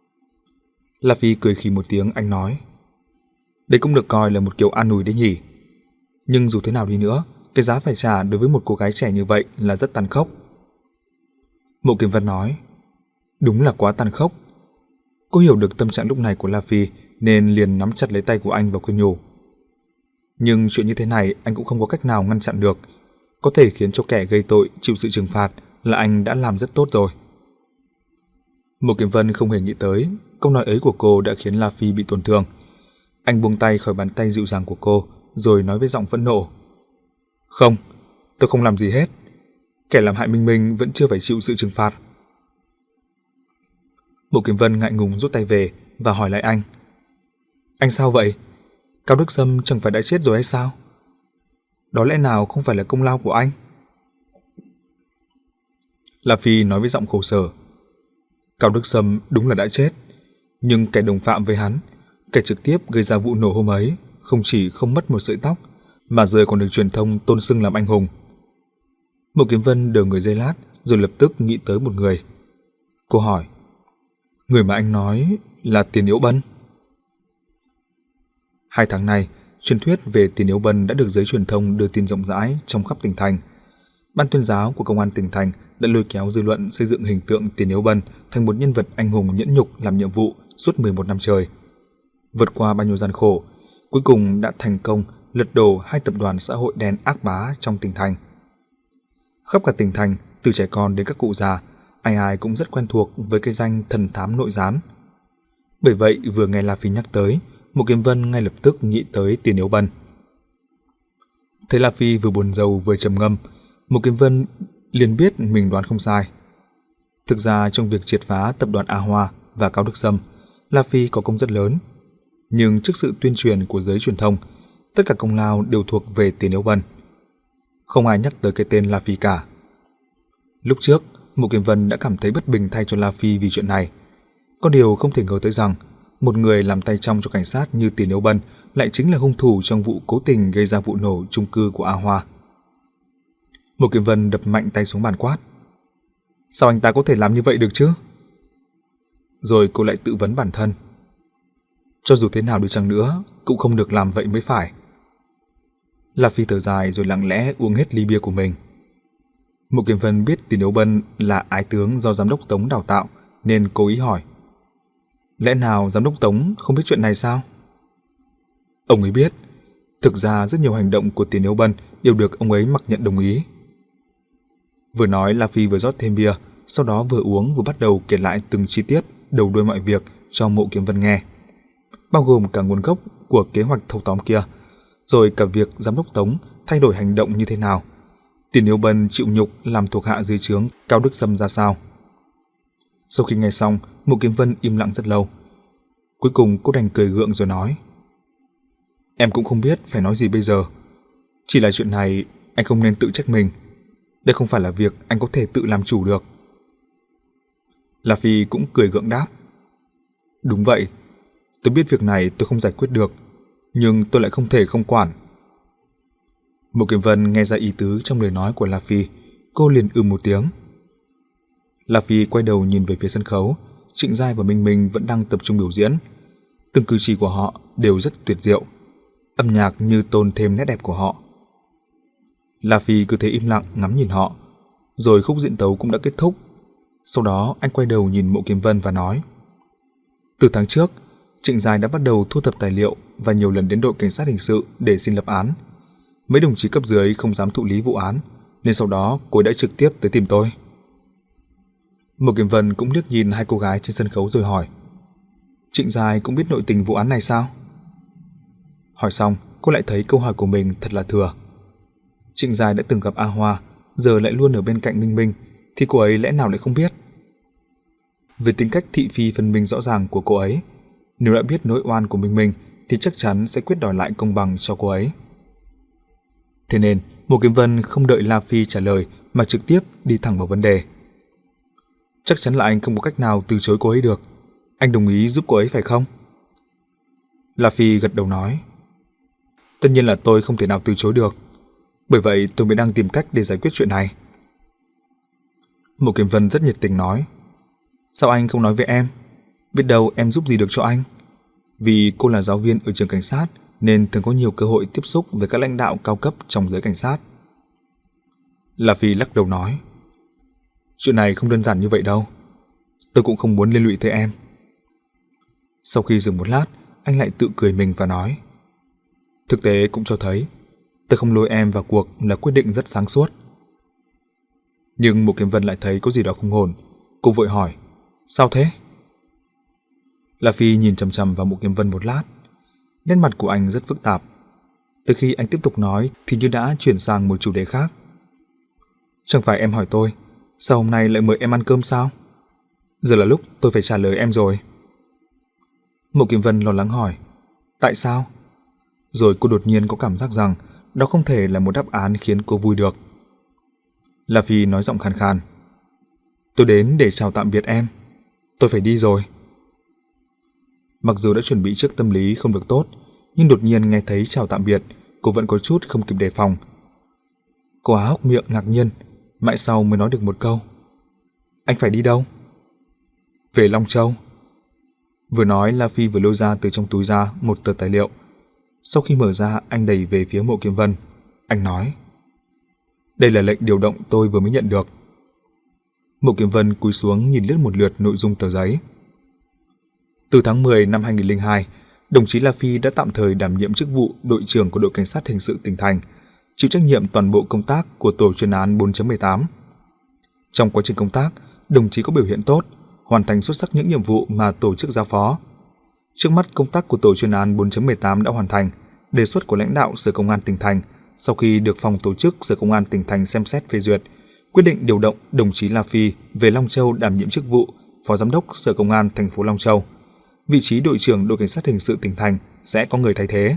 La Phi cười khì một tiếng, anh nói, đây cũng được coi là một kiểu an ủi đấy nhỉ. Nhưng dù thế nào đi nữa, cái giá phải trả đối với một cô gái trẻ như vậy là rất tàn khốc. Mộ Kiếm Vân nói, đúng là quá tàn khốc. Cô hiểu được tâm trạng lúc này của La Phi nên liền nắm chặt lấy tay của anh và khuyên nhủ, nhưng chuyện như thế này anh cũng không có cách nào ngăn chặn được. Có thể khiến cho kẻ gây tội chịu sự trừng phạt là anh đã làm rất tốt rồi. Mộ Kiếm Vân không hề nghĩ tới câu nói ấy của cô đã khiến La Phi bị tổn thương. Anh buông tay khỏi bàn tay dịu dàng của cô, rồi nói với giọng phẫn nộ, không, tôi không làm gì hết. Kẻ làm hại Minh Minh vẫn chưa phải chịu sự trừng phạt. Mộ Kiếm Vân ngại ngùng rút tay về và hỏi lại anh, anh sao vậy? Cao Đức Sâm chẳng phải đã chết rồi hay sao? Đó lẽ nào không phải là công lao của anh? La Phi nói với giọng khổ sở, Cao Đức Sâm đúng là đã chết, nhưng kẻ đồng phạm với hắn, kẻ trực tiếp gây ra vụ nổ hôm ấy, không chỉ không mất một sợi tóc, mà giờ còn được truyền thông tôn xưng làm anh hùng. Mộ Kiếm Vân đờ người giây lát, rồi lập tức nghĩ tới một người. Cô hỏi, người mà anh nói là Tiền Yếu Bân? Hai tháng nay, truyền thuyết về Tiền Yếu Bân đã được giới truyền thông đưa tin rộng rãi trong khắp tỉnh thành. Ban tuyên giáo của công an tỉnh thành đã lôi kéo dư luận xây dựng hình tượng Tiền Yếu Bân thành một nhân vật anh hùng nhẫn nhục làm nhiệm vụ suốt mười một năm trời. Vượt qua bao nhiêu gian khổ, cuối cùng đã thành công lật đổ hai tập đoàn xã hội đen ác bá trong tỉnh thành. Khắp cả tỉnh thành, từ trẻ con đến các cụ già, ai ai cũng rất quen thuộc với cái danh thần thám nội gián. Bởi vậy vừa nghe La Phi nhắc tới, Mộ Kiếm Vân ngay lập tức nghĩ tới Tiền Yếu Bân. Thấy La Phi vừa buồn rầu vừa trầm ngâm, Mộ Kiếm Vân liền biết mình đoán không sai. Thực ra trong việc triệt phá tập đoàn A Hoa và Cao Đức Sâm, La Phi có công rất lớn. Nhưng trước sự tuyên truyền của giới truyền thông, tất cả công lao đều thuộc về Tiền Yếu Bân. Không ai nhắc tới cái tên La Phi cả. Lúc trước, Mộ Kiếm Vân đã cảm thấy bất bình thay cho La Phi vì chuyện này. Có điều không thể ngờ tới rằng một người làm tay trong cho cảnh sát như Tiền Yếu Bân lại chính là hung thủ trong vụ cố tình gây ra vụ nổ chung cư của A Hoa. Mộ Kiếm Vân đập mạnh tay xuống bàn quát, sao anh ta có thể làm như vậy được chứ? Rồi cô lại tự vấn bản thân, cho dù thế nào đi chăng nữa cũng không được làm vậy mới phải. La Phi thở dài rồi lặng lẽ uống hết ly bia của mình. Mộ Kiếm Vân biết Tiền Yếu Bân là ái tướng do giám đốc Tống đào tạo nên cố ý hỏi, lẽ nào giám đốc Tống không biết chuyện này sao? Ông ấy biết. Thực ra rất nhiều hành động của Tiền Yếu Bân đều được ông ấy mặc nhận đồng ý. Vừa nói, La Phi vừa rót thêm bia, sau đó vừa uống vừa bắt đầu kể lại từng chi tiết đầu đuôi mọi việc cho Mộ Kiếm Vân nghe, bao gồm cả nguồn gốc của kế hoạch thâu tóm kia, rồi cả việc giám đốc Tống thay đổi hành động như thế nào, Tiền Yếu Bân chịu nhục làm thuộc hạ dưới trướng Cao Đức Sâm ra sao. Sau khi nghe xong, Mộ Kiếm Vân im lặng rất lâu. Cuối cùng cô đành cười gượng rồi nói, em cũng không biết phải nói gì bây giờ. Chỉ là chuyện này anh không nên tự trách mình. Đây không phải là việc anh có thể tự làm chủ được. La Phi cũng cười gượng đáp. Đúng vậy, tôi biết việc này tôi không giải quyết được, nhưng tôi lại không thể không quản. Mộ Kiếm Vân nghe ra ý tứ trong lời nói của La Phi, cô liền ừm một tiếng. La Phi quay đầu nhìn về phía sân khấu, Trịnh Giai và Minh Minh vẫn đang tập trung biểu diễn. Từng cử chỉ của họ đều rất tuyệt diệu, âm nhạc như tôn thêm nét đẹp của họ. La Phi cứ thế im lặng ngắm nhìn họ, rồi khúc diễn tấu cũng đã kết thúc. Sau đó anh quay đầu nhìn Mộ Kiếm Vân và nói: Từ tháng trước, Trịnh Giai đã bắt đầu thu thập tài liệu và nhiều lần đến đội cảnh sát hình sự để xin lập án. Mấy đồng chí cấp dưới không dám thụ lý vụ án, nên sau đó cô ấy đã trực tiếp tới tìm tôi. Mộ Kiếm Vân cũng liếc nhìn hai cô gái trên sân khấu rồi hỏi: Trịnh Giai cũng biết nội tình vụ án này sao? Hỏi xong, cô lại thấy câu hỏi của mình thật là thừa. Trịnh Giai đã từng gặp A Hoa, giờ lại luôn ở bên cạnh Minh Minh, thì cô ấy lẽ nào lại không biết? Về tính cách thị phi phân minh rõ ràng của cô ấy, nếu đã biết nỗi oan của Minh Minh thì chắc chắn sẽ quyết đòi lại công bằng cho cô ấy. Thế nên, Mộ Kiếm Vân không đợi La Phi trả lời mà trực tiếp đi thẳng vào vấn đề. Chắc chắn là anh không có cách nào từ chối cô ấy được. Anh đồng ý giúp cô ấy phải không? La Phi gật đầu nói: Tất nhiên là tôi không thể nào từ chối được. Bởi vậy tôi mới đang tìm cách để giải quyết chuyện này. Mộ Kiếm Vân rất nhiệt tình nói: Sao anh không nói với em? Biết đâu em giúp gì được cho anh. Vì cô là giáo viên ở trường cảnh sát nên thường có nhiều cơ hội tiếp xúc với các lãnh đạo cao cấp trong giới cảnh sát. La Phi lắc đầu nói: Chuyện này không đơn giản như vậy đâu. Tôi cũng không muốn liên lụy tới em. Sau khi dừng một lát, anh lại tự cười mình và nói: Thực tế cũng cho thấy tôi không lôi em vào cuộc là quyết định rất sáng suốt. Nhưng Mộ Kiếm Vân lại thấy có gì đó không ổn. Cô vội hỏi: Sao thế? La Phi nhìn chằm chằm vào Mộ Kiếm Vân một lát. Nét mặt của anh rất phức tạp. Từ khi anh tiếp tục nói thì như đã chuyển sang một chủ đề khác. Chẳng phải em hỏi tôi sao hôm nay lại mời em ăn cơm sao? Giờ là lúc tôi phải trả lời em rồi. Mộ Kiếm Vân lo lắng hỏi: Tại sao? Rồi cô đột nhiên có cảm giác rằng đó không thể là một đáp án khiến cô vui được. La Phi nói giọng khàn khàn: Tôi đến để chào tạm biệt em. Tôi phải đi rồi. Mặc dù đã chuẩn bị trước tâm lý không được tốt, nhưng đột nhiên nghe thấy chào tạm biệt, cô vẫn có chút không kịp đề phòng. Cô há hốc miệng ngạc nhiên, mãi sau mới nói được một câu: Anh phải đi đâu? Về Long Châu. Vừa nói, La Phi vừa lôi ra từ trong túi ra một tờ tài liệu. Sau khi mở ra, anh đẩy về phía Mộ Kiếm Vân. Anh nói: Đây là lệnh điều động tôi vừa mới nhận được. Mộ Kiếm Vân cúi xuống nhìn lướt một lượt nội dung tờ giấy. Từ tháng mười năm hai nghìn lẻ hai, đồng chí La Phi đã tạm thời đảm nhiệm chức vụ đội trưởng của đội cảnh sát hình sự tỉnh thành, chịu trách nhiệm toàn bộ công tác của tổ chuyên án bốn chấm mười tám. Trong quá trình công tác, đồng chí có biểu hiện tốt, hoàn thành xuất sắc những nhiệm vụ mà tổ chức giao phó. Trước mắt công tác của tổ chuyên án bốn chấm mười tám đã hoàn thành. Đề xuất của lãnh đạo Sở Công an tỉnh thành sau khi được phòng tổ chức Sở Công an tỉnh thành xem xét phê duyệt, quyết định điều động đồng chí La Phi về Long Châu đảm nhiệm chức vụ Phó Giám đốc Sở Công an thành phố Long Châu. Vị trí đội trưởng đội cảnh sát hình sự tỉnh thành sẽ có người thay thế.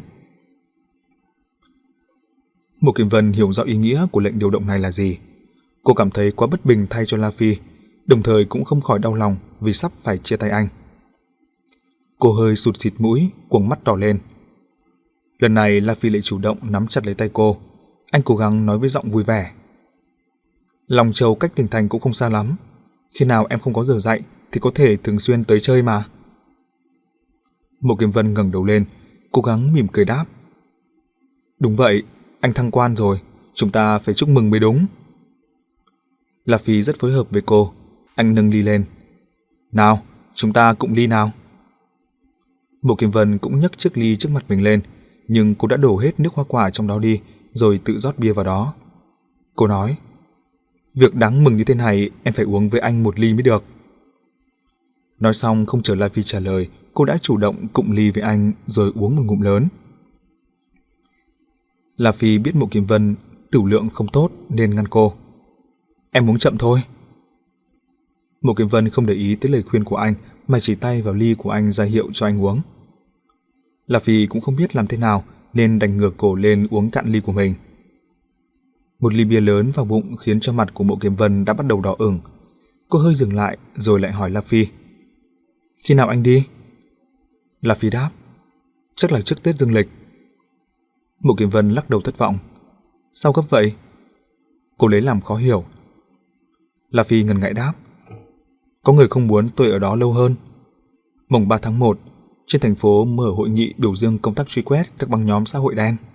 Mộ Kiếm Vân hiểu rõ ý nghĩa của lệnh điều động này là gì. Cô cảm thấy quá bất bình thay cho La Phi, đồng thời cũng không khỏi đau lòng vì sắp phải chia tay anh. Cô hơi sụt xịt mũi, cuống mắt đỏ lên. Lần này La Phi lại chủ động nắm chặt lấy tay cô. Anh cố gắng nói với giọng vui vẻ: Long Châu cách tỉnh thành cũng không xa lắm. Khi nào em không có giờ dạy thì có thể thường xuyên tới chơi mà. Mộ Kiếm Vân ngẩng đầu lên, cố gắng mỉm cười đáp: Đúng vậy, anh thăng quan rồi, chúng ta phải chúc mừng mới đúng. La Phi rất phối hợp với cô. Anh nâng ly lên: Nào, chúng ta cụng ly nào. Mộ Kiếm Vân cũng nhấc chiếc ly trước mặt mình lên, nhưng cô đã đổ hết nước hoa quả trong đó đi, rồi tự rót bia vào đó. Cô nói: Việc đáng mừng như thế này em phải uống với anh một ly mới được. Nói xong không chờ La Phi trả lời, cô đã chủ động cụng ly với anh rồi uống một ngụm lớn. La Phi biết Mộ Kiếm Vân tửu lượng không tốt nên ngăn cô: Em uống chậm thôi. Mộ Kiếm Vân không để ý tới lời khuyên của anh mà chỉ tay vào ly của anh ra hiệu cho anh uống. La Phi cũng không biết làm thế nào nên đành ngửa cổ lên uống cạn ly của mình. Một ly bia lớn vào bụng khiến cho mặt của Mộ Kiếm Vân đã bắt đầu đỏ ửng. Cô hơi dừng lại rồi lại hỏi La Phi. Khi nào anh đi? La Phi đáp. Chắc là trước Tết dương lịch. Mộ Kiếm Vân lắc đầu thất vọng. Sao gấp vậy? Cô lấy làm khó hiểu. La Phi ngần ngại đáp. Có người không muốn tôi ở đó lâu hơn. Mùng ba tháng một, trên thành phố mở hội nghị biểu dương công tác truy quét các băng nhóm xã hội đen.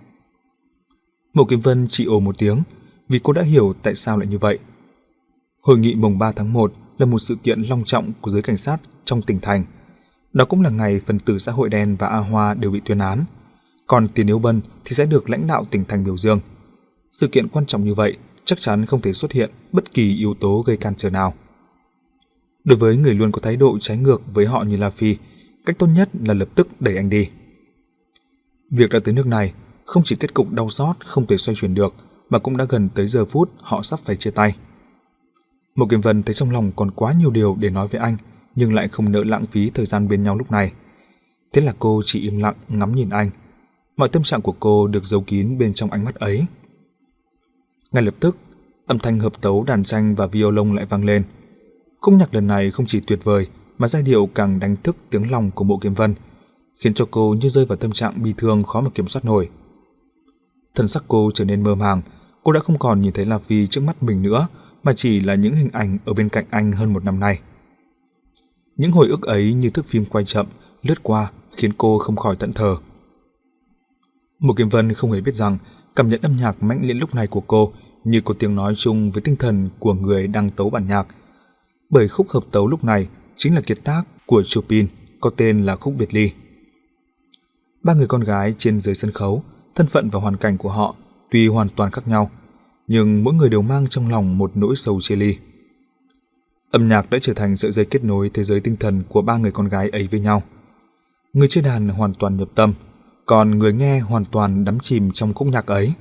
Mộ Kiếm Vân chỉ ồ một tiếng vì cô đã hiểu tại sao lại như vậy. Hội nghị mùng ba tháng một là một sự kiện long trọng của giới cảnh sát trong tỉnh thành. Đó cũng là ngày phần tử xã hội đen và A Hoa đều bị tuyên án. Còn Tiền Yếu Bân thì sẽ được lãnh đạo tỉnh thành biểu dương. Sự kiện quan trọng như vậy chắc chắn không thể xuất hiện bất kỳ yếu tố gây cản trở nào. Đối với người luôn có thái độ trái ngược với họ như La Phi, cách tốt nhất là lập tức đẩy anh đi. Việc đã tới nước này, không chỉ kết cục đau xót không thể xoay chuyển được, mà cũng đã gần tới giờ phút họ sắp phải chia tay. Mộ Kiếm Vân thấy trong lòng còn quá nhiều điều để nói với anh, nhưng lại không nỡ lãng phí thời gian bên nhau lúc này. Thế là cô chỉ im lặng ngắm nhìn anh. Mọi tâm trạng của cô được giấu kín bên trong ánh mắt ấy. Ngay lập tức, âm thanh hợp tấu đàn tranh và violon lại vang lên. Khúc nhạc lần này không chỉ tuyệt vời, mà giai điệu càng đánh thức tiếng lòng của Mộ Kiếm Vân, khiến cho cô như rơi vào tâm trạng bi thương khó mà kiểm soát nổi. Thân sắc cô trở nên mơ màng, cô đã không còn nhìn thấy La Phi trước mắt mình nữa, mà chỉ là những hình ảnh ở bên cạnh anh hơn một năm nay. Những hồi ức ấy như thước phim quay chậm, lướt qua, khiến cô không khỏi thẫn thờ. Mộ Kiếm Vân không hề biết rằng cảm nhận âm nhạc mãnh liệt lúc này của cô như có tiếng nói chung với tinh thần của người đang tấu bản nhạc. Bởi khúc hợp tấu lúc này chính là kiệt tác của Chopin, có tên là khúc Biệt Ly. Ba người con gái trên dưới sân khấu, thân phận và hoàn cảnh của họ tuy hoàn toàn khác nhau, nhưng mỗi người đều mang trong lòng một nỗi sầu chia ly. Âm nhạc đã trở thành sợi dây kết nối thế giới tinh thần của ba người con gái ấy với nhau. Người chơi đàn hoàn toàn nhập tâm, còn người nghe hoàn toàn đắm chìm trong khúc nhạc ấy.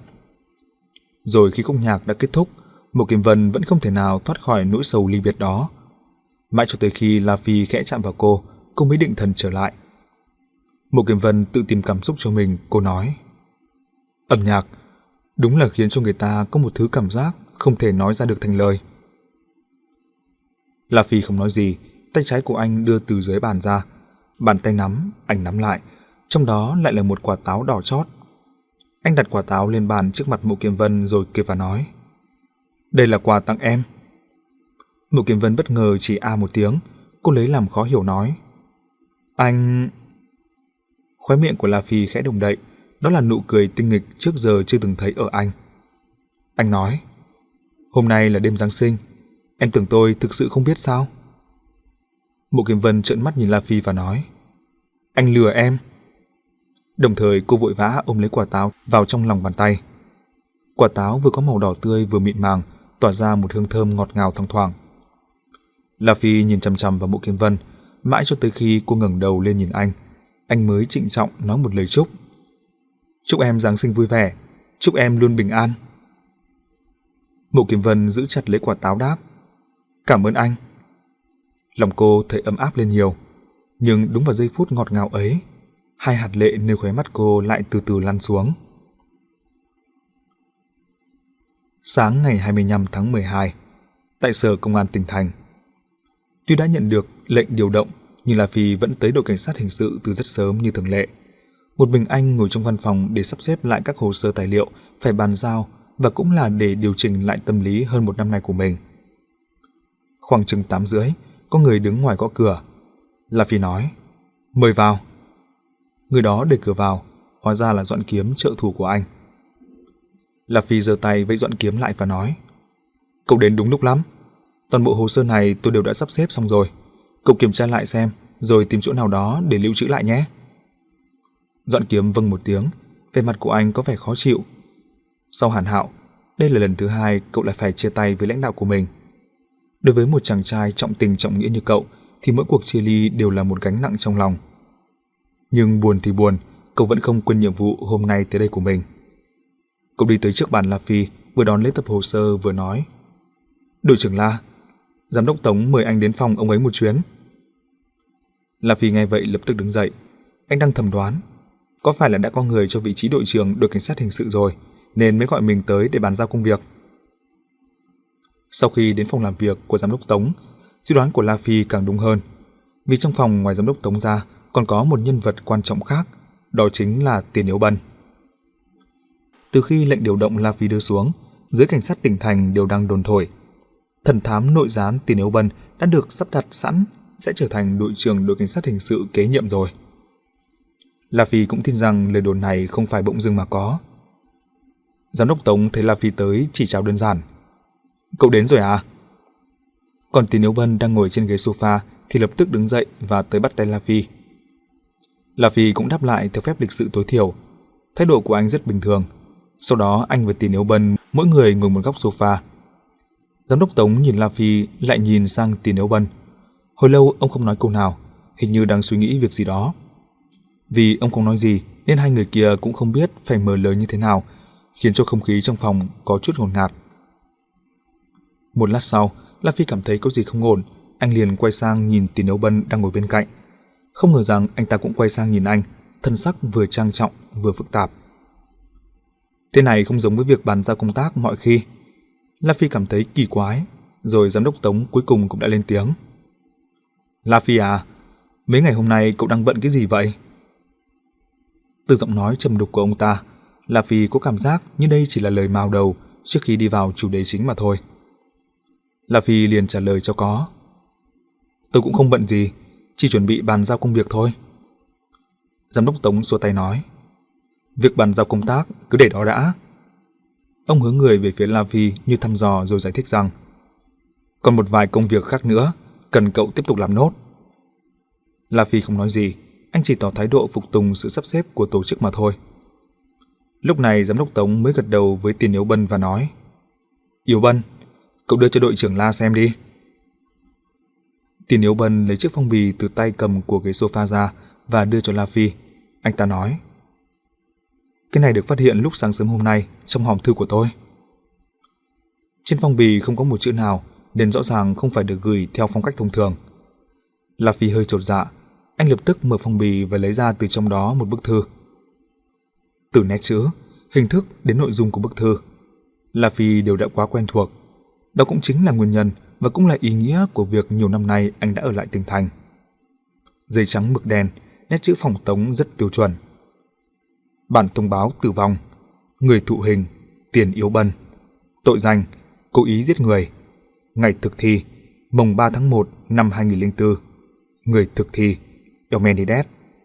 Rồi khi khúc nhạc đã kết thúc, Mộ Kiếm Vân vẫn không thể nào thoát khỏi nỗi sầu ly biệt đó. Mãi cho tới khi La Phi khẽ chạm vào cô, cô mới định thần trở lại. Mộ Kiếm Vân tự tìm cảm xúc cho mình, cô nói. Âm nhạc đúng là khiến cho người ta có một thứ cảm giác không thể nói ra được thành lời. La Phi không nói gì, tay trái của anh đưa từ dưới bàn ra. Bàn tay nắm, anh nắm lại, trong đó lại là một quả táo đỏ chót. Anh đặt quả táo lên bàn trước mặt Mộ Kiếm Vân rồi kêu và nói. Đây là quà tặng em. Mộ Kiếm Vân bất ngờ chỉ a một tiếng, cô lấy làm khó hiểu nói. Anh... Khóe miệng của La Phi khẽ động đậy, đó là nụ cười tinh nghịch trước giờ chưa từng thấy ở anh. Anh nói. Hôm nay là đêm Giáng sinh, em tưởng tôi thực sự không biết sao? Mộ Kiếm Vân trợn mắt nhìn La Phi và nói. Anh lừa em. Đồng thời cô vội vã ôm lấy quả táo vào trong lòng bàn tay. Quả táo vừa có màu đỏ tươi vừa mịn màng, tỏa ra một hương thơm ngọt ngào thoang thoảng. La Phi nhìn chằm chằm vào Mộ Kiếm Vân, mãi cho tới khi cô ngẩng đầu lên nhìn anh, anh mới trịnh trọng nói một lời chúc. Chúc em Giáng sinh vui vẻ, chúc em luôn bình an. Mộ Kiếm Vân giữ chặt lấy quả táo đáp. Cảm ơn anh. Lòng cô thấy ấm áp lên nhiều, nhưng đúng vào giây phút ngọt ngào ấy, hai hạt lệ nơi khóe mắt cô lại từ từ lăn xuống. Sáng ngày hai mươi lăm tháng mười hai, tại sở công an tỉnh thành. Tuy đã nhận được lệnh điều động, nhưng La Phi vẫn tới đội cảnh sát hình sự từ rất sớm như thường lệ. Một mình anh ngồi trong văn phòng để sắp xếp lại các hồ sơ tài liệu phải bàn giao và cũng là để điều chỉnh lại tâm lý hơn một năm nay của mình. Khoảng chừng tám rưỡi, có người đứng ngoài gõ cửa. La Phi nói, mời vào. Người đó đẩy cửa vào, hóa ra là Doãn Kiếm, trợ thủ của anh. La Phi giơ tay vẫy Doãn Kiếm lại và nói, cậu đến đúng lúc lắm. Toàn bộ hồ sơ này tôi đều đã sắp xếp xong rồi. Cậu kiểm tra lại xem, rồi tìm chỗ nào đó để lưu trữ lại nhé. Doãn Kiếm vâng một tiếng, vẻ mặt của anh có vẻ khó chịu. Sau Hàn Hạo, đây là lần thứ hai cậu lại phải chia tay với lãnh đạo của mình. Đối với một chàng trai trọng tình trọng nghĩa như cậu, thì mỗi cuộc chia ly đều là một gánh nặng trong lòng. Nhưng buồn thì buồn, cậu vẫn không quên nhiệm vụ hôm nay tới đây của mình. Cậu đi tới trước bàn La Phi, vừa đón lấy tập hồ sơ vừa nói, đội trưởng La, giám đốc Tống mời anh đến phòng ông ấy một chuyến. La Phi nghe vậy lập tức đứng dậy. Anh đang thầm đoán, có phải là đã có người cho vị trí đội trưởng đội cảnh sát hình sự rồi, nên mới gọi mình tới để bàn giao công việc. Sau khi đến phòng làm việc của giám đốc Tống, suy đoán của La Phi càng đúng hơn. Vì trong phòng ngoài giám đốc Tống ra còn có một nhân vật quan trọng khác, đó chính là Tiền Yếu Bân. Từ khi lệnh điều động La Phi đưa xuống, giới cảnh sát tỉnh thành đều đang đồn thổi thần thám nội gián Tiền Yếu Bân đã được sắp đặt sẵn sẽ trở thành đội trưởng đội cảnh sát hình sự kế nhiệm rồi. La Phi cũng tin rằng lời đồn này không phải bỗng dưng mà có. Giám đốc Tống thấy La Phi tới chỉ chào đơn giản. Cậu đến rồi à? Còn Tiền Yếu Bân đang ngồi trên ghế sofa thì lập tức đứng dậy và tới bắt tay La Phi. La Phi cũng đáp lại theo phép lịch sự tối thiểu. Thái độ của anh rất bình thường. Sau đó anh và Tiền Yếu Bân mỗi người ngồi một góc sofa. Giám đốc Tống nhìn La Phi lại nhìn sang Tiền Yếu Bân. Hồi lâu ông không nói câu nào, hình như đang suy nghĩ việc gì đó. Vì ông không nói gì nên hai người kia cũng không biết phải mở lời như thế nào, khiến cho không khí trong phòng có chút ngột ngạt. Một lát sau, La Phi cảm thấy có gì không ổn, anh liền quay sang nhìn Tiền Yếu Bân đang ngồi bên cạnh. Không ngờ rằng anh ta cũng quay sang nhìn anh, thân sắc vừa trang trọng vừa phức tạp. Thế này không giống với việc bàn giao công tác mọi khi. La Phi cảm thấy kỳ quái, rồi giám đốc Tống cuối cùng cũng đã lên tiếng. La Phi à, mấy ngày hôm nay cậu đang bận cái gì vậy? Từ giọng nói trầm đục của ông ta, La Phi có cảm giác như đây chỉ là lời mào đầu trước khi đi vào chủ đề chính mà thôi. La Phi liền trả lời cho có. Tôi cũng không bận gì, chỉ chuẩn bị bàn giao công việc thôi. Giám đốc Tống xua tay nói. Việc bàn giao công tác cứ để đó đã. Ông hướng người về phía La Phi như thăm dò rồi giải thích rằng còn một vài công việc khác nữa cần cậu tiếp tục làm nốt. La Phi không nói gì, anh chỉ tỏ thái độ phục tùng sự sắp xếp của tổ chức mà thôi. Lúc này giám đốc Tống mới gật đầu với Tiền Yếu Bân và nói. Yếu Bân, cậu đưa cho đội trưởng La xem đi. Tiền Yếu Bân lấy chiếc phong bì từ tay cầm của ghế sofa ra và đưa cho La Phi. Anh ta nói. Cái này được phát hiện lúc sáng sớm hôm nay trong hòm thư của tôi. Trên phong bì không có một chữ nào nên rõ ràng không phải được gửi theo phong cách thông thường. La Phi hơi chột dạ, anh lập tức mở phong bì và lấy ra từ trong đó một bức thư. Từ nét chữ, hình thức đến nội dung của bức thư, La Phi đều đã quá quen thuộc. Đó cũng chính là nguyên nhân và cũng là ý nghĩa của việc nhiều năm nay anh đã ở lại tỉnh thành. Giấy trắng mực đen, nét chữ phòng Tống rất tiêu chuẩn. Bản thông báo tử vong, người thụ hình, Tiền Yếu Bân, tội danh, cố ý giết người, ngày thực thi, mồng ba tháng một năm hai nghìn lẻ bốn, người thực thi, Eumenides.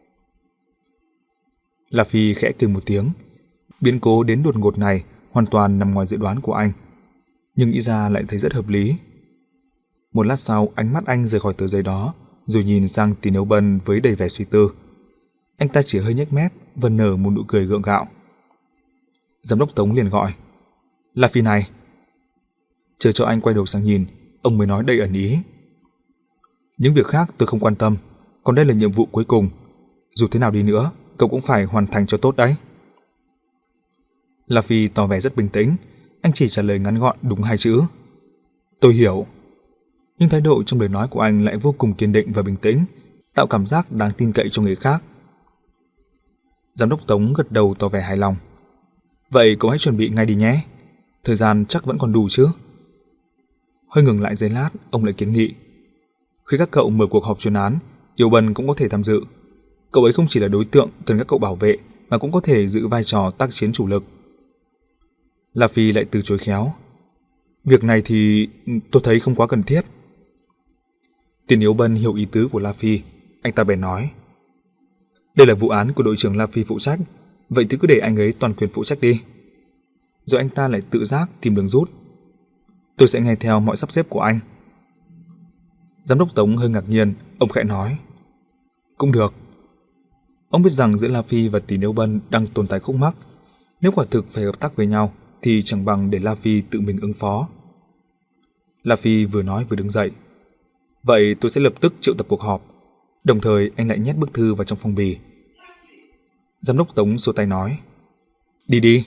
La Phi khẽ cười một tiếng, biến cố đến đột ngột này hoàn toàn nằm ngoài dự đoán của anh, nhưng nghĩ ra lại thấy rất hợp lý. Một lát sau, ánh mắt anh rời khỏi tờ giấy đó, rồi nhìn sang Tiền Yếu Bân với đầy vẻ suy tư. Anh ta chỉ hơi nhếch mép và nở một nụ cười gượng gạo. Giám đốc Tống liền gọi. La Phi này. Chờ cho anh quay đầu sang nhìn, ông mới nói đầy ẩn ý. Những việc khác tôi không quan tâm, còn đây là nhiệm vụ cuối cùng. Dù thế nào đi nữa, cậu cũng phải hoàn thành cho tốt đấy. La Phi tỏ vẻ rất bình tĩnh, anh chỉ trả lời ngắn gọn đúng hai chữ. Tôi hiểu. Nhưng thái độ trong lời nói của anh lại vô cùng kiên định và bình tĩnh, tạo cảm giác đáng tin cậy cho người khác. Giám đốc Tống gật đầu tỏ vẻ hài lòng. Vậy cậu hãy chuẩn bị ngay đi nhé. Thời gian chắc vẫn còn đủ chứ? Hơi ngừng lại giây lát, ông lại kiến nghị. Khi các cậu mở cuộc họp chuyên án, Yếu Bân cũng có thể tham dự. Cậu ấy không chỉ là đối tượng cần các cậu bảo vệ, mà cũng có thể giữ vai trò tác chiến chủ lực. La Phi lại từ chối khéo. Việc này thì tôi thấy không quá cần thiết. Tiền Yếu Bân hiểu ý tứ của La Phi, anh ta bèn nói. Đây là vụ án của đội trưởng La Phi phụ trách, vậy thì cứ để anh ấy toàn quyền phụ trách đi. Rồi anh ta lại tự giác tìm đường rút. Tôi sẽ nghe theo mọi sắp xếp của anh. Giám đốc Tống hơi ngạc nhiên, ông khẽ nói. Cũng được. Ông biết rằng giữa La Phi và Tiền Yếu Bân đang tồn tại khúc mắc. Nếu quả thực phải hợp tác với nhau thì chẳng bằng để La Phi tự mình ứng phó. La Phi vừa nói vừa đứng dậy. Vậy tôi sẽ lập tức triệu tập cuộc họp. Đồng thời anh lại nhét bức thư vào trong phong bì. Giám đốc Tống xua tay nói. Đi đi.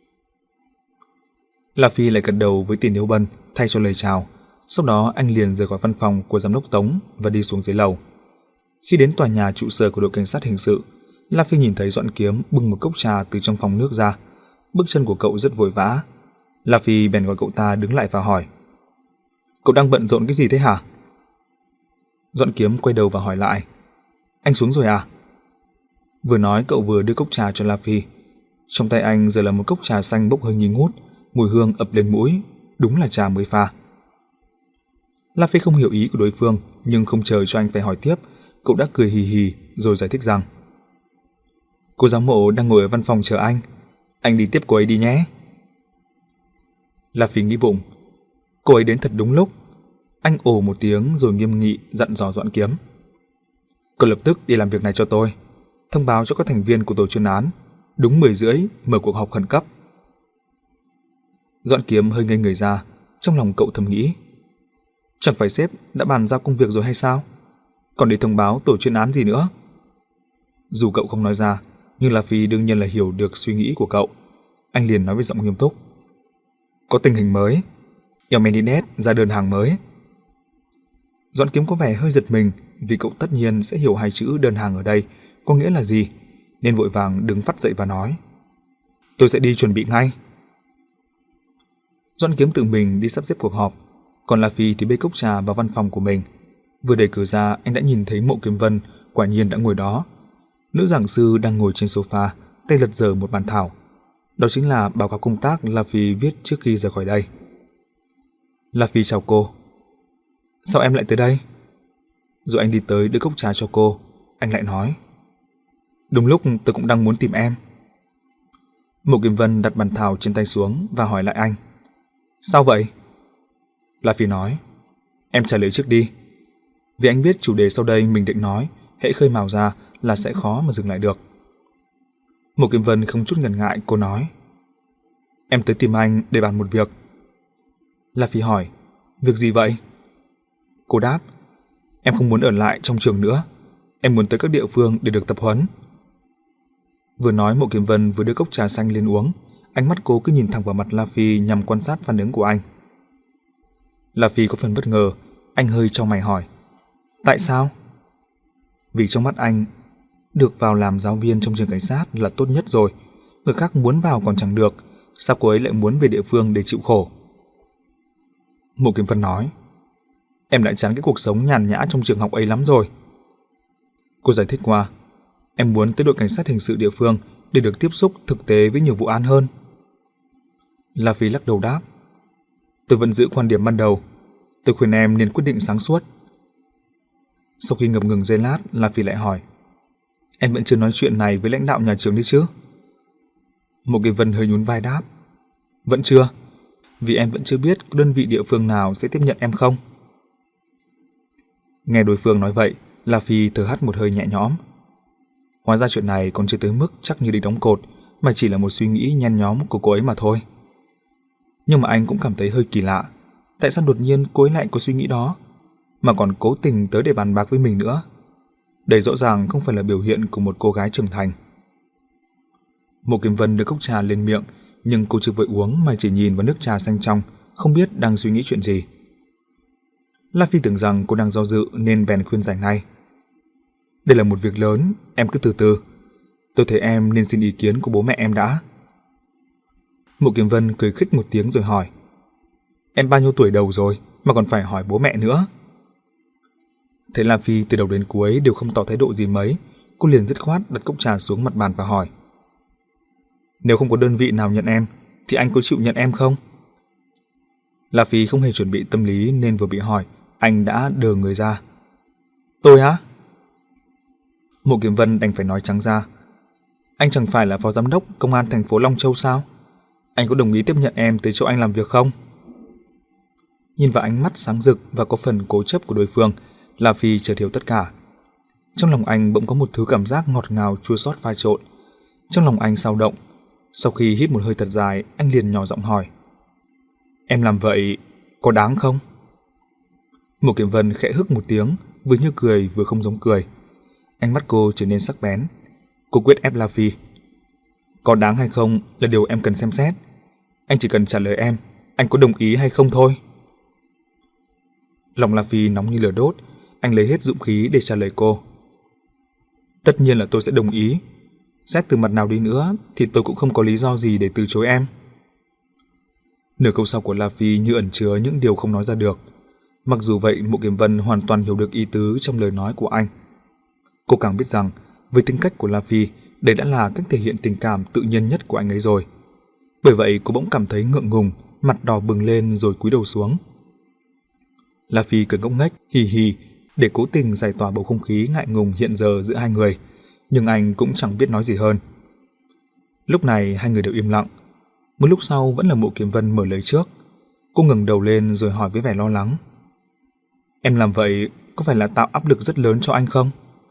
La Phi lại gật đầu với Tiền Yếu Bân thay cho lời chào. Sau đó anh liền rời khỏi văn phòng của giám đốc Tống và đi xuống dưới lầu. Khi đến tòa nhà trụ sở của đội cảnh sát hình sự, La Phi nhìn thấy Doãn Kiếm bưng một cốc trà từ trong phòng nước ra. Bước chân của cậu rất vội vã. La Phi bèn gọi cậu ta đứng lại và hỏi. Cậu đang bận rộn cái gì thế hả? Doãn Kiếm quay đầu và hỏi lại: Anh xuống rồi à? Vừa nói cậu vừa đưa cốc trà cho La Phi. Trong tay anh giờ là một cốc trà xanh bốc hơi nghi ngút, mùi hương ập lên mũi, đúng là trà mới pha. La Phi không hiểu ý của đối phương, nhưng không chờ cho anh phải hỏi tiếp, cậu đã cười hì hì rồi giải thích rằng: Cô giáo mộ đang ngồi ở văn phòng chờ anh, anh đi tiếp cô ấy đi nhé. La Phi nghĩ bụng, cô ấy đến thật đúng lúc. Anh ồ một tiếng rồi nghiêm nghị dặn dò Doãn Kiếm: Cậu lập tức đi làm việc này cho tôi, thông báo cho các thành viên của tổ chuyên án, đúng mười rưỡi mở cuộc họp khẩn cấp. Doãn Kiếm hơi ngây người ra, trong lòng cậu thầm nghĩ: Chẳng phải sếp đã bàn giao công việc rồi hay sao? Còn để thông báo tổ chuyên án gì nữa? Dù cậu không nói ra, nhưng La Phi đương nhiên là hiểu được suy nghĩ của cậu. Anh liền nói với giọng nghiêm túc: Có tình hình mới, El Menendez ra đơn hàng mới. Doãn Kiếm có vẻ hơi giật mình, vì cậu tất nhiên sẽ hiểu hai chữ đơn hàng ở đây có nghĩa là gì, nên vội vàng đứng phắt dậy và nói: Tôi sẽ đi chuẩn bị ngay. Doãn Kiếm tự mình đi sắp xếp cuộc họp, còn La Phi thì bê cốc trà vào văn phòng của mình. Vừa đẩy cửa ra, anh đã nhìn thấy Mộ Kiếm Vân quả nhiên đã ngồi đó. Nữ giảng sư đang ngồi trên sofa, tay lật dở một bản thảo. Đó chính là báo cáo công tác La Phi viết trước khi rời khỏi đây. La Phi chào cô. Sao em lại tới đây? Rồi anh đi tới đưa cốc trà cho cô, anh lại nói: Đúng lúc tôi cũng đang muốn tìm em. Mộ Kiếm Vân đặt bản thảo trên tay xuống và hỏi lại anh: Sao vậy? La Phi nói: Em trả lời trước đi. Vì anh biết chủ đề sau đây mình định nói, hễ khơi mào ra là sẽ khó mà dừng lại được. Mộ Kiếm Vân không chút ngần ngại, cô nói: Em tới tìm anh để bàn một việc. La Phi hỏi: Việc gì vậy? Cô đáp: Em không muốn ở lại trong trường nữa, em muốn tới các địa phương để được tập huấn. Vừa nói Mộ Kiếm Vân vừa đưa cốc trà xanh lên uống, ánh mắt cô cứ nhìn thẳng vào mặt La Phi nhằm quan sát phản ứng của anh. La Phi có phần bất ngờ, anh hơi chau mày hỏi: Tại sao? Vì trong mắt anh, được vào làm giáo viên trong trường cảnh sát là tốt nhất rồi, người khác muốn vào còn chẳng được, sao cô ấy lại muốn về địa phương để chịu khổ? Mộ Kiếm Vân nói: Em đã chán cái cuộc sống nhàn nhã trong trường học ấy lắm rồi. Cô giải thích qua: Em muốn tới đội cảnh sát hình sự địa phương để được tiếp xúc thực tế với nhiều vụ án hơn. La Phi lắc đầu đáp: Tôi vẫn giữ quan điểm ban đầu, tôi khuyên em nên quyết định sáng suốt. Sau khi ngập ngừng giây lát, La Phi lại hỏi: Em vẫn chưa nói chuyện này với lãnh đạo nhà trường đi chứ? Mộ Kiếm Vân hơi nhún vai đáp: Vẫn chưa, vì em vẫn chưa biết có đơn vị địa phương nào sẽ tiếp nhận em không. Nghe đối phương nói vậy, La Phi thở hắt một hơi nhẹ nhõm. Hóa ra chuyện này còn chưa tới mức chắc như đi đóng cột, mà chỉ là một suy nghĩ nhen nhóm của cô ấy mà thôi. Nhưng mà anh cũng cảm thấy hơi kỳ lạ, tại sao đột nhiên cô ấy lại có suy nghĩ đó, mà còn cố tình tới để bàn bạc với mình nữa. Đây rõ ràng không phải là biểu hiện của một cô gái trưởng thành. Mộ Kiếm Vân đưa cốc trà lên miệng, nhưng cô chưa vội uống mà chỉ nhìn vào nước trà xanh trong, không biết đang suy nghĩ chuyện gì. La Phi tưởng rằng cô đang do dự nên bèn khuyên giải ngay: Đây là một việc lớn, em cứ từ từ. Tôi thấy em nên xin ý kiến của bố mẹ em đã. Mộ Kiếm Vân cười khích một tiếng rồi hỏi: Em bao nhiêu tuổi đầu rồi mà còn phải hỏi bố mẹ nữa? Thấy La Phi từ đầu đến cuối đều không tỏ thái độ gì mấy, cô liền dứt khoát đặt cốc trà xuống mặt bàn và hỏi: Nếu không có đơn vị nào nhận em, thì anh có chịu nhận em không? La Phi không hề chuẩn bị tâm lý nên vừa bị hỏi, anh đã đờ người ra. Tôi á? Mộ Kiếm Vân đành phải nói trắng ra: Anh chẳng phải là phó giám đốc công an thành phố Long Châu sao? Anh có đồng ý tiếp nhận em tới chỗ anh làm việc không? Nhìn vào ánh mắt sáng rực và có phần cố chấp của đối phương, La Phi chợt hiểu tất cả. Trong lòng anh bỗng có một thứ cảm giác ngọt ngào chua xót pha trộn. Trong lòng anh xao động. Sau khi hít một hơi thật dài, anh liền nhỏ giọng hỏi: Em làm vậy có đáng không? Mộ Kiếm Vân khẽ hức một tiếng, vừa như cười vừa không giống cười. Ánh mắt cô trở nên sắc bén. Cô quyết ép La Phi: Có đáng hay không là điều em cần xem xét. Anh chỉ cần trả lời em, anh có đồng ý hay không thôi. Lòng La Phi nóng như lửa đốt, anh lấy hết dũng khí để trả lời cô: Tất nhiên là tôi sẽ đồng ý. Xét từ mặt nào đi nữa thì tôi cũng không có lý do gì để từ chối em. Nửa câu sau của La Phi như ẩn chứa những điều không nói ra được. Mặc dù vậy, Mộ Kiếm Vân hoàn toàn hiểu được ý tứ trong lời nói của anh. Cô càng biết rằng, với tính cách của La Phi, đây đã là cách thể hiện tình cảm tự nhiên nhất của anh ấy rồi. Bởi vậy cô bỗng cảm thấy ngượng ngùng, mặt đỏ bừng lên rồi cúi đầu xuống. La Phi cười ngốc nghếch, hì hì, để cố tình giải tỏa bầu không khí ngại ngùng hiện giờ giữa hai người, nhưng anh cũng chẳng biết nói gì hơn. Lúc này hai người đều im lặng. Một lúc sau vẫn là Mộ Kiếm Vân mở lời trước. Cô ngẩng đầu lên rồi hỏi với vẻ lo lắng: "Em làm vậy có phải là tạo áp lực rất lớn cho anh không?"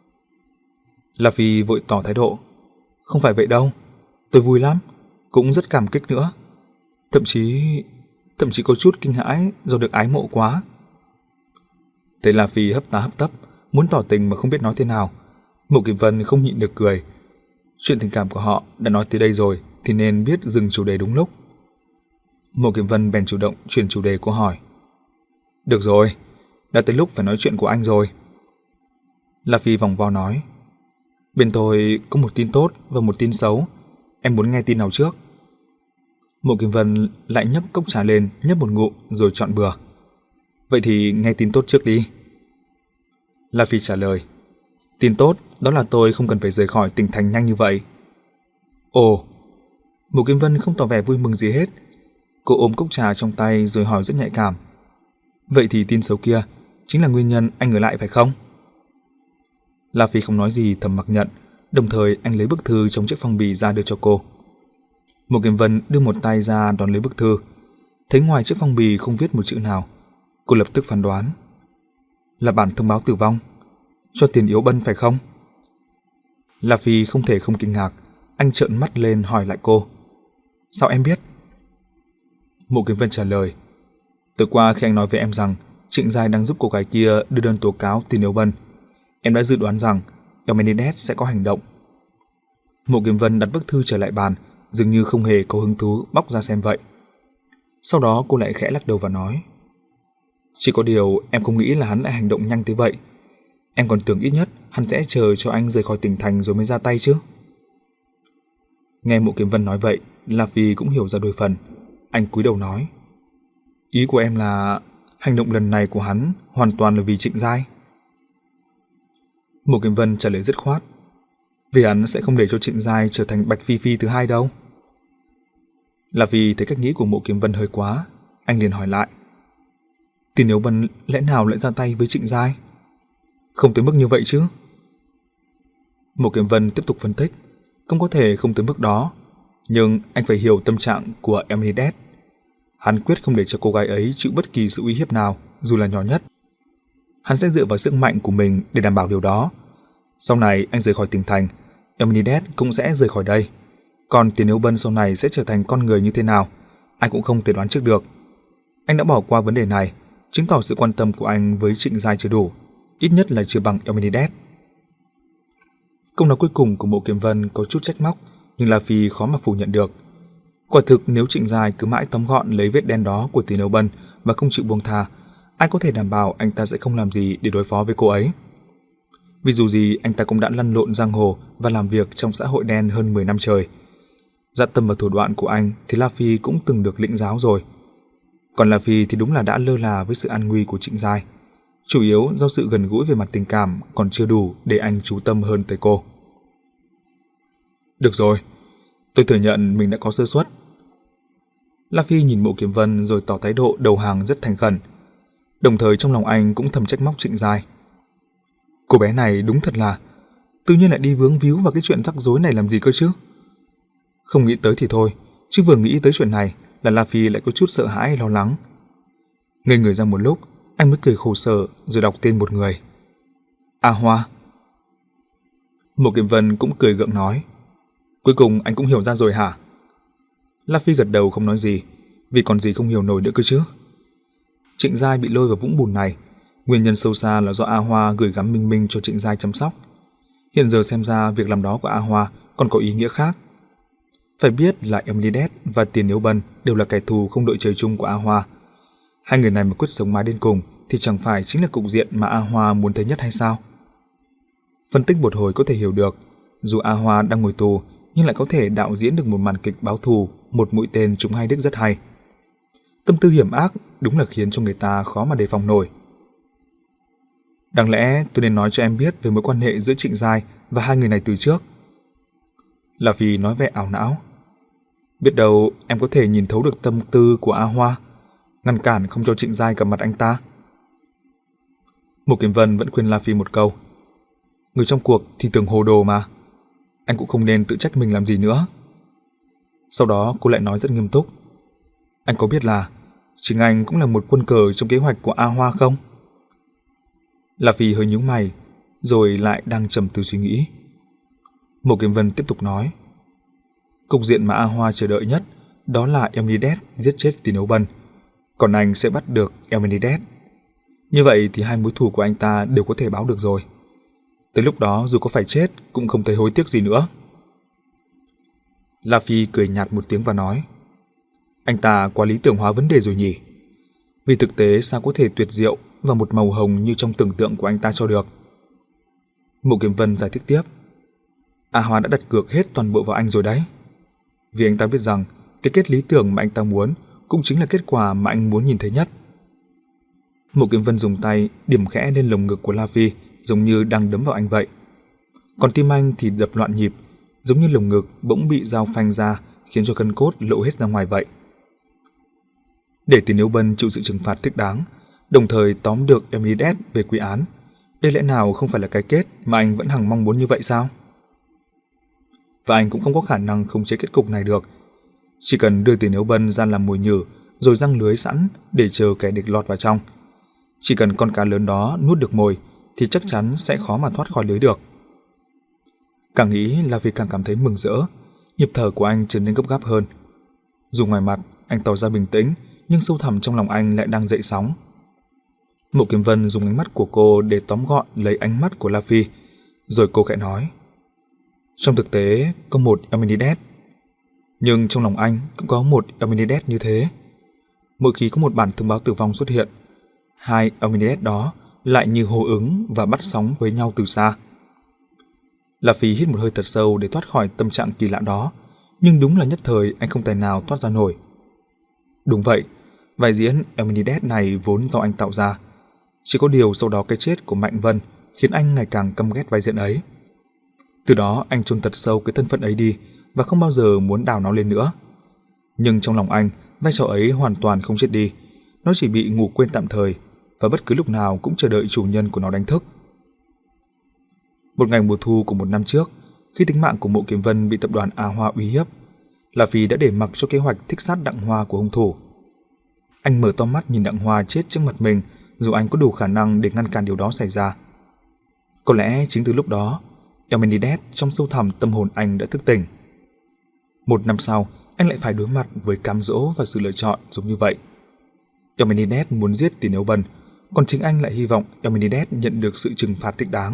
La Phi vội tỏ thái độ: "Không phải vậy đâu, tôi vui lắm, cũng rất cảm kích nữa. Thậm chí, thậm chí có chút kinh hãi do được ái mộ quá." Thấy La Phi hấp tá hấp tấp, muốn tỏ tình mà không biết nói thế nào, Mộ Kiếm Vân không nhịn được cười. Chuyện tình cảm của họ đã nói tới đây rồi thì nên biết dừng chủ đề đúng lúc. Mộ Kiếm Vân bèn chủ động chuyển chủ đề cô hỏi: "Được rồi, đã tới lúc phải nói chuyện của anh rồi." La Phi vòng vo nói: "Bên tôi có một tin tốt và một tin xấu, em muốn nghe tin nào trước?" Mộ Kiếm Vân lại nhấp cốc trà lên, nhấp một ngụm rồi chọn bừa: "Vậy thì nghe tin tốt trước đi." La Phi trả lời: "Tin tốt đó là tôi không cần phải rời khỏi tỉnh thành nhanh như vậy." "Ồ." Mộ Kiếm Vân không tỏ vẻ vui mừng gì hết. Cô ôm cốc trà trong tay rồi hỏi rất nhạy cảm: "Vậy thì tin xấu kia chính là nguyên nhân anh ở lại phải không?" La Phi không nói gì, thầm mặc nhận, đồng thời anh lấy bức thư trong chiếc phong bì ra đưa cho cô. Mộ Kiếm Vân đưa một tay ra đón lấy bức thư, thấy ngoài chiếc phong bì không viết một chữ nào. Cô lập tức phán đoán: là bản thông báo tử vong, cho Tiền Yếu Bân phải không? La Phi không thể không kinh ngạc, anh trợn mắt lên hỏi lại cô: "Sao em biết?" Mộ Kiếm Vân trả lời: "Tối qua khi anh nói với em rằng Trịnh Giai đang giúp cô gái kia đưa đơn tố cáo Tiền Yếu Bân, em đã dự đoán rằng Eumenides sẽ có hành động." Mộ Kiếm Vân đặt bức thư trở lại bàn, dường như không hề có hứng thú bóc ra xem vậy. Sau đó cô lại khẽ lắc đầu và nói: "Chỉ có điều em không nghĩ là hắn lại hành động nhanh tới vậy. Em còn tưởng ít nhất hắn sẽ chờ cho anh rời khỏi tỉnh thành rồi mới ra tay chứ." Nghe Mộ Kiếm Vân nói vậy, La Phi cũng hiểu ra đôi phần. Anh cúi đầu nói: "Ý của em là hành động lần này của hắn hoàn toàn là vì Trịnh Giai?" Mộ Kiếm Vân trả lời dứt khoát: "Vì hắn sẽ không để cho Trịnh Giai trở thành Bạch Phi Phi thứ hai đâu." La Phi thấy cách nghĩ của Mộ Kiếm Vân hơi quá, anh liền hỏi lại: "Tiền Yếu Bân lẽ nào lại ra tay với Trịnh Giai? Không tới mức như vậy chứ?" Mộ Kiếm Vân tiếp tục phân tích: "Không có thể không tới mức đó, nhưng anh phải hiểu tâm trạng của Eumenides. Hắn quyết không để cho cô gái ấy chịu bất kỳ sự uy hiếp nào, dù là nhỏ nhất. Hắn sẽ dựa vào sức mạnh của mình để đảm bảo điều đó. Sau này anh rời khỏi tỉnh thành, Eumenides cũng sẽ rời khỏi đây. Còn Tiền Yếu Bân sau này sẽ trở thành con người như thế nào, anh cũng không thể đoán trước được. Anh đã bỏ qua vấn đề này, chứng tỏ sự quan tâm của anh với Trịnh Giai chưa đủ, ít nhất là chưa bằng Eumenides." Câu nói cuối cùng của Mộ Kiếm Vân có chút trách móc, nhưng La Phi khó mà phủ nhận được. Quả thực nếu Trịnh Giai cứ mãi tóm gọn lấy vết đen đó của Tiền Yếu Bân và không chịu buông tha, ai có thể đảm bảo anh ta sẽ không làm gì để đối phó với cô ấy. Vì dù gì anh ta cũng đã lăn lộn giang hồ và làm việc trong xã hội đen hơn mười năm trời. Dã tâm và thủ đoạn của anh thì La Phi cũng từng được lĩnh giáo rồi. Còn La Phi thì đúng là đã lơ là với sự an nguy của Trịnh Giai, chủ yếu do sự gần gũi về mặt tình cảm còn chưa đủ để anh chú tâm hơn tới cô. "Được rồi, tôi thừa nhận mình đã có sơ suất." La Phi nhìn Mộ Kiếm Vân rồi tỏ thái độ đầu hàng rất thành khẩn. Đồng thời trong lòng anh cũng thầm trách móc Trịnh Giai. Cô bé này đúng thật là tự nhiên lại đi vướng víu vào cái chuyện rắc rối này làm gì cơ chứ. Không nghĩ tới thì thôi, chứ vừa nghĩ tới chuyện này là La Phi lại có chút sợ hãi lo lắng. Ngây người ra một lúc, anh mới cười khổ sở rồi đọc tên một người: "A Hoa." Mộ Kiếm Vân cũng cười gượng nói: "Cuối cùng anh cũng hiểu ra rồi hả?" La Phi gật đầu không nói gì, vì còn gì không hiểu nổi nữa cơ chứ. Trịnh Giai bị lôi vào vũng bùn này, nguyên nhân sâu xa là do A Hoa gửi gắm Minh Minh cho Trịnh Giai chăm sóc. Hiện giờ xem ra việc làm đó của A Hoa còn có ý nghĩa khác. Phải biết là Eumenides và Tiền Yếu Bân đều là kẻ thù không đội trời chung của A Hoa. Hai người này mà quyết sống mãi đến cùng thì chẳng phải chính là cục diện mà A Hoa muốn thấy nhất hay sao? Phân tích một hồi có thể hiểu được, dù A Hoa đang ngồi tù nhưng lại có thể đạo diễn được một màn kịch báo thù, một mũi tên trúng hai đích rất hay. Tâm tư hiểm ác đúng là khiến cho người ta khó mà đề phòng nổi. Đáng lẽ tôi nên nói cho em biết về mối quan hệ giữa Trịnh Giai và hai người này từ trước. La Phi nói vẻ ảo não. Biết đâu em có thể nhìn thấu được tâm tư của A Hoa, ngăn cản không cho Trịnh Giai gặp mặt anh ta. Mục Kiếm Vân vẫn khuyên La Phi một câu. Người trong cuộc thì tưởng hồ đồ mà. Anh cũng không nên tự trách mình làm gì nữa. Sau đó cô lại nói rất nghiêm túc. Anh có biết là chính anh cũng là một quân cờ trong kế hoạch của A Hoa không? La Phi hơi nhíu mày, rồi lại đang trầm tư suy nghĩ. Mộ Kiếm Vân tiếp tục nói. Cục diện mà A Hoa chờ đợi nhất đó là Eminidet giết chết Tiền Ấu Bân, còn anh sẽ bắt được Eminidet. Như vậy thì hai mối thù của anh ta đều có thể báo được rồi. Tới lúc đó dù có phải chết cũng không thấy hối tiếc gì nữa. La Phi cười nhạt một tiếng và nói. Anh ta quá lý tưởng hóa vấn đề rồi nhỉ? Vì thực tế sao có thể tuyệt diệu và một màu hồng như trong tưởng tượng của anh ta cho được. Mộ Kiếm Vân giải thích tiếp. A Hoa đã đặt cược hết toàn bộ vào anh rồi đấy. Vì anh ta biết rằng cái kết lý tưởng mà anh ta muốn cũng chính là kết quả mà anh muốn nhìn thấy nhất. Mộ Kiếm Vân dùng tay điểm khẽ lên lồng ngực của La Phi, giống như đang đấm vào anh vậy. Còn tim anh thì đập loạn nhịp, giống như lồng ngực bỗng bị dao phanh ra, khiến cho gân cốt lộ hết ra ngoài vậy. Để Tiền Ấu Bân chịu sự trừng phạt thích đáng, đồng thời tóm được Eminidet về quy án, đây lẽ nào không phải là cái kết mà anh vẫn hằng mong muốn như vậy sao? Và anh cũng không có khả năng khống chế kết cục này được. Chỉ cần đưa Tiền Ấu Bân ra làm mồi nhử, rồi giăng lưới sẵn để chờ kẻ địch lọt vào trong. Chỉ cần con cá lớn đó nuốt được mồi thì chắc chắn sẽ khó mà thoát khỏi lưới được. Càng nghĩ là vì càng cảm thấy mừng rỡ, nhịp thở của anh trở nên gấp gáp hơn. Dù ngoài mặt anh tỏ ra bình tĩnh, nhưng sâu thẳm trong lòng anh lại đang dậy sóng. Mộ Kiếm Vân dùng ánh mắt của cô để tóm gọn lấy ánh mắt của La Phi, rồi cô khẽ nói. Trong thực tế có một Eminidet, nhưng trong lòng anh cũng có một Eminidet như thế. Mỗi khi có một bản thông báo tử vong xuất hiện, hai Eminidet đó lại như hô ứng và bắt sóng với nhau từ xa. La Phi hít một hơi thật sâu để thoát khỏi tâm trạng kỳ lạ đó, nhưng đúng là nhất thời anh không tài nào thoát ra nổi. Đúng vậy, vai diễn Eminidet này vốn do anh tạo ra. Chỉ có điều sau đó cái chết của Mạnh Vân khiến anh ngày càng căm ghét vai diễn ấy. Từ đó anh chôn thật sâu cái thân phận ấy đi và không bao giờ muốn đào nó lên nữa. Nhưng trong lòng anh, vai trò ấy hoàn toàn không chết đi. Nó chỉ bị ngủ quên tạm thời và bất cứ lúc nào cũng chờ đợi chủ nhân của nó đánh thức. Một ngày mùa thu của một năm trước, khi tính mạng của Mộ Kiếm Vân bị tập đoàn A Hoa uy hiếp, La Phi đã để mặc cho kế hoạch thích sát Đặng Hoa của hung thủ. Anh mở to mắt nhìn Đặng Hoa chết trước mặt mình, dù anh có đủ khả năng để ngăn cản điều đó xảy ra. Có lẽ chính từ lúc đó, Eminidet trong sâu thẳm tâm hồn anh đã thức tỉnh. Một năm sau, anh lại phải đối mặt với cám dỗ và sự lựa chọn giống như vậy. Eminidet muốn giết Tiền Ấu Bân, còn chính anh lại hy vọng Eminidet nhận được sự trừng phạt thích đáng.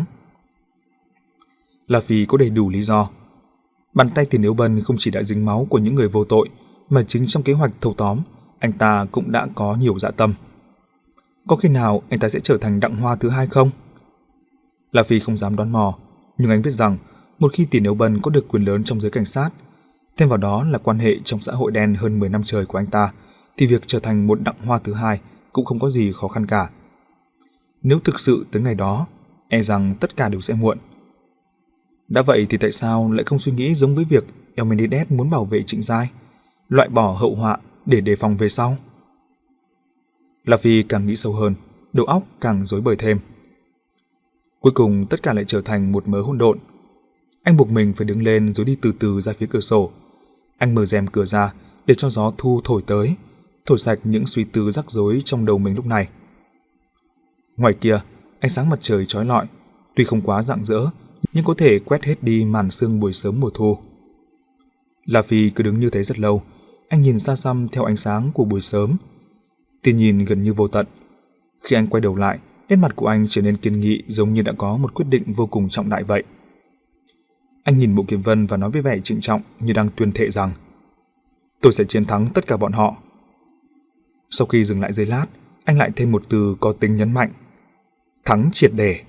La Phi có đầy đủ lý do. Bàn tay Tiền Ấu Bân không chỉ đã dính máu của những người vô tội, mà chính trong kế hoạch thâu tóm, anh ta cũng đã có nhiều dạ tâm. Có khi nào anh ta sẽ trở thành Đặng Hoa thứ hai không? La Phi không dám đoán mò, nhưng anh biết rằng một khi Tiền Ấu Bân có được quyền lớn trong giới cảnh sát, thêm vào đó là quan hệ trong xã hội đen hơn mười năm trời của anh ta, thì việc trở thành một Đặng Hoa thứ hai cũng không có gì khó khăn cả. Nếu thực sự tới ngày đó, e rằng tất cả đều sẽ muộn. Đã vậy thì tại sao lại không suy nghĩ giống với việc Eminidet muốn bảo vệ Trịnh Giai, loại bỏ hậu họa để đề phòng về sau? La Phi càng nghĩ sâu hơn, đầu óc càng rối bời thêm. Cuối cùng tất cả lại trở thành một mớ hỗn độn. Anh buộc mình phải đứng lên rồi đi từ từ ra phía cửa sổ. Anh mở rèm cửa ra để cho gió thu thổi tới, thổi sạch những suy tư rắc rối trong đầu mình lúc này. Ngoài kia, ánh sáng mặt trời chói lọi, tuy không quá rạng rỡ, nhưng có thể quét hết đi màn sương buổi sớm mùa thu. La Phi cứ đứng như thế rất lâu, anh nhìn xa xăm theo ánh sáng của buổi sớm. Tia nhìn gần như vô tận. Khi anh quay đầu lại, nét mặt của anh trở nên kiên nghị, giống như đã có một quyết định vô cùng trọng đại vậy. Anh nhìn Mộ Kiếm Vân và nói với vẻ trịnh trọng như đang tuyên thệ rằng: tôi sẽ chiến thắng tất cả bọn họ. Sau khi dừng lại giây lát, anh lại thêm một từ có tính nhấn mạnh: thắng triệt để.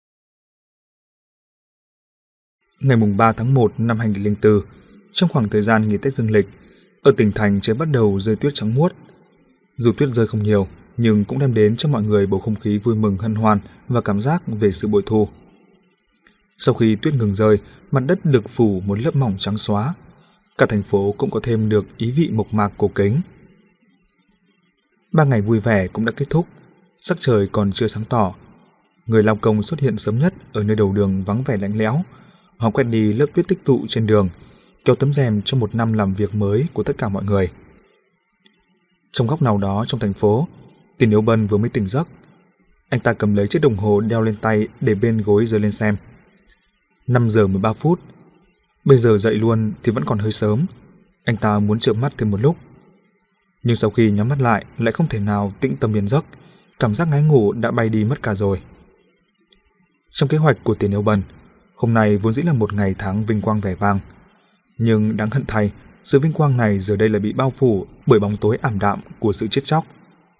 Ngày ba tháng một năm hai nghìn không trăm lẻ bốn, trong khoảng thời gian nghỉ Tết Dương lịch, ở tỉnh thành trời bắt đầu rơi tuyết trắng muốt. Dù tuyết rơi không nhiều, nhưng cũng đem đến cho mọi người bầu không khí vui mừng hân hoan và cảm giác về sự bội thu. Sau khi tuyết ngừng rơi, mặt đất được phủ một lớp mỏng trắng xóa. Cả thành phố cũng có thêm được ý vị mộc mạc cổ kính. Ba ngày vui vẻ cũng đã kết thúc, sắc trời còn chưa sáng tỏ. Người lao công xuất hiện sớm nhất ở nơi đầu đường vắng vẻ lạnh lẽo. Họ quét đi lớp tuyết tích tụ trên đường, kéo tấm rèm cho một năm làm việc mới của tất cả mọi người. Trong góc nào đó trong thành phố, Tiền Yếu Bân vừa mới tỉnh giấc. Anh ta cầm lấy chiếc đồng hồ đeo lên tay để bên gối giơ lên xem. năm giờ mười ba phút. Bây giờ dậy luôn thì vẫn còn hơi sớm. Anh ta muốn chợp mắt thêm một lúc. Nhưng sau khi nhắm mắt lại lại không thể nào tĩnh tâm yên giấc. Cảm giác ngái ngủ đã bay đi mất cả rồi. Trong kế hoạch của Tiền Yếu Bân, hôm nay vốn dĩ là một ngày tháng vinh quang vẻ vang. Nhưng đáng hận thay, sự vinh quang này giờ đây lại bị bao phủ bởi bóng tối ảm đạm của sự chết chóc.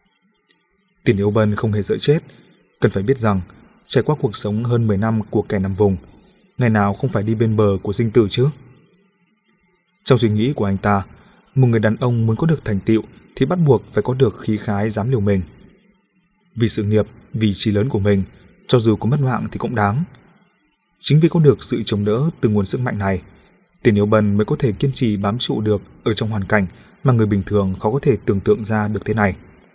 Tiền Yếu Bân không hề sợ chết. Cần phải biết rằng, trải qua cuộc sống hơn mười năm của kẻ nằm vùng, ngày nào không phải đi bên bờ của sinh tử chứ? Trong suy nghĩ của anh ta, một người đàn ông muốn có được thành tựu thì bắt buộc phải có được khí khái dám liều mình. Vì sự nghiệp, vì chí lớn của mình, cho dù có mất mạng thì cũng đáng. Chính vì có được sự chống đỡ từ nguồn sức mạnh này, Tiền Yếu Bân mới có thể kiên trì bám trụ được ở trong hoàn cảnh mà người bình thường khó có thể tưởng tượng ra được thế này.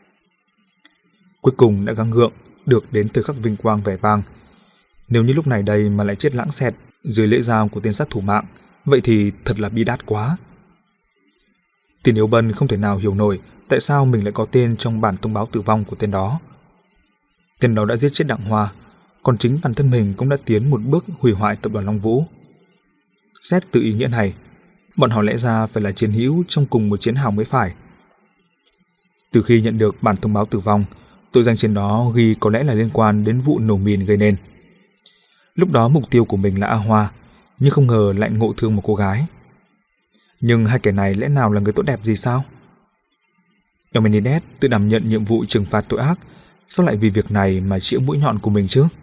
Cuối cùng đã gắng gượng được đến thời khắc vinh quang vẻ vang. Nếu như lúc này đây mà lại chết lãng xẹt dưới lưỡi dao của tên sát thủ mạng, vậy thì thật là bi đát quá. Tiền Yếu Bân không thể nào hiểu nổi tại sao mình lại có tên trong bản thông báo tử vong của tên đó. Tên đó đã giết chết Đặng Hoa, còn chính bản thân mình cũng đã tiến một bước hủy hoại tập đoàn Long Vũ. Xét từ ý nghĩa này, bọn họ lẽ ra phải là chiến hữu trong cùng một chiến hào mới phải. Từ khi nhận được bản thông báo tử vong, tội danh trên đó ghi có lẽ là liên quan đến vụ nổ mìn gây nên. Lúc đó mục tiêu của mình là A Hoa, nhưng không ngờ lại ngộ thương một cô gái. Nhưng hai kẻ này lẽ nào là người tốt đẹp gì sao? Eumenides tự đảm nhận nhiệm vụ trừng phạt tội ác, sao lại vì việc này mà chĩa mũi nhọn của mình chứ?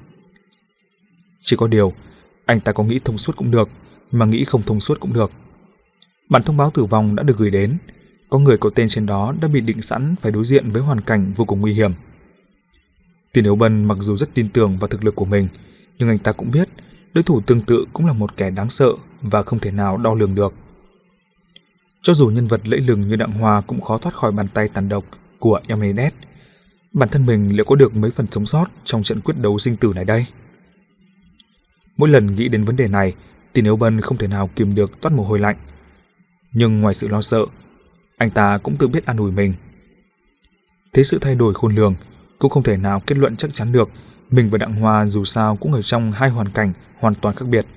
Chỉ có điều, anh ta có nghĩ thông suốt cũng được, mà nghĩ không thông suốt cũng được. Bản thông báo tử vong đã được gửi đến, có người có tên trên đó đã bị định sẵn phải đối diện với hoàn cảnh vô cùng nguy hiểm. Tiền Yếu Bân mặc dù rất tin tưởng vào thực lực của mình, nhưng anh ta cũng biết đối thủ tương tự cũng là một kẻ đáng sợ và không thể nào đo lường được. Cho dù nhân vật lẫy lừng như Đặng Hoa cũng khó thoát khỏi bàn tay tàn độc của Eumenides, bản thân mình liệu có được mấy phần sống sót trong trận quyết đấu sinh tử này đây? Mỗi lần nghĩ đến vấn đề này, Tiền Yếu Bân không thể nào kìm được toát mồ hôi lạnh. Nhưng ngoài sự lo sợ, anh ta cũng tự biết an ủi mình. Thế sự thay đổi khôn lường, cũng không thể nào kết luận chắc chắn được mình và Đặng Hoa dù sao cũng ở trong hai hoàn cảnh hoàn toàn khác biệt.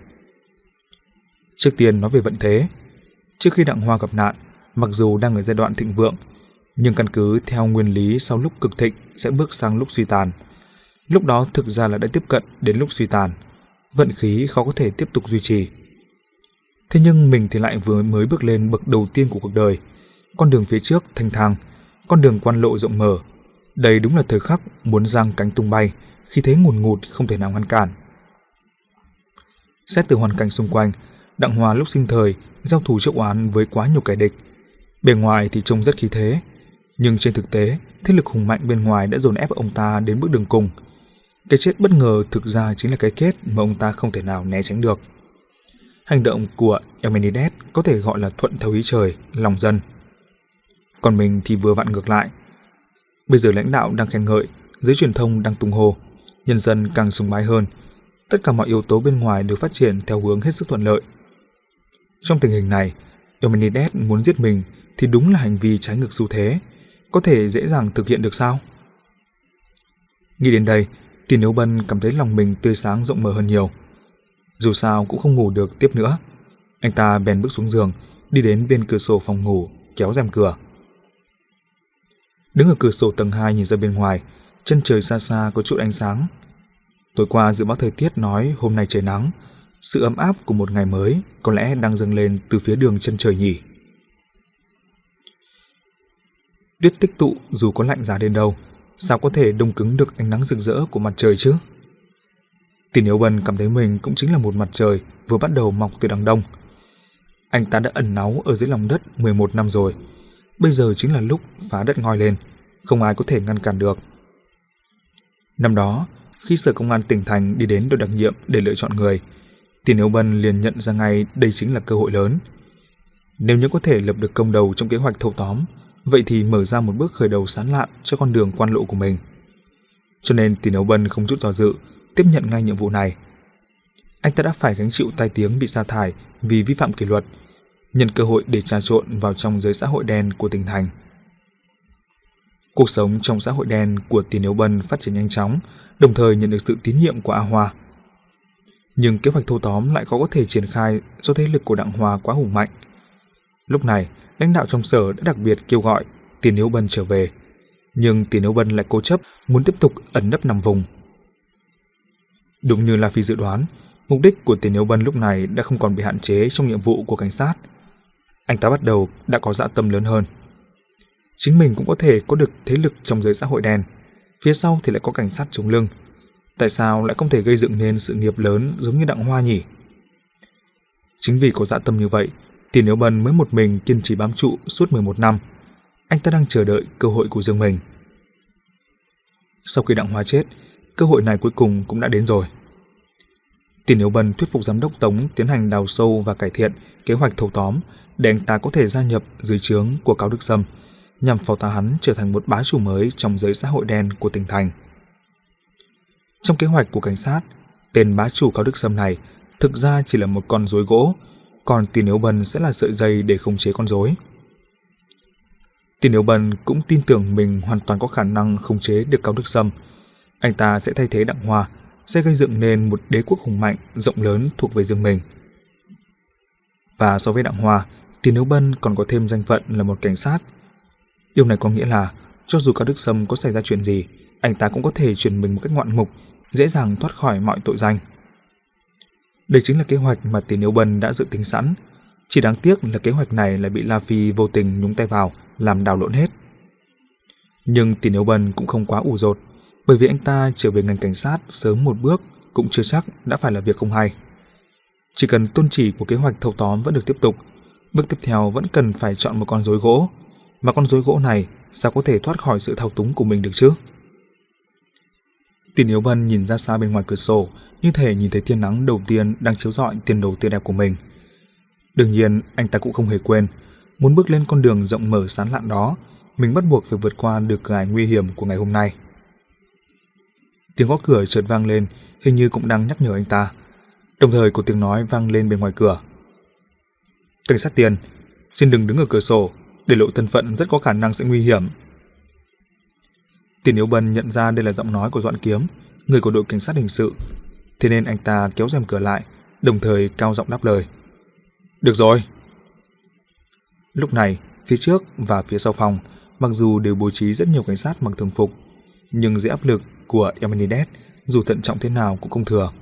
Trước tiên nói về vận thế. Trước khi Đặng Hoa gặp nạn, mặc dù đang ở giai đoạn thịnh vượng, nhưng căn cứ theo nguyên lý sau lúc cực thịnh sẽ bước sang lúc suy tàn. Lúc đó thực ra là đã tiếp cận đến lúc suy tàn, vận khí khó có thể tiếp tục duy trì. Thế nhưng mình thì lại vừa mới bước lên bậc đầu tiên của cuộc đời, con đường phía trước thanh thang, con đường quan lộ rộng mở. Đây đúng là thời khắc muốn giang cánh tung bay, khi thế ngùn ngụt không thể nào ngăn cản. Xét từ hoàn cảnh xung quanh, Đặng Hoa lúc sinh thời giao thủ trước oán với quá nhiều kẻ địch. Bề ngoài thì trông rất khí thế, nhưng trên thực tế, thế lực hùng mạnh bên ngoài đã dồn ép ông ta đến bước đường cùng. Cái chết bất ngờ thực ra chính là cái kết mà ông ta không thể nào né tránh được. Hành động của Eumenides có thể gọi là thuận theo ý trời, lòng dân. Còn mình thì vừa vặn ngược lại. Bây giờ lãnh đạo đang khen ngợi, giới truyền thông đang tung hô, nhân dân càng sùng bái hơn. Tất cả mọi yếu tố bên ngoài đều phát triển theo hướng hết sức thuận lợi. Trong tình hình này, Eumenides muốn giết mình thì đúng là hành vi trái ngược xu thế, có thể dễ dàng thực hiện được sao? Nghĩ đến đây, Tiền Yếu Bân cảm thấy lòng mình tươi sáng rộng mở hơn nhiều. Dù sao cũng không ngủ được tiếp nữa, anh ta bèn bước xuống giường, đi đến bên cửa sổ phòng ngủ, kéo rèm cửa. Đứng ở cửa sổ tầng hai nhìn ra bên ngoài, chân trời xa xa có chút ánh sáng. Tối qua dự báo thời tiết nói hôm nay trời nắng, sự ấm áp của một ngày mới có lẽ đang dâng lên từ phía đường chân trời nhỉ. Tuyết tích tụ dù có lạnh giá đến đâu, sao có thể đông cứng được ánh nắng rực rỡ của mặt trời chứ? Tiền Yếu Bân cảm thấy mình cũng chính là một mặt trời vừa bắt đầu mọc từ đằng đông. Anh ta đã ẩn náu ở dưới lòng đất mười một năm rồi, bây giờ chính là lúc phá đất ngoi lên, không ai có thể ngăn cản được. Năm đó, khi Sở Công an tỉnh thành đi đến đội đặc nhiệm để lựa chọn người, Tiền Yếu Bân liền nhận ra ngay đây chính là cơ hội lớn. Nếu như có thể lập được công đầu trong kế hoạch thâu tóm, vậy thì mở ra một bước khởi đầu sáng lạn cho con đường quan lộ của mình. Cho nên Tiền Yếu Bân không chút do dự, tiếp nhận ngay nhiệm vụ này. Anh ta đã phải gánh chịu tai tiếng bị sa thải vì vi phạm kỷ luật, nhân cơ hội để trà trộn vào trong giới xã hội đen của tỉnh thành. Cuộc sống trong xã hội đen của Tiền Yếu Bân phát triển nhanh chóng, đồng thời nhận được sự tín nhiệm của A Hoa. Nhưng kế hoạch thâu tóm lại khó có thể triển khai do thế lực của Đặng Hoa quá hùng mạnh. Lúc này, lãnh đạo trong sở đã đặc biệt kêu gọi Tiền Yếu Bân trở về, nhưng Tiền Yếu Bân lại cố chấp muốn tiếp tục ẩn nấp nằm vùng. Đúng như La Phi dự đoán, mục đích của Tiền Yếu Bân lúc này đã không còn bị hạn chế trong nhiệm vụ của cảnh sát. Anh ta bắt đầu đã có dã tâm lớn hơn. Chính mình cũng có thể có được thế lực trong giới xã hội đen, phía sau thì lại có cảnh sát chống lưng. Tại sao lại không thể gây dựng nên sự nghiệp lớn giống như Đặng Hoa nhỉ? Chính vì có dã tâm như vậy, Tiền Yếu Bân mới một mình kiên trì bám trụ suốt mười một năm. Anh ta đang chờ đợi cơ hội của riêng mình. Sau khi Đặng Hoa chết, cơ hội này cuối cùng cũng đã đến rồi. Tiền Yếu Bân thuyết phục giám đốc Tống tiến hành đào sâu và cải thiện kế hoạch thâu tóm để anh ta có thể gia nhập dưới trướng của Cao Đức Sâm, nhằm phò tá hắn trở thành một bá chủ mới trong giới xã hội đen của tỉnh thành. Trong kế hoạch của cảnh sát, tên bá chủ Cao Đức Sâm này thực ra chỉ là một con rối gỗ, còn Tiền Yếu Bân sẽ là sợi dây để khống chế con rối. Tiền Yếu Bân cũng tin tưởng mình hoàn toàn có khả năng khống chế được Cao Đức Sâm. Anh ta sẽ thay thế Đặng Hoa, sẽ gây dựng nên một đế quốc hùng mạnh, rộng lớn thuộc về riêng mình. Và so với Đặng Hoa, Tiền Yếu Bân còn có thêm danh phận là một cảnh sát. Điều này có nghĩa là cho dù Cao Đức Sâm có xảy ra chuyện gì, anh ta cũng có thể chuyển mình một cách ngoạn mục, dễ dàng thoát khỏi mọi tội danh. Đây chính là kế hoạch mà Tiền Yếu Bân đã dự tính sẵn. Chỉ đáng tiếc là kế hoạch này lại bị La Phi vô tình nhúng tay vào, làm đảo lộn hết. Nhưng Tiền Yếu Bân cũng không quá ủ dột, bởi vì anh ta trở về ngành cảnh sát sớm một bước cũng chưa chắc đã phải là việc không hay. Chỉ cần tôn chỉ của kế hoạch thâu tóm vẫn được tiếp tục, bước tiếp theo vẫn cần phải chọn một con rối gỗ, mà con rối gỗ này sao có thể thoát khỏi sự thao túng của mình được chứ? Tiền Yếu Bân nhìn ra xa bên ngoài cửa sổ, như thể nhìn thấy tia nắng đầu tiên đang chiếu rọi tiền đồ tươi đẹp của mình. Đương nhiên, anh ta cũng không hề quên, muốn bước lên con đường rộng mở sáng lạn đó, mình bắt buộc phải vượt qua được cửa ải nguy hiểm của ngày hôm nay. Tiếng gõ cửa chợt vang lên, hình như cũng đang nhắc nhở anh ta. Đồng thời có tiếng nói vang lên bên ngoài cửa. Cảnh sát Tiền, xin đừng đứng ở cửa sổ, để lộ thân phận rất có khả năng sẽ nguy hiểm. Tiền Yếu Bân nhận ra đây là giọng nói của Doãn Kiếm, người của đội cảnh sát hình sự, thế nên anh ta kéo rèm cửa lại, đồng thời cao giọng đáp lời. Được rồi. Lúc này, phía trước và phía sau phòng, mặc dù đều bố trí rất nhiều cảnh sát mặc thường phục, nhưng dưới áp lực của Eminides, dù thận trọng thế nào cũng không thừa.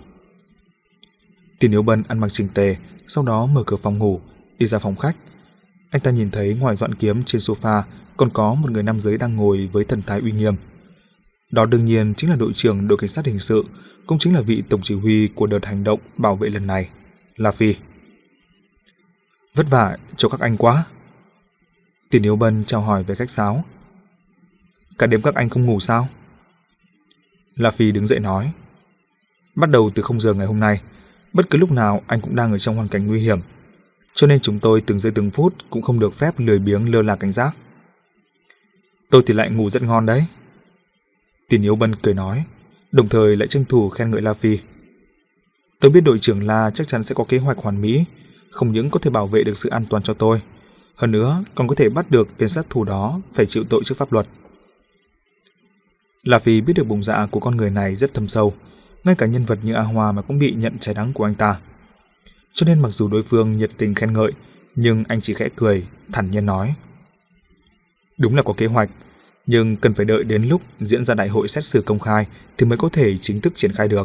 Tiền Yếu Bân ăn mặc chỉnh tề, sau đó mở cửa phòng ngủ, đi ra phòng khách. Anh ta nhìn thấy ngoài Doãn Kiếm trên sofa còn có một người nam giới đang ngồi với thần thái uy nghiêm. Đó đương nhiên chính là đội trưởng đội cảnh sát hình sự, cũng chính là vị tổng chỉ huy của đợt hành động bảo vệ lần này, La Phi. Vất vả cho các anh quá. Tiền Yếu Bân chào hỏi về khách sáo. Cả đêm các anh không ngủ sao? La Phi đứng dậy nói. Bắt đầu từ không giờ ngày hôm nay, bất cứ lúc nào anh cũng đang ở trong hoàn cảnh nguy hiểm, cho nên chúng tôi từng giây từng phút cũng không được phép lười biếng lơ là cảnh giác. Tôi thì lại ngủ rất ngon đấy. Tiền Yếu Bân cười nói, đồng thời lại tranh thủ khen ngợi La Phi. Tôi biết đội trưởng La chắc chắn sẽ có kế hoạch hoàn mỹ, không những có thể bảo vệ được sự an toàn cho tôi, hơn nữa còn có thể bắt được tên sát thủ đó phải chịu tội trước pháp luật. La Phi biết được bụng dạ của con người này rất thâm sâu, ngay cả nhân vật như A Hoa mà cũng bị nhận trái đắng của anh ta. Cho nên mặc dù đối phương nhiệt tình khen ngợi, nhưng anh chỉ khẽ cười, thản nhiên nói. Đúng là có kế hoạch, nhưng cần phải đợi đến lúc diễn ra đại hội xét xử công khai thì mới có thể chính thức triển khai được.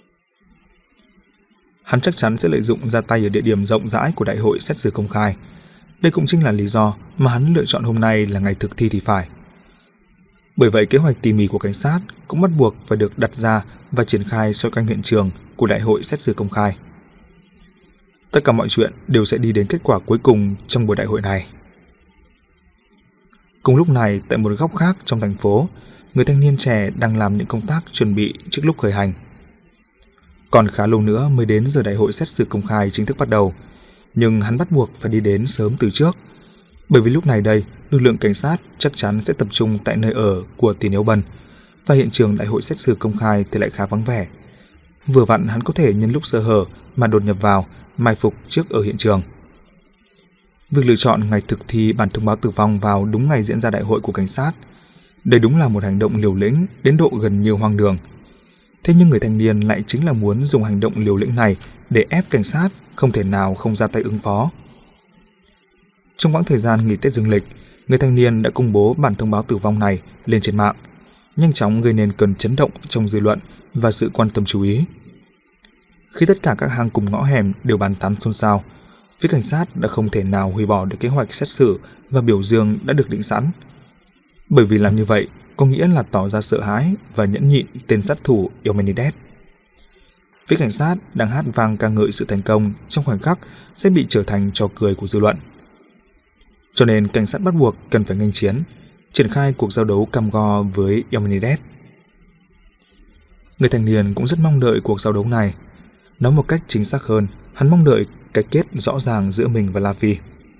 Hắn chắc chắn sẽ lợi dụng ra tay ở địa điểm rộng rãi của đại hội xét xử công khai. Đây cũng chính là lý do mà hắn lựa chọn hôm nay là ngày thực thi thì phải. Bởi vậy kế hoạch tỉ mỉ của cảnh sát cũng bắt buộc phải được đặt ra và triển khai xoay quanh hiện trường của đại hội xét xử công khai. Tất cả mọi chuyện đều sẽ đi đến kết quả cuối cùng trong buổi đại hội này. Cùng lúc này, tại một góc khác trong thành phố, người thanh niên trẻ đang làm những công tác chuẩn bị trước lúc khởi hành. Còn khá lâu nữa mới đến giờ đại hội xét xử công khai chính thức bắt đầu, nhưng hắn bắt buộc phải đi đến sớm từ trước, bởi vì lúc này đây, lực lượng cảnh sát chắc chắn sẽ tập trung tại nơi ở của Tiền Yếu Bân, và hiện trường đại hội xét xử công khai thì lại khá vắng vẻ. Vừa vặn hắn có thể nhân lúc sơ hở mà đột nhập vào, mai phục trước ở hiện trường. Việc lựa chọn ngày thực thi bản thông báo tử vong vào đúng ngày diễn ra đại hội của cảnh sát, đây đúng là một hành động liều lĩnh đến độ gần như hoang đường. Thế nhưng người thanh niên lại chính là muốn dùng hành động liều lĩnh này để ép cảnh sát không thể nào không ra tay ứng phó. Trong quãng thời gian nghỉ Tết dương lịch, người thanh niên đã công bố bản thông báo tử vong này lên trên mạng, nhanh chóng gây nên cơn chấn động trong dư luận và sự quan tâm chú ý. Khi tất cả các hang cùng ngõ hẻm đều bàn tán xôn xao, phía cảnh sát đã không thể nào hủy bỏ được kế hoạch xét xử và biểu dương đã được định sẵn. Bởi vì làm như vậy có nghĩa là tỏ ra sợ hãi và nhẫn nhịn tên sát thủ Eumenides. Phía cảnh sát đang hát vang ca ngợi sự thành công trong khoảnh khắc sẽ bị trở thành trò cười của dư luận. Cho nên cảnh sát bắt buộc cần phải nghênh chiến, triển khai cuộc giao đấu cam go với Eumenides. Người thanh niên cũng rất mong đợi cuộc giao đấu này. Nói một cách chính xác hơn, hắn mong đợi cái kết rõ ràng giữa mình và Laffy.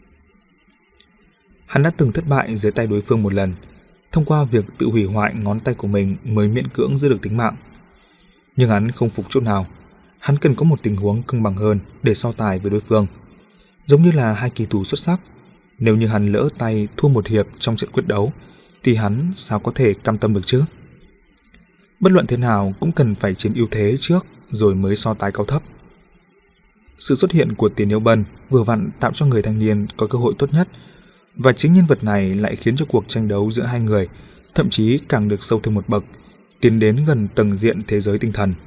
Hắn đã từng thất bại dưới tay đối phương một lần, thông qua việc tự hủy hoại ngón tay của mình mới miễn cưỡng giữ được tính mạng. Nhưng hắn không phục chút nào. Hắn cần có một tình huống cân bằng hơn để so tài với đối phương. Giống như là hai kỳ thủ xuất sắc, nếu như hắn lỡ tay thua một hiệp trong trận quyết đấu, thì hắn sao có thể cam tâm được chứ? Bất luận thế nào cũng cần phải chiếm ưu thế trước rồi mới so tài cao thấp. Sự xuất hiện của Tiền Yếu Bân vừa vặn tạo cho người thanh niên có cơ hội tốt nhất, và chính nhân vật này lại khiến cho cuộc tranh đấu giữa hai người thậm chí càng được sâu thêm một bậc, tiến đến gần tầng diện thế giới tinh thần.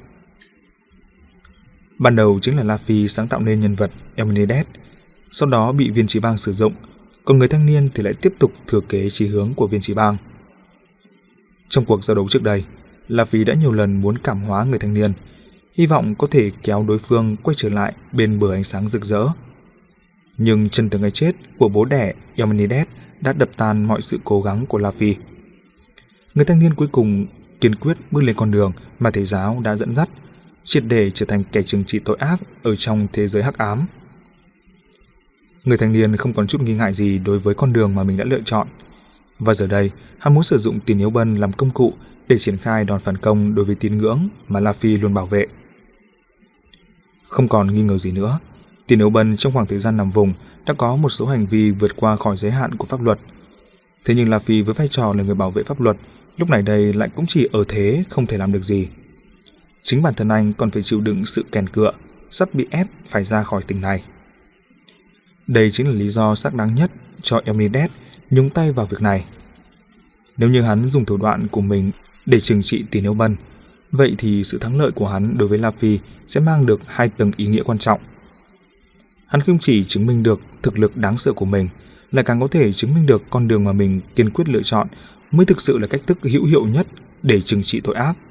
Ban đầu chính là Laffy sáng tạo nên nhân vật Eumenides, sau đó bị Viên Trí Bang sử dụng, còn người thanh niên thì lại tiếp tục thừa kế chí hướng của Viên Trí Bang. Trong cuộc giao đấu trước đây, Laffy đã nhiều lần muốn cảm hóa người thanh niên, hy vọng có thể kéo đối phương quay trở lại bên bờ ánh sáng rực rỡ. Nhưng chân tướng cái chết của bố đẻ Eumenides đã đập tan mọi sự cố gắng của Laffy. Người thanh niên cuối cùng kiên quyết bước lên con đường mà thầy giáo đã dẫn dắt, triệt để trở thành kẻ trừng trị tội ác ở trong thế giới hắc ám. Người thanh niên không còn chút nghi ngại gì đối với con đường mà mình đã lựa chọn, và giờ đây hắn muốn sử dụng Tiền Yếu Bân làm công cụ để triển khai đòn phản công đối với tín ngưỡng mà Laffy luôn bảo vệ. Không còn nghi ngờ gì nữa, Tiền Yếu Bân trong khoảng thời gian nằm vùng đã có một số hành vi vượt qua khỏi giới hạn của pháp luật. Thế nhưng Laffy với vai trò là người bảo vệ pháp luật, lúc này đây lại cũng chỉ ở thế không thể làm được gì. Chính bản thân anh còn phải chịu đựng sự kèn cựa, sắp bị ép phải ra khỏi tỉnh này. Đây chính là lý do xác đáng nhất cho Eumenides nhúng tay vào việc này. Nếu như hắn dùng thủ đoạn của mình để trừng trị Tiền Yếu Bân, vậy thì sự thắng lợi của hắn đối với Laffy sẽ mang được hai tầng ý nghĩa quan trọng. Hắn không chỉ chứng minh được thực lực đáng sợ của mình, lại càng có thể chứng minh được con đường mà mình kiên quyết lựa chọn mới thực sự là cách thức hữu hiệu nhất để trừng trị tội ác.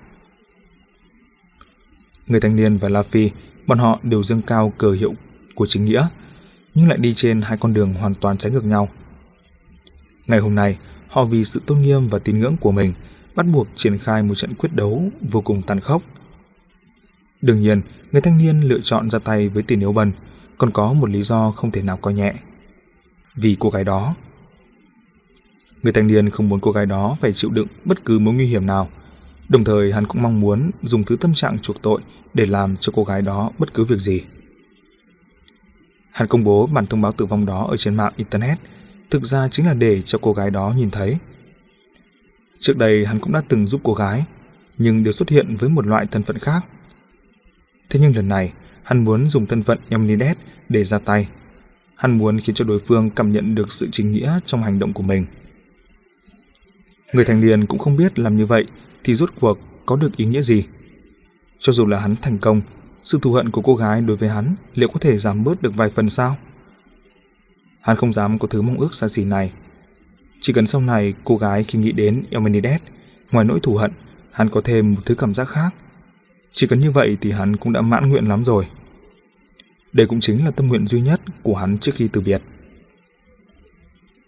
Người thanh niên và Laffy, bọn họ đều dâng cao cờ hiệu của chính nghĩa, nhưng lại đi trên hai con đường hoàn toàn trái ngược nhau. Ngày hôm nay, họ vì sự tôn nghiêm và tín ngưỡng của mình bắt buộc triển khai một trận quyết đấu vô cùng tàn khốc. Đương nhiên, người thanh niên lựa chọn ra tay với Tiền Yếu Bân còn có một lý do không thể nào coi nhẹ. Vì cô gái đó. Người thanh niên không muốn cô gái đó phải chịu đựng bất cứ mối nguy hiểm nào, đồng thời hắn cũng mong muốn dùng thứ tâm trạng chuộc tội để làm cho cô gái đó bất cứ việc gì. Hắn công bố bản thông báo tử vong đó ở trên mạng Internet, thực ra chính là để cho cô gái đó nhìn thấy. Trước đây hắn cũng đã từng giúp cô gái, nhưng đều xuất hiện với một loại thân phận khác. Thế nhưng lần này, hắn muốn dùng thân phận Eumenides để ra tay. Hắn muốn khiến cho đối phương cảm nhận được sự chính nghĩa trong hành động của mình. Người thanh niên cũng không biết làm như vậy thì rốt cuộc có được ý nghĩa gì. Cho dù là hắn thành công, sự thù hận của cô gái đối với hắn liệu có thể giảm bớt được vài phần sao? Hắn không dám có thứ mong ước xa xỉ này. Chỉ cần sau này cô gái khi nghĩ đến Eumenides, ngoài nỗi thù hận, hắn có thêm một thứ cảm giác khác. Chỉ cần như vậy thì hắn cũng đã mãn nguyện lắm rồi. Đây cũng chính là tâm nguyện duy nhất của hắn trước khi từ biệt.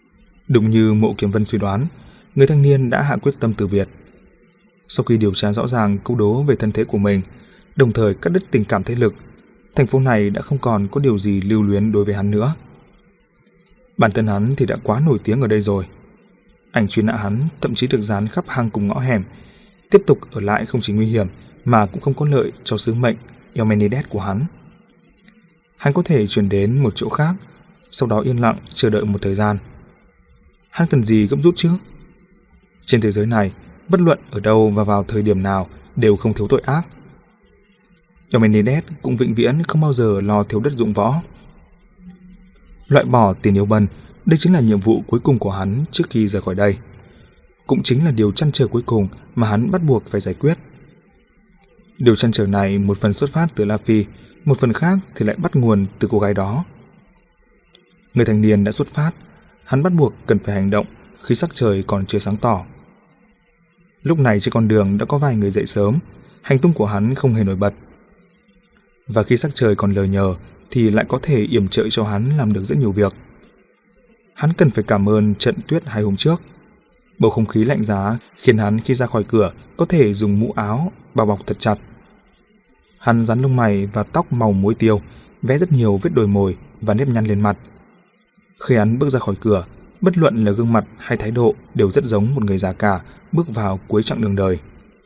Đúng như Mộ Kiếm Vân suy đoán, người thanh niên đã hạ quyết tâm từ biệt. Sau khi điều tra rõ ràng câu đố về thân thế của mình, đồng thời cắt đứt tình cảm thế lực, thành phố này đã không còn có điều gì lưu luyến đối với hắn nữa. Bản thân hắn thì đã quá nổi tiếng ở đây rồi. Ảnh truy nã hắn thậm chí được dán khắp hang cùng ngõ hẻm. Tiếp tục ở lại không chỉ nguy hiểm mà cũng không có lợi cho sứ mệnh Eumenides của hắn. Hắn có thể chuyển đến một chỗ khác, sau đó yên lặng chờ đợi một thời gian. Hắn cần gì gấp rút chứ? Trên thế giới này, bất luận ở đâu và vào thời điểm nào đều không thiếu tội ác. Eumenides cũng vĩnh viễn không bao giờ lo thiếu đất dụng võ. Loại bỏ tiền yêu bần, đây chính là nhiệm vụ cuối cùng của hắn trước khi rời khỏi đây. Cũng chính là điều trăn trở cuối cùng mà hắn bắt buộc phải giải quyết. Điều trăn trở này một phần xuất phát từ La Phi, một phần khác thì lại bắt nguồn từ cô gái đó. Người thanh niên đã xuất phát, hắn bắt buộc cần phải hành động khi sắc trời còn chưa sáng tỏ. Lúc này trên con đường đã có vài người dậy sớm, hành tung của hắn không hề nổi bật. Và khi sắc trời còn lờ nhờ thì lại có thể yểm trợ cho hắn làm được rất nhiều việc. Hắn cần phải cảm ơn trận tuyết hai hôm trước. Bầu không khí lạnh giá khiến hắn khi ra khỏi cửa có thể dùng mũ áo bao bọc thật chặt. Hắn dán lông mày và tóc màu muối tiêu, vẽ rất nhiều vết đồi mồi và nếp nhăn lên mặt. Khi hắn bước ra khỏi cửa, bất luận là gương mặt hay thái độ đều rất giống một người già cả bước vào cuối chặng đường đời.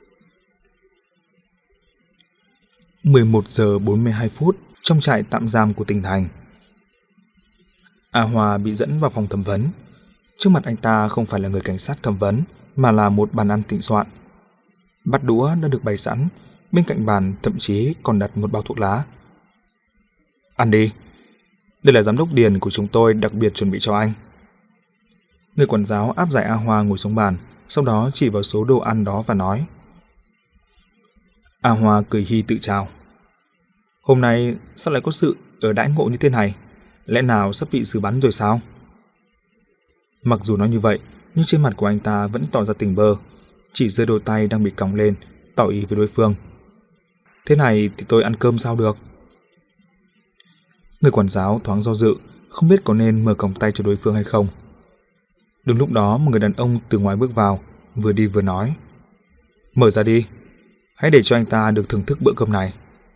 mười một giờ bốn mươi hai phút trong trại tạm giam của tỉnh thành. A Hoa bị dẫn vào phòng thẩm vấn. Trước mặt anh ta không phải là người cảnh sát thẩm vấn, mà là một bàn ăn thịnh soạn. Bát đũa đã được bày sẵn, bên cạnh bàn thậm chí còn đặt một bao thuốc lá. Ăn đi, đây là giám đốc Điền của chúng tôi đặc biệt chuẩn bị cho anh. Người quản giáo áp giải A Hoa ngồi xuống bàn, sau đó chỉ vào số đồ ăn đó và nói. A Hoa cười hi tự chào. Hôm nay sao lại có sự ở đãi ngộ như thế này? Lẽ nào sắp bị xử bắn rồi sao? Mặc dù nói như vậy, nhưng trên mặt của anh ta vẫn tỏ ra tỉnh bơ, chỉ giơ đôi tay đang bị còng lên, tỏ ý với đối phương. Thế này thì tôi ăn cơm sao được? Người quản giáo thoáng do dự, không biết có nên mở còng tay cho đối phương hay không. Đúng lúc đó một người đàn ông từ ngoài bước vào, vừa đi vừa nói. Mở ra đi, hãy để cho anh ta được thưởng thức bữa cơm này.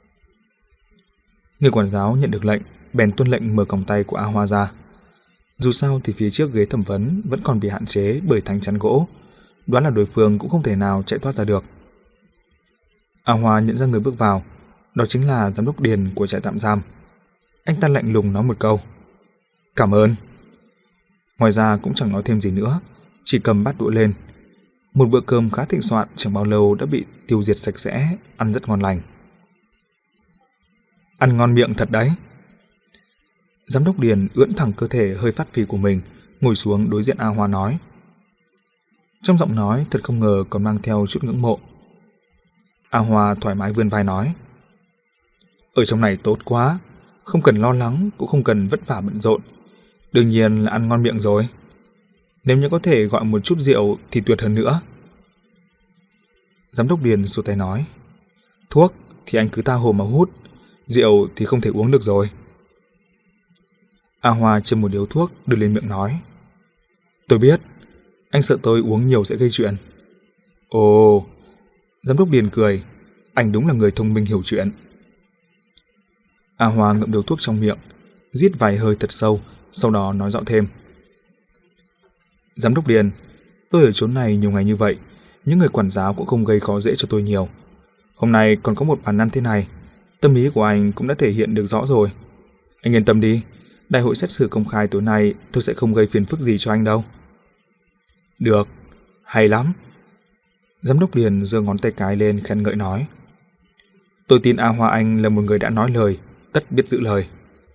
Người quản giáo nhận được lệnh, bèn tuân lệnh mở còng tay của A Hoa ra. Dù sao thì phía trước ghế thẩm vấn vẫn còn bị hạn chế bởi thanh chắn gỗ, đoán là đối phương cũng không thể nào chạy thoát ra được. A Hoa nhận ra người bước vào, đó chính là giám đốc Điền của trại tạm giam. Anh ta lạnh lùng nói một câu. Cảm ơn. Ngoài ra cũng chẳng nói thêm gì nữa, chỉ cầm bát đũa lên. Một bữa cơm khá thịnh soạn chẳng bao lâu đã bị tiêu diệt sạch sẽ, ăn rất ngon lành. Ăn ngon miệng thật đấy. Giám đốc Điền ưỡn thẳng cơ thể hơi phát phì của mình, ngồi xuống đối diện A Hoa nói. Trong giọng nói thật không ngờ còn mang theo chút ngưỡng mộ. A Hoa thoải mái vươn vai nói. Ở trong này tốt quá, không cần lo lắng, cũng không cần vất vả bận rộn. Đương nhiên là ăn ngon miệng rồi. Nếu như có thể gọi một chút rượu thì tuyệt hơn nữa. Giám đốc Điền xua tay nói. Thuốc thì anh cứ tha hồ mà hút, rượu thì không thể uống được rồi. A Hoa châm một điếu thuốc đưa lên miệng nói. Tôi biết, anh sợ tôi uống nhiều sẽ gây chuyện. Ồ, giám đốc Điền cười. Anh đúng là người thông minh hiểu chuyện. A Hoa ngậm điếu thuốc trong miệng, rít vài hơi thật sâu, sau đó nói rõ thêm. Giám đốc Điền, tôi ở chốn này nhiều ngày như vậy, những người quản giáo cũng không gây khó dễ cho tôi nhiều. Hôm nay còn có một bàn ăn thế này, tâm ý của anh cũng đã thể hiện được rõ rồi. Anh yên tâm đi, đại hội xét xử công khai tối nay tôi sẽ không gây phiền phức gì cho anh đâu. Được, hay lắm. Giám đốc Điền giơ ngón tay cái lên khen ngợi nói. Tôi tin A Hoa anh là một người đã nói lời, tất biết giữ lời.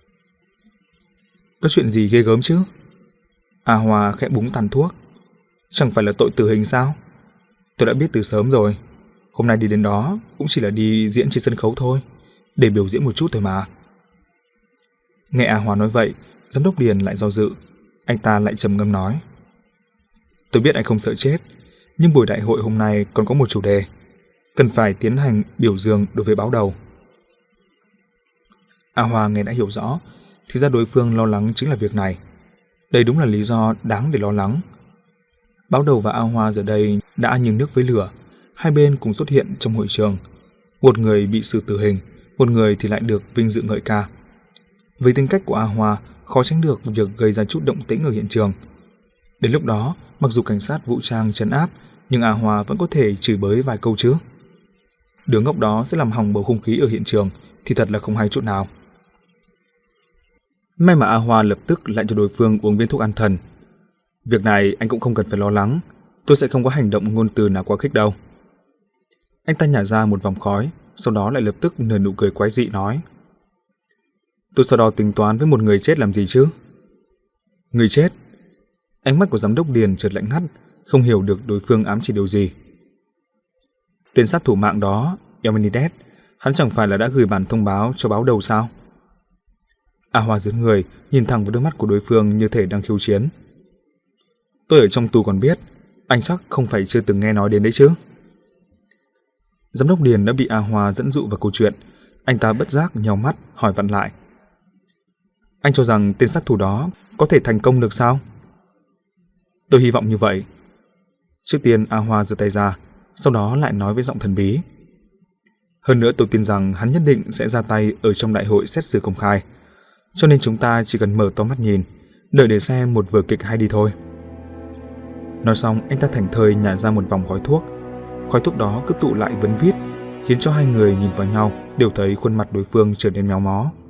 Có chuyện gì ghê gớm chứ? A Hoa khẽ búng tàn thuốc. Chẳng phải là tội tử hình sao? Tôi đã biết từ sớm rồi. Hôm nay đi đến đó cũng chỉ là đi diễn trên sân khấu thôi, để biểu diễn một chút thôi mà. Nghe A Hoa nói vậy, giám đốc Điền lại do dự. Anh ta lại trầm ngâm nói. Tôi biết anh không sợ chết, nhưng buổi đại hội hôm nay còn có một chủ đề, cần phải tiến hành biểu dương đối với báo đầu. A Hoa nghe đã hiểu rõ, thì ra đối phương lo lắng chính là việc này. Đây đúng là lý do đáng để lo lắng. Báo Đầu và A Hoa giờ đây đã như nước với lửa, hai bên cùng xuất hiện trong hội trường. Một người bị xử tử hình, một người thì lại được vinh dự ngợi ca. Với tính cách của A Hoa, khó tránh được việc gây ra chút động tĩnh ở hiện trường. Đến lúc đó, mặc dù cảnh sát vũ trang trấn áp, nhưng A Hoa vẫn có thể chửi bới vài câu chứ. Đứa ngốc đó sẽ làm hỏng bầu không khí ở hiện trường thì thật là không hay chút nào. May mà A Hoa lập tức lại cho đối phương uống viên thuốc an thần. Việc này anh cũng không cần phải lo lắng, tôi sẽ không có hành động ngôn từ nào quá khích đâu. Anh ta nhả ra một vòng khói, sau đó lại lập tức nở nụ cười quái dị nói: Tôi sau đó tính toán với một người chết làm gì chứ? Người chết? Ánh mắt của giám đốc Điền chợt lạnh ngắt, không hiểu được đối phương ám chỉ điều gì. Tên sát thủ mạng đó, Eminides, hắn chẳng phải là đã gửi bản thông báo cho Báo Đầu sao? A Hoa giật người, nhìn thẳng vào đôi mắt của đối phương như thể đang khiêu chiến. Tôi ở trong tù còn biết, anh chắc không phải chưa từng nghe nói đến đấy chứ? Giám đốc Điền đã bị A Hoa dẫn dụ vào câu chuyện, anh ta bất giác nheo mắt hỏi vặn lại. Anh cho rằng tên sát thủ đó có thể thành công được sao? Tôi hy vọng như vậy. Trước tiên A Hoa giơ tay ra, sau đó lại nói với giọng thần bí. Hơn nữa tôi tin rằng hắn nhất định sẽ ra tay ở trong đại hội xét xử công khai, cho nên chúng ta chỉ cần mở to mắt nhìn, đợi để xem một vở kịch hay đi thôi. Nói xong, anh ta thảnh thơi nhả ra một vòng khói thuốc. Khói thuốc đó cứ tụ lại vấn vít, khiến cho hai người nhìn vào nhau đều thấy khuôn mặt đối phương trở nên méo mó.